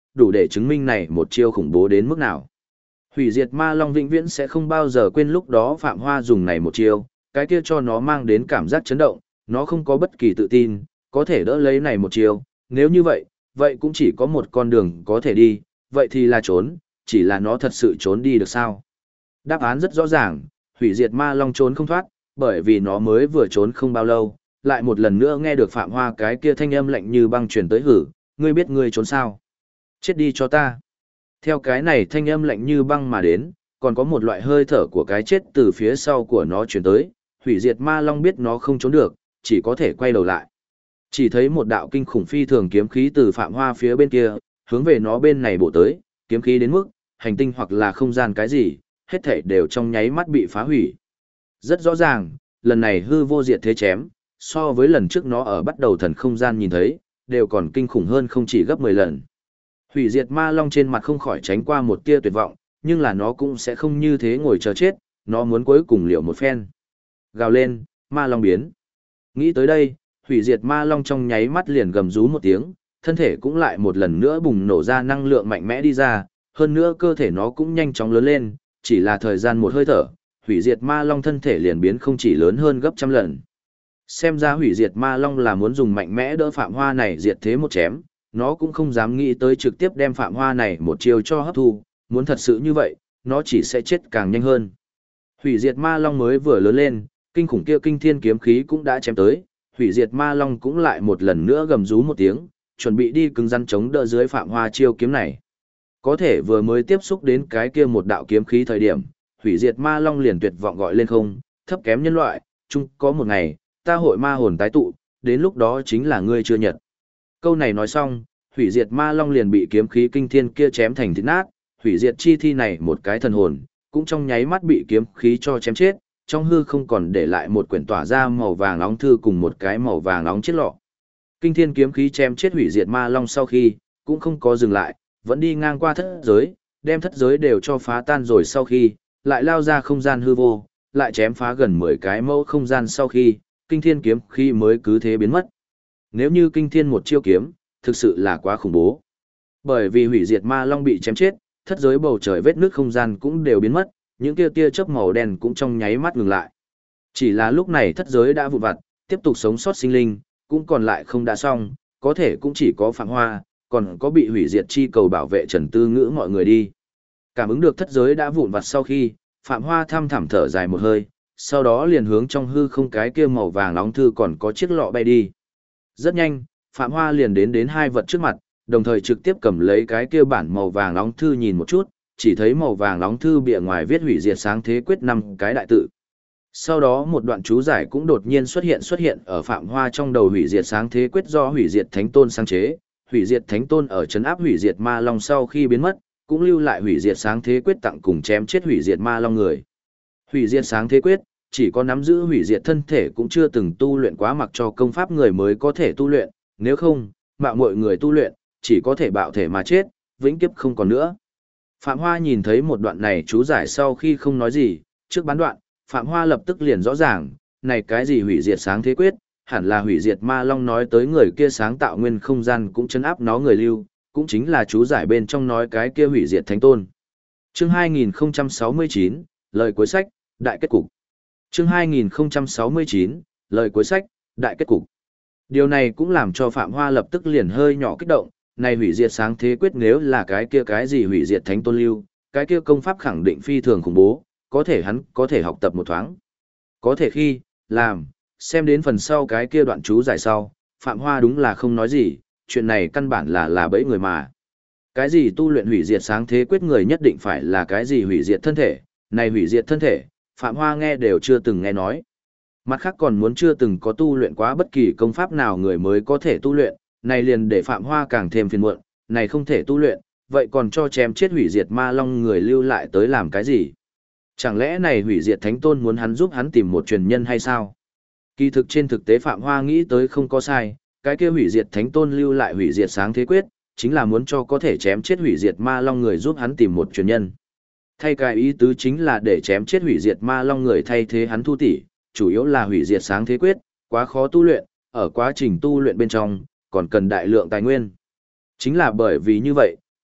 đủ để chứng minh này một chiêu khủng bố đến mức nào. Hủy diệt ma long vĩnh viễn sẽ không bao giờ quên lúc đó Phạm Hoa dùng này một chiêu, cái kia cho nó mang đến cảm giác chấn động, nó không có bất kỳ tự tin, có thể đỡ lấy này một chiêu, nếu như vậy, vậy cũng chỉ có một con đường có thể đi, vậy thì là trốn, chỉ là nó thật sự trốn đi được sao? Đáp án rất rõ ràng, hủy diệt ma long trốn không thoát, bởi vì nó mới vừa trốn không bao lâu, lại một lần nữa nghe được Phạm Hoa cái kia thanh âm lạnh như băng truyền tới hử, ngươi biết ngươi trốn sao? Chết đi cho ta. Theo cái này thanh âm lạnh như băng mà đến, còn có một loại hơi thở của cái chết từ phía sau của nó truyền tới, hủy diệt ma long biết nó không trốn được, chỉ có thể quay đầu lại. Chỉ thấy một đạo kinh khủng phi thường kiếm khí từ Phạm Hoa phía bên kia, hướng về nó bên này bổ tới, kiếm khí đến mức, hành tinh hoặc là không gian cái gì, hết thảy đều trong nháy mắt bị phá hủy. Rất rõ ràng, lần này hư vô diệt thế chém, so với lần trước nó ở bắt đầu thần không gian nhìn thấy, đều còn kinh khủng hơn không chỉ gấp 10 lần. Hủy diệt ma long trên mặt không khỏi tránh qua một tia tuyệt vọng, nhưng là nó cũng sẽ không như thế ngồi chờ chết, nó muốn cuối cùng liều một phen. Gào lên, ma long biến. Nghĩ tới đây, hủy diệt ma long trong nháy mắt liền gầm rú một tiếng, thân thể cũng lại một lần nữa bùng nổ ra năng lượng mạnh mẽ đi ra, hơn nữa cơ thể nó cũng nhanh chóng lớn lên, chỉ là thời gian một hơi thở, hủy diệt ma long thân thể liền biến không chỉ lớn hơn gấp trăm lần. Xem ra hủy diệt ma long là muốn dùng mạnh mẽ đỡ Phạm Hoa này diệt thế một chém, nó cũng không dám nghĩ tới trực tiếp đem Phạm Hoa này một chiều cho hấp thu, muốn thật sự như vậy, nó chỉ sẽ chết càng nhanh hơn. Hủy diệt ma long mới vừa lớn lên, kinh khủng kia kinh thiên kiếm khí cũng đã chém tới, hủy diệt ma long cũng lại một lần nữa gầm rú một tiếng, chuẩn bị đi cứng rắn chống đỡ dưới Phạm Hoa chiêu kiếm này. Có thể vừa mới tiếp xúc đến cái kia một đạo kiếm khí thời điểm, hủy diệt ma long liền tuyệt vọng gọi lên không, thấp kém nhân loại, chung có một ngày, ta hội ma hồn tái tụ, đến lúc đó chính là ngươi chưa nhật. Câu này nói xong, hủy diệt ma long liền bị kiếm khí kinh thiên kia chém thành thịt nát, hủy diệt chi thi này một cái thần hồn, cũng trong nháy mắt bị kiếm khí cho chém chết, trong hư không còn để lại một quyển tỏa ra màu vàng nóng thư cùng một cái màu vàng nóng chiếc lọ. Kinh thiên kiếm khí chém chết hủy diệt ma long sau khi, cũng không có dừng lại, vẫn đi ngang qua thất giới, đem thất giới đều cho phá tan rồi sau khi, lại lao ra không gian hư vô, lại chém phá gần 10 cái mẫu không gian sau khi, kinh thiên kiếm khí mới cứ thế biến mất. Nếu như kinh thiên một chiêu kiếm, thực sự là quá khủng bố. Bởi vì hủy diệt ma long bị chém chết, thất giới bầu trời vết nước không gian cũng đều biến mất, những tia tia chớp màu đen cũng trong nháy mắt ngừng lại. Chỉ là lúc này thất giới đã vụn vặt, tiếp tục sống sót sinh linh, cũng còn lại không đã xong, có thể cũng chỉ có Phạm Hoa, còn có bị hủy diệt chi cầu bảo vệ Trần Tư Ngữ mọi người đi. Cảm ứng được thất giới đã vụn vặt sau khi, Phạm Hoa thăm thẳm thở dài một hơi, sau đó liền hướng trong hư không cái kia màu vàng nóng thư còn có chiếc lọ bay đi. Rất nhanh, Phạm Hoa liền đến hai vật trước mặt, đồng thời trực tiếp cầm lấy cái kia bản màu vàng nóng thư nhìn một chút, chỉ thấy màu vàng nóng thư bìa ngoài viết hủy diệt sáng thế quyết 5 cái đại tự. Sau đó một đoạn chú giải cũng đột nhiên xuất hiện ở Phạm Hoa trong đầu hủy diệt sáng thế quyết do hủy diệt thánh tôn sáng chế, hủy diệt thánh tôn ở trấn áp hủy diệt ma long sau khi biến mất, cũng lưu lại hủy diệt sáng thế quyết tặng cùng chém chết hủy diệt ma long người. Hủy diệt sáng thế quyết, chỉ có nắm giữ hủy diệt thân thể cũng chưa từng tu luyện quá mặc cho công pháp người mới có thể tu luyện, nếu không, mạo mọi người tu luyện, chỉ có thể bạo thể mà chết, vĩnh kiếp không còn nữa. Phạm Hoa nhìn thấy một đoạn này chú giải sau khi không nói gì, trước bán đoạn, Phạm Hoa lập tức liền rõ ràng, này cái gì hủy diệt sáng thế quyết, hẳn là hủy diệt ma long nói tới người kia sáng tạo nguyên không gian cũng chấn áp nó người lưu, cũng chính là chú giải bên trong nói cái kia hủy diệt thánh tôn. Chương 2069, lời cuối sách, đại kết cục. Chương 2069, lời cuối sách, đại kết cục. Điều này cũng làm cho Phạm Hoa lập tức liền hơi nhỏ kích động, này hủy diệt sáng thế quyết nếu là cái kia cái gì hủy diệt thánh tôn lưu, cái kia công pháp khẳng định phi thường khủng bố, có thể hắn có thể học tập một thoáng. Có thể khi, làm, xem đến phần sau cái kia đoạn chú giải sau, Phạm Hoa đúng là không nói gì, chuyện này căn bản là bẫy người mà. Cái gì tu luyện hủy diệt sáng thế quyết người nhất định phải là cái gì hủy diệt thân thể, này hủy diệt thân thể, Phạm Hoa nghe đều chưa từng nghe nói. Mặt khác còn muốn chưa từng có tu luyện quá bất kỳ công pháp nào người mới có thể tu luyện, này liền để Phạm Hoa càng thêm phiền muộn, này không thể tu luyện, vậy còn cho chém chết hủy diệt ma long người lưu lại tới làm cái gì? Chẳng lẽ này hủy diệt thánh tôn muốn hắn giúp hắn tìm một truyền nhân hay sao? Kỳ thực trên thực tế Phạm Hoa nghĩ tới không có sai, cái kia hủy diệt thánh tôn lưu lại hủy diệt sáng thế quyết, chính là muốn cho có thể chém chết hủy diệt ma long người giúp hắn tìm một truyền nhân. Thay cái ý tứ chính là để chém chết hủy diệt ma long người thay thế hắn thu tỷ, chủ yếu là hủy diệt sáng thế quyết, quá khó tu luyện, ở quá trình tu luyện bên trong, còn cần đại lượng tài nguyên. Chính là bởi vì như vậy,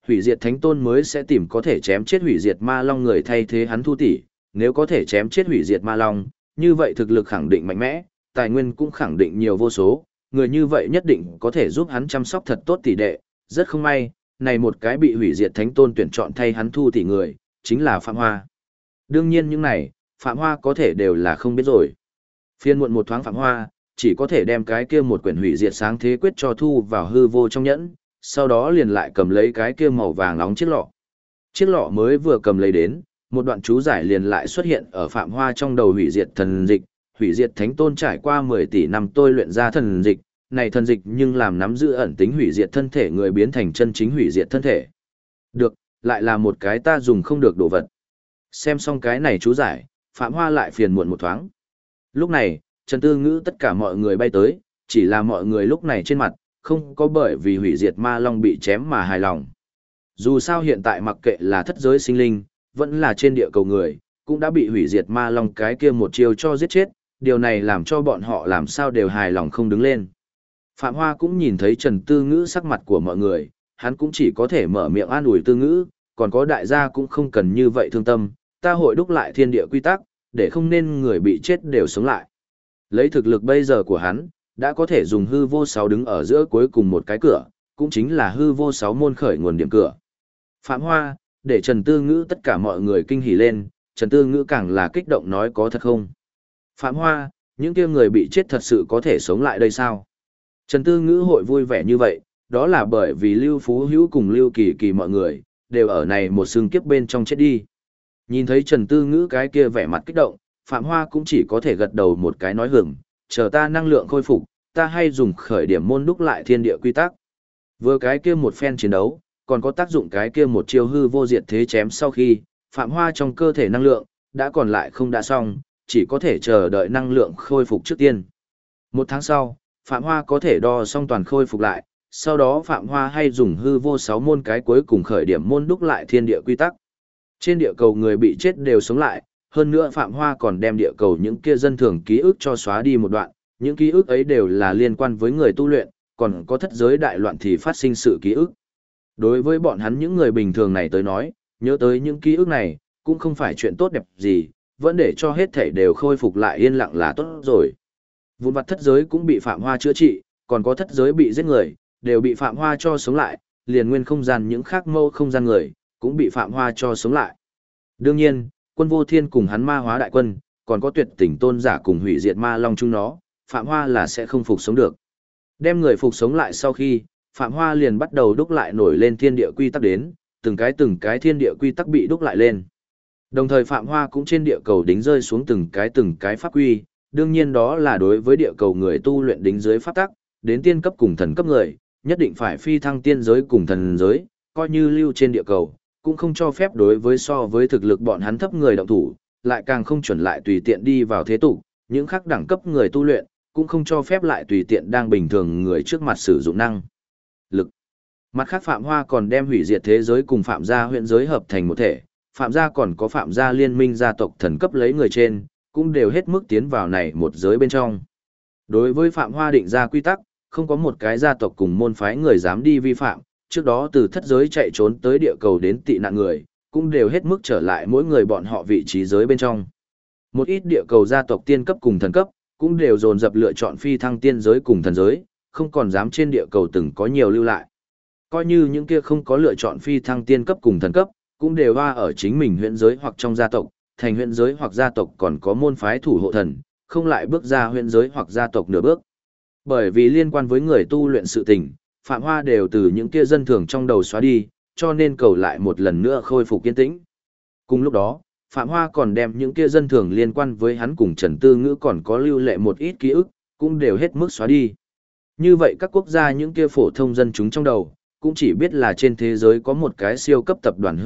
hủy diệt thánh tôn mới sẽ tìm có thể chém chết hủy diệt ma long người thay thế hắn thu tỷ, nếu có thể chém chết hủy diệt ma long, như vậy thực lực khẳng định mạnh mẽ, tài nguyên cũng khẳng định nhiều vô số, người như vậy nhất định có thể giúp hắn chăm sóc thật tốt tỷ đệ, rất không may, này một cái bị hủy diệt thánh tôn tuyển chọn thay hắn thu tỷ người, chính là Phạm Hoa. Đương nhiên những này, Phạm Hoa có thể đều là không biết rồi. Phiên muộn một thoáng Phạm Hoa, chỉ có thể đem cái kia một quyển hủy diệt sáng thế quyết cho thu vào hư vô trong nhẫn, sau đó liền lại cầm lấy cái kia màu vàng nóng chiếc lọ. Chiếc lọ mới vừa cầm lấy đến, một đoạn chú giải liền lại xuất hiện ở Phạm Hoa trong đầu hủy diệt thần dịch, hủy diệt thánh tôn trải qua 10 tỷ năm tôi luyện ra thần dịch, này thần dịch nhưng làm nắm giữ ẩn tính hủy diệt thân thể người biến thành chân chính hủy diệt thân thể. Được, lại là một cái ta dùng không được đồ vật. Xem xong cái này chú giải, Phạm Hoa lại phiền muộn một thoáng. Lúc này, Trần Tư Ngữ tất cả mọi người bay tới, chỉ là mọi người lúc này trên mặt, không có bởi vì hủy diệt ma long bị chém mà hài lòng. Dù sao hiện tại mặc kệ là thất giới sinh linh, vẫn là trên địa cầu người, cũng đã bị hủy diệt ma long cái kia một chiêu cho giết chết, điều này làm cho bọn họ làm sao đều hài lòng không đứng lên. Phạm Hoa cũng nhìn thấy Trần Tư Ngữ sắc mặt của mọi người, hắn cũng chỉ có thể mở miệng an ủi Tư Ngữ, còn có đại gia cũng không cần như vậy thương tâm, ta hội đúc lại thiên địa quy tắc, để không nên người bị chết đều sống lại. Lấy thực lực bây giờ của hắn, đã có thể dùng hư vô 6 đứng ở giữa cuối cùng một cái cửa, cũng chính là hư vô 6 môn khởi nguồn điểm cửa. Phạm Hoa, để Trần Tư Ngữ tất cả mọi người kinh hỉ lên, Trần Tư Ngữ càng là kích động nói có thật không. Phạm Hoa, những kia người bị chết thật sự có thể sống lại đây sao? Trần Tư Ngữ hội vui vẻ như vậy, đó là bởi vì Lưu Phú Hữu cùng Lưu Kỳ Kỳ mọi người, đều ở này một xương kiếp bên trong chết đi. Nhìn thấy Trần Tư Ngữ cái kia vẻ mặt kích động, Phạm Hoa cũng chỉ có thể gật đầu một cái nói hưởng, chờ ta năng lượng khôi phục, ta hay dùng khởi điểm môn đúc lại thiên địa quy tắc. Vừa cái kia một phen chiến đấu, còn có tác dụng cái kia một chiêu hư vô diệt thế chém sau khi, Phạm Hoa trong cơ thể năng lượng, đã còn lại không đã xong, chỉ có thể chờ đợi năng lượng khôi phục trước tiên. Một tháng sau, Phạm Hoa có thể đo xong toàn khôi phục lại, sau đó Phạm Hoa hay dùng hư vô 6 môn cái cuối cùng khởi điểm môn đúc lại thiên địa quy tắc. Trên địa cầu người bị chết đều sống lại, hơn nữa Phạm Hoa còn đem địa cầu những kia dân thường ký ức cho xóa đi một đoạn, những ký ức ấy đều là liên quan với người tu luyện, còn có thất giới đại loạn thì phát sinh sự ký ức. Đối với bọn hắn những người bình thường này tới nói, nhớ tới những ký ức này, cũng không phải chuyện tốt đẹp gì, vẫn để cho hết thảy đều khôi phục lại yên lặng là tốt rồi. Vụn vặt thất giới cũng bị Phạm Hoa chữa trị, còn có thất giới bị giết người, đều bị Phạm Hoa cho sống lại, liền nguyên không gian những khác mâu không gian người, cũng bị Phạm Hoa cho sống lại. Đương nhiên, Quân Vô Thiên cùng hắn ma hóa đại quân, còn có tuyệt tỉnh tôn giả cùng hủy diệt ma long chung nó, Phạm Hoa là sẽ không phục sống được. Đem người phục sống lại sau khi, Phạm Hoa liền bắt đầu đúc lại nổi lên thiên địa quy tắc đến, từng cái thiên địa quy tắc bị đúc lại lên. Đồng thời Phạm Hoa cũng trên địa cầu đính rơi xuống từng cái pháp quy, đương nhiên đó là đối với địa cầu người tu luyện đính dưới pháp tắc, đến tiên cấp cùng thần cấp người, nhất định phải phi thăng tiên giới cùng thần giới, coi như lưu trên địa cầu, cũng không cho phép đối với so với thực lực bọn hắn thấp người động thủ, lại càng không chuẩn lại tùy tiện đi vào thế tục, những khác đẳng cấp người tu luyện, cũng không cho phép lại tùy tiện đang bình thường người trước mặt sử dụng năng lực. Mặt khác Phạm Hoa còn đem hủy diệt thế giới cùng Phạm gia huyện giới hợp thành một thể, Phạm gia còn có Phạm gia liên minh gia tộc thần cấp lấy người trên, cũng đều hết mức tiến vào này một giới bên trong. Đối với Phạm Hoa định ra quy tắc, không có một cái gia tộc cùng môn phái người dám đi vi phạm, trước đó từ thất giới chạy trốn tới địa cầu đến tị nạn người, cũng đều hết mức trở lại mỗi người bọn họ vị trí giới bên trong. Một ít địa cầu gia tộc tiên cấp cùng thần cấp, cũng đều dồn dập lựa chọn phi thăng tiên giới cùng thần giới, không còn dám trên địa cầu từng có nhiều lưu lại. Coi như những kia không có lựa chọn phi thăng tiên cấp cùng thần cấp, cũng đều hoa ở chính mình huyện giới hoặc trong gia tộc, thành huyện giới hoặc gia tộc còn có môn phái thủ hộ thần, không lại bước ra huyện giới hoặc gia tộc nửa bước. Bởi vì liên quan với người tu luyện sự tình, Phạm Hoa đều từ những kia dân thường trong đầu xóa đi, cho nên cầu lại một lần nữa khôi phục kiên tĩnh. Cùng lúc đó, Phạm Hoa còn đem những kia dân thường liên quan với hắn cùng Trần Tư Ngữ còn có lưu lệ một ít ký ức, cũng đều hết mức xóa đi. Như vậy các quốc gia những kia phổ thông dân chúng trong đầu, cũng chỉ biết là trên thế giới có một cái siêu cấp tập đoàn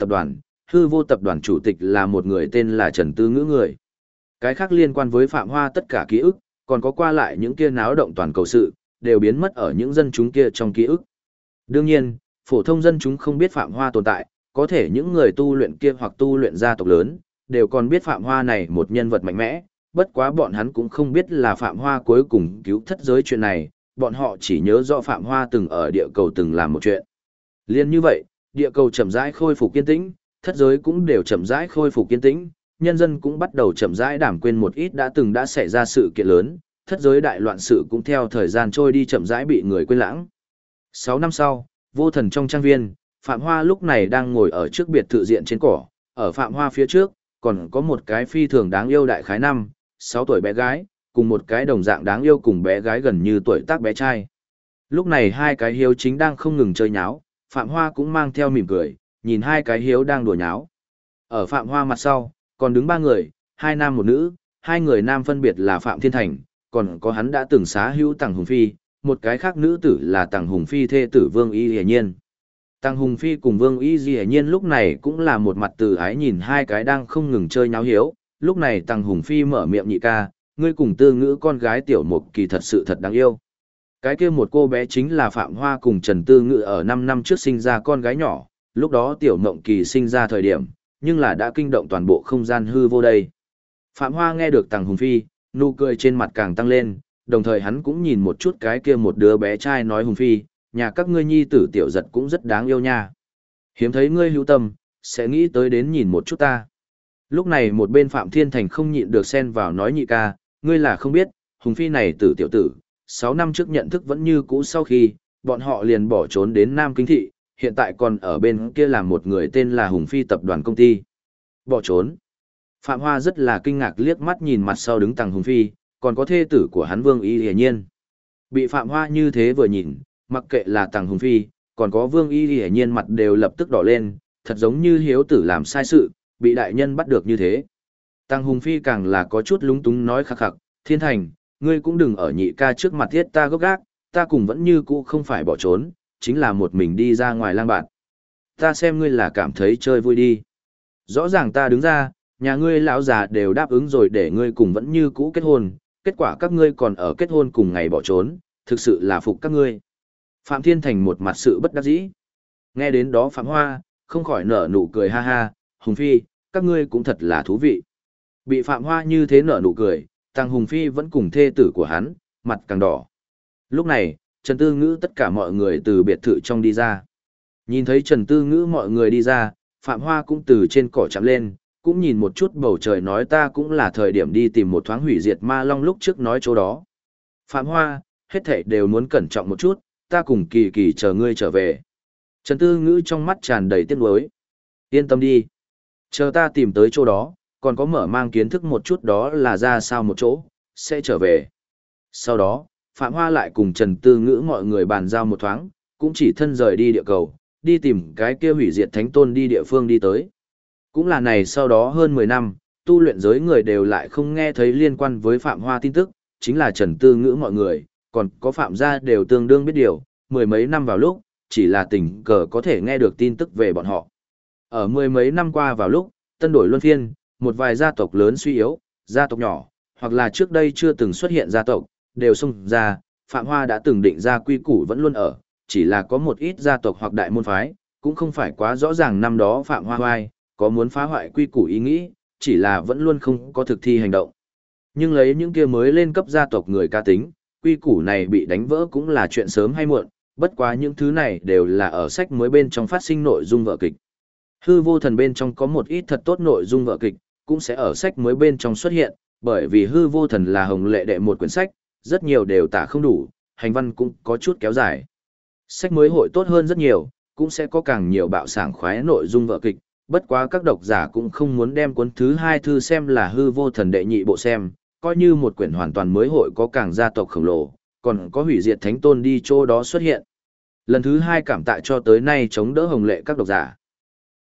hư vô tập đoàn chủ tịch là một người tên là Trần Tư Ngữ người. Cái khác liên quan với Phạm Hoa tất cả ký ức, còn có qua lại những kia náo động toàn cầu sự, đều biến mất ở những dân chúng kia trong ký ức. Đương nhiên, phổ thông dân chúng không biết Phạm Hoa tồn tại, có thể những người tu luyện kia hoặc tu luyện gia tộc lớn, đều còn biết Phạm Hoa này một nhân vật mạnh mẽ, bất quá bọn hắn cũng không biết là Phạm Hoa cuối cùng cứu thất giới chuyện này, bọn họ chỉ nhớ rõ Phạm Hoa từng ở địa cầu từng làm một chuyện. Liên như vậy, địa cầu chậm rãi khôi phục kiên tĩnh, thất giới cũng đều chậm rãi khôi phục kiên tĩnh, nhân dân cũng bắt đầu chậm rãi đảm quên một ít đã xảy ra sự kiện lớn, thất giới đại loạn sự cũng theo thời gian trôi đi chậm rãi bị người quên lãng. 6 năm sau, vô thần trong trang viên, Phạm Hoa lúc này đang ngồi ở trước biệt thự diện trên cỏ, ở Phạm Hoa phía trước, còn có một cái phi thường đáng yêu đại khái 6 tuổi bé gái, cùng một cái đồng dạng đáng yêu cùng bé gái gần như tuổi tác bé trai. Lúc này hai cái hiếu chính đang không ngừng chơi nháo, Phạm Hoa cũng mang theo mỉm cười, nhìn hai cái hiếu đang đùa nháo. Ở Phạm Hoa mặt sau, còn đứng 3 người, 2 nam một nữ, 2 người nam phân biệt là Phạm Thiên Thành, còn có hắn đã từng xá hữu Tằng Hùng Phi, một cái khác nữ tử là Tằng Hùng Phi thê tử Vương Y Hiển Nhiên. Tằng Hùng Phi cùng Vương Y Hiển Nhiên lúc này cũng là một mặt từ ái nhìn hai cái đang không ngừng chơi nháo hiếu, lúc này Tằng Hùng Phi mở miệng nhị ca, ngươi cùng Tư Ngữ con gái tiểu mục kỳ thật sự thật đáng yêu. Cái kia một cô bé chính là Phạm Hoa cùng Trần Tư Ngữ ở 5 năm trước sinh ra con gái nhỏ, lúc đó tiểu mộng kỳ sinh ra thời điểm, nhưng là đã kinh động toàn bộ không gian hư vô đây. Phạm Hoa nghe được Tằng Hùng Phi, nụ cười trên mặt càng tăng lên, đồng thời hắn cũng nhìn một chút cái kia một đứa bé trai nói Hùng Phi, nhà các ngươi nhi tử tiểu giật cũng rất đáng yêu nha. Hiếm thấy ngươi hữu tâm, sẽ nghĩ tới đến nhìn một chút ta. Lúc này một bên Phạm Thiên Thành không nhịn được xen vào nói nhị ca, ngươi là không biết, Hùng Phi này tử tiểu tử, 6 năm trước nhận thức vẫn như cũ sau khi, bọn họ liền bỏ trốn đến Nam Kinh Thị, hiện tại còn ở bên kia làm một người tên là Hùng Phi tập đoàn công ty. Bỏ trốn. Phạm Hoa rất là kinh ngạc liếc mắt nhìn mặt sau đứng Tằng Hùng Phi, còn có thê tử của hắn Vương Y Hiển Nhiên. Bị Phạm Hoa như thế vừa nhìn, mặc kệ là Tằng Hùng Phi, còn có Vương Y Hiển Nhiên mặt đều lập tức đỏ lên, thật giống như hiếu tử làm sai sự, bị đại nhân bắt được như thế. Tằng Hùng Phi càng là có chút lúng túng nói khắc khắc, Thiên Thành, ngươi cũng đừng ở nhị ca trước mặt thiết ta gốc gác, ta cùng vẫn như cũ không phải bỏ trốn, chính là một mình đi ra ngoài lang bạn. Ta xem ngươi là cảm thấy chơi vui đi. Rõ ràng ta đứng ra, nhà ngươi lão già đều đáp ứng rồi để ngươi cùng vẫn như cũ kết hôn, kết quả các ngươi còn ở kết hôn cùng ngày bỏ trốn, thực sự là phục các ngươi. Phạm Thiên Thành một mặt sự bất đắc dĩ. Nghe đến đó Phạm Hoa, không khỏi nở nụ cười ha ha, Hùng Phi, các ngươi cũng thật là thú vị. Bị Phạm Hoa như thế nở nụ cười, Tằng Hùng Phi vẫn cùng thê tử của hắn, mặt càng đỏ. Lúc này, Trần Tư Ngữ tất cả mọi người từ biệt thự trong đi ra. Nhìn thấy Trần Tư Ngữ mọi người đi ra, Phạm Hoa cũng từ trên cỏ chạm lên, cũng nhìn một chút bầu trời nói ta cũng là thời điểm đi tìm một thoáng hủy diệt ma long lúc trước nói chỗ đó. Phạm Hoa, hết thảy đều muốn cẩn trọng một chút, ta cùng Kỳ Kỳ chờ ngươi trở về. Trần Tư Ngữ trong mắt tràn đầy tiếc nuối. Yên tâm đi. Chờ ta tìm tới chỗ đó, còn có mở mang kiến thức một chút đó là ra sao một chỗ, sẽ trở về. Sau đó, Phạm Hoa lại cùng Trần Tư Ngữ mọi người bàn giao một thoáng, cũng chỉ thân rời đi địa cầu, đi tìm cái kia hủy diệt thánh tôn đi địa phương đi tới. Cũng là này sau đó hơn 10 năm, tu luyện giới người đều lại không nghe thấy liên quan với Phạm Hoa tin tức, chính là Trần Tư Ngữ mọi người, còn có Phạm gia đều tương đương biết điều, 10 mấy năm vào lúc, chỉ là tình cờ có thể nghe được tin tức về bọn họ. Ở 10 mấy năm qua vào lúc, tân đổi luân phiên, một vài gia tộc lớn suy yếu, gia tộc nhỏ, hoặc là trước đây chưa từng xuất hiện gia tộc, đều xông ra, Phạm Hoa đã từng định ra quy củ vẫn luôn ở, chỉ là có một ít gia tộc hoặc đại môn phái, cũng không phải quá rõ ràng năm đó Phạm Hoa hoài, có muốn phá hoại quy củ ý nghĩ, chỉ là vẫn luôn không có thực thi hành động. Nhưng lấy những kia mới lên cấp gia tộc người ca tính, quy củ này bị đánh vỡ cũng là chuyện sớm hay muộn, bất quá những thứ này đều là ở sách mới bên trong phát sinh nội dung vở kịch. Hư vô thần bên trong có một ít thật tốt nội dung vở kịch, cũng sẽ ở sách mới bên trong xuất hiện, bởi vì hư vô thần là hồng lệ đệ một quyển sách, rất nhiều đều tả không đủ, hành văn cũng có chút kéo dài. Sách mới hội tốt hơn rất nhiều, cũng sẽ có càng nhiều bạo sảng khoái nội dung vở kịch, bất quá các độc giả cũng không muốn đem cuốn thứ 2 thư xem là hư vô thần đệ nhị bộ xem, coi như một quyển hoàn toàn mới hội có càng gia tộc khổng lồ, còn có hủy diệt thánh tôn đi chỗ đó xuất hiện. Lần thứ 2 cảm tạ cho tới nay chống đỡ hồng lệ các độc giả.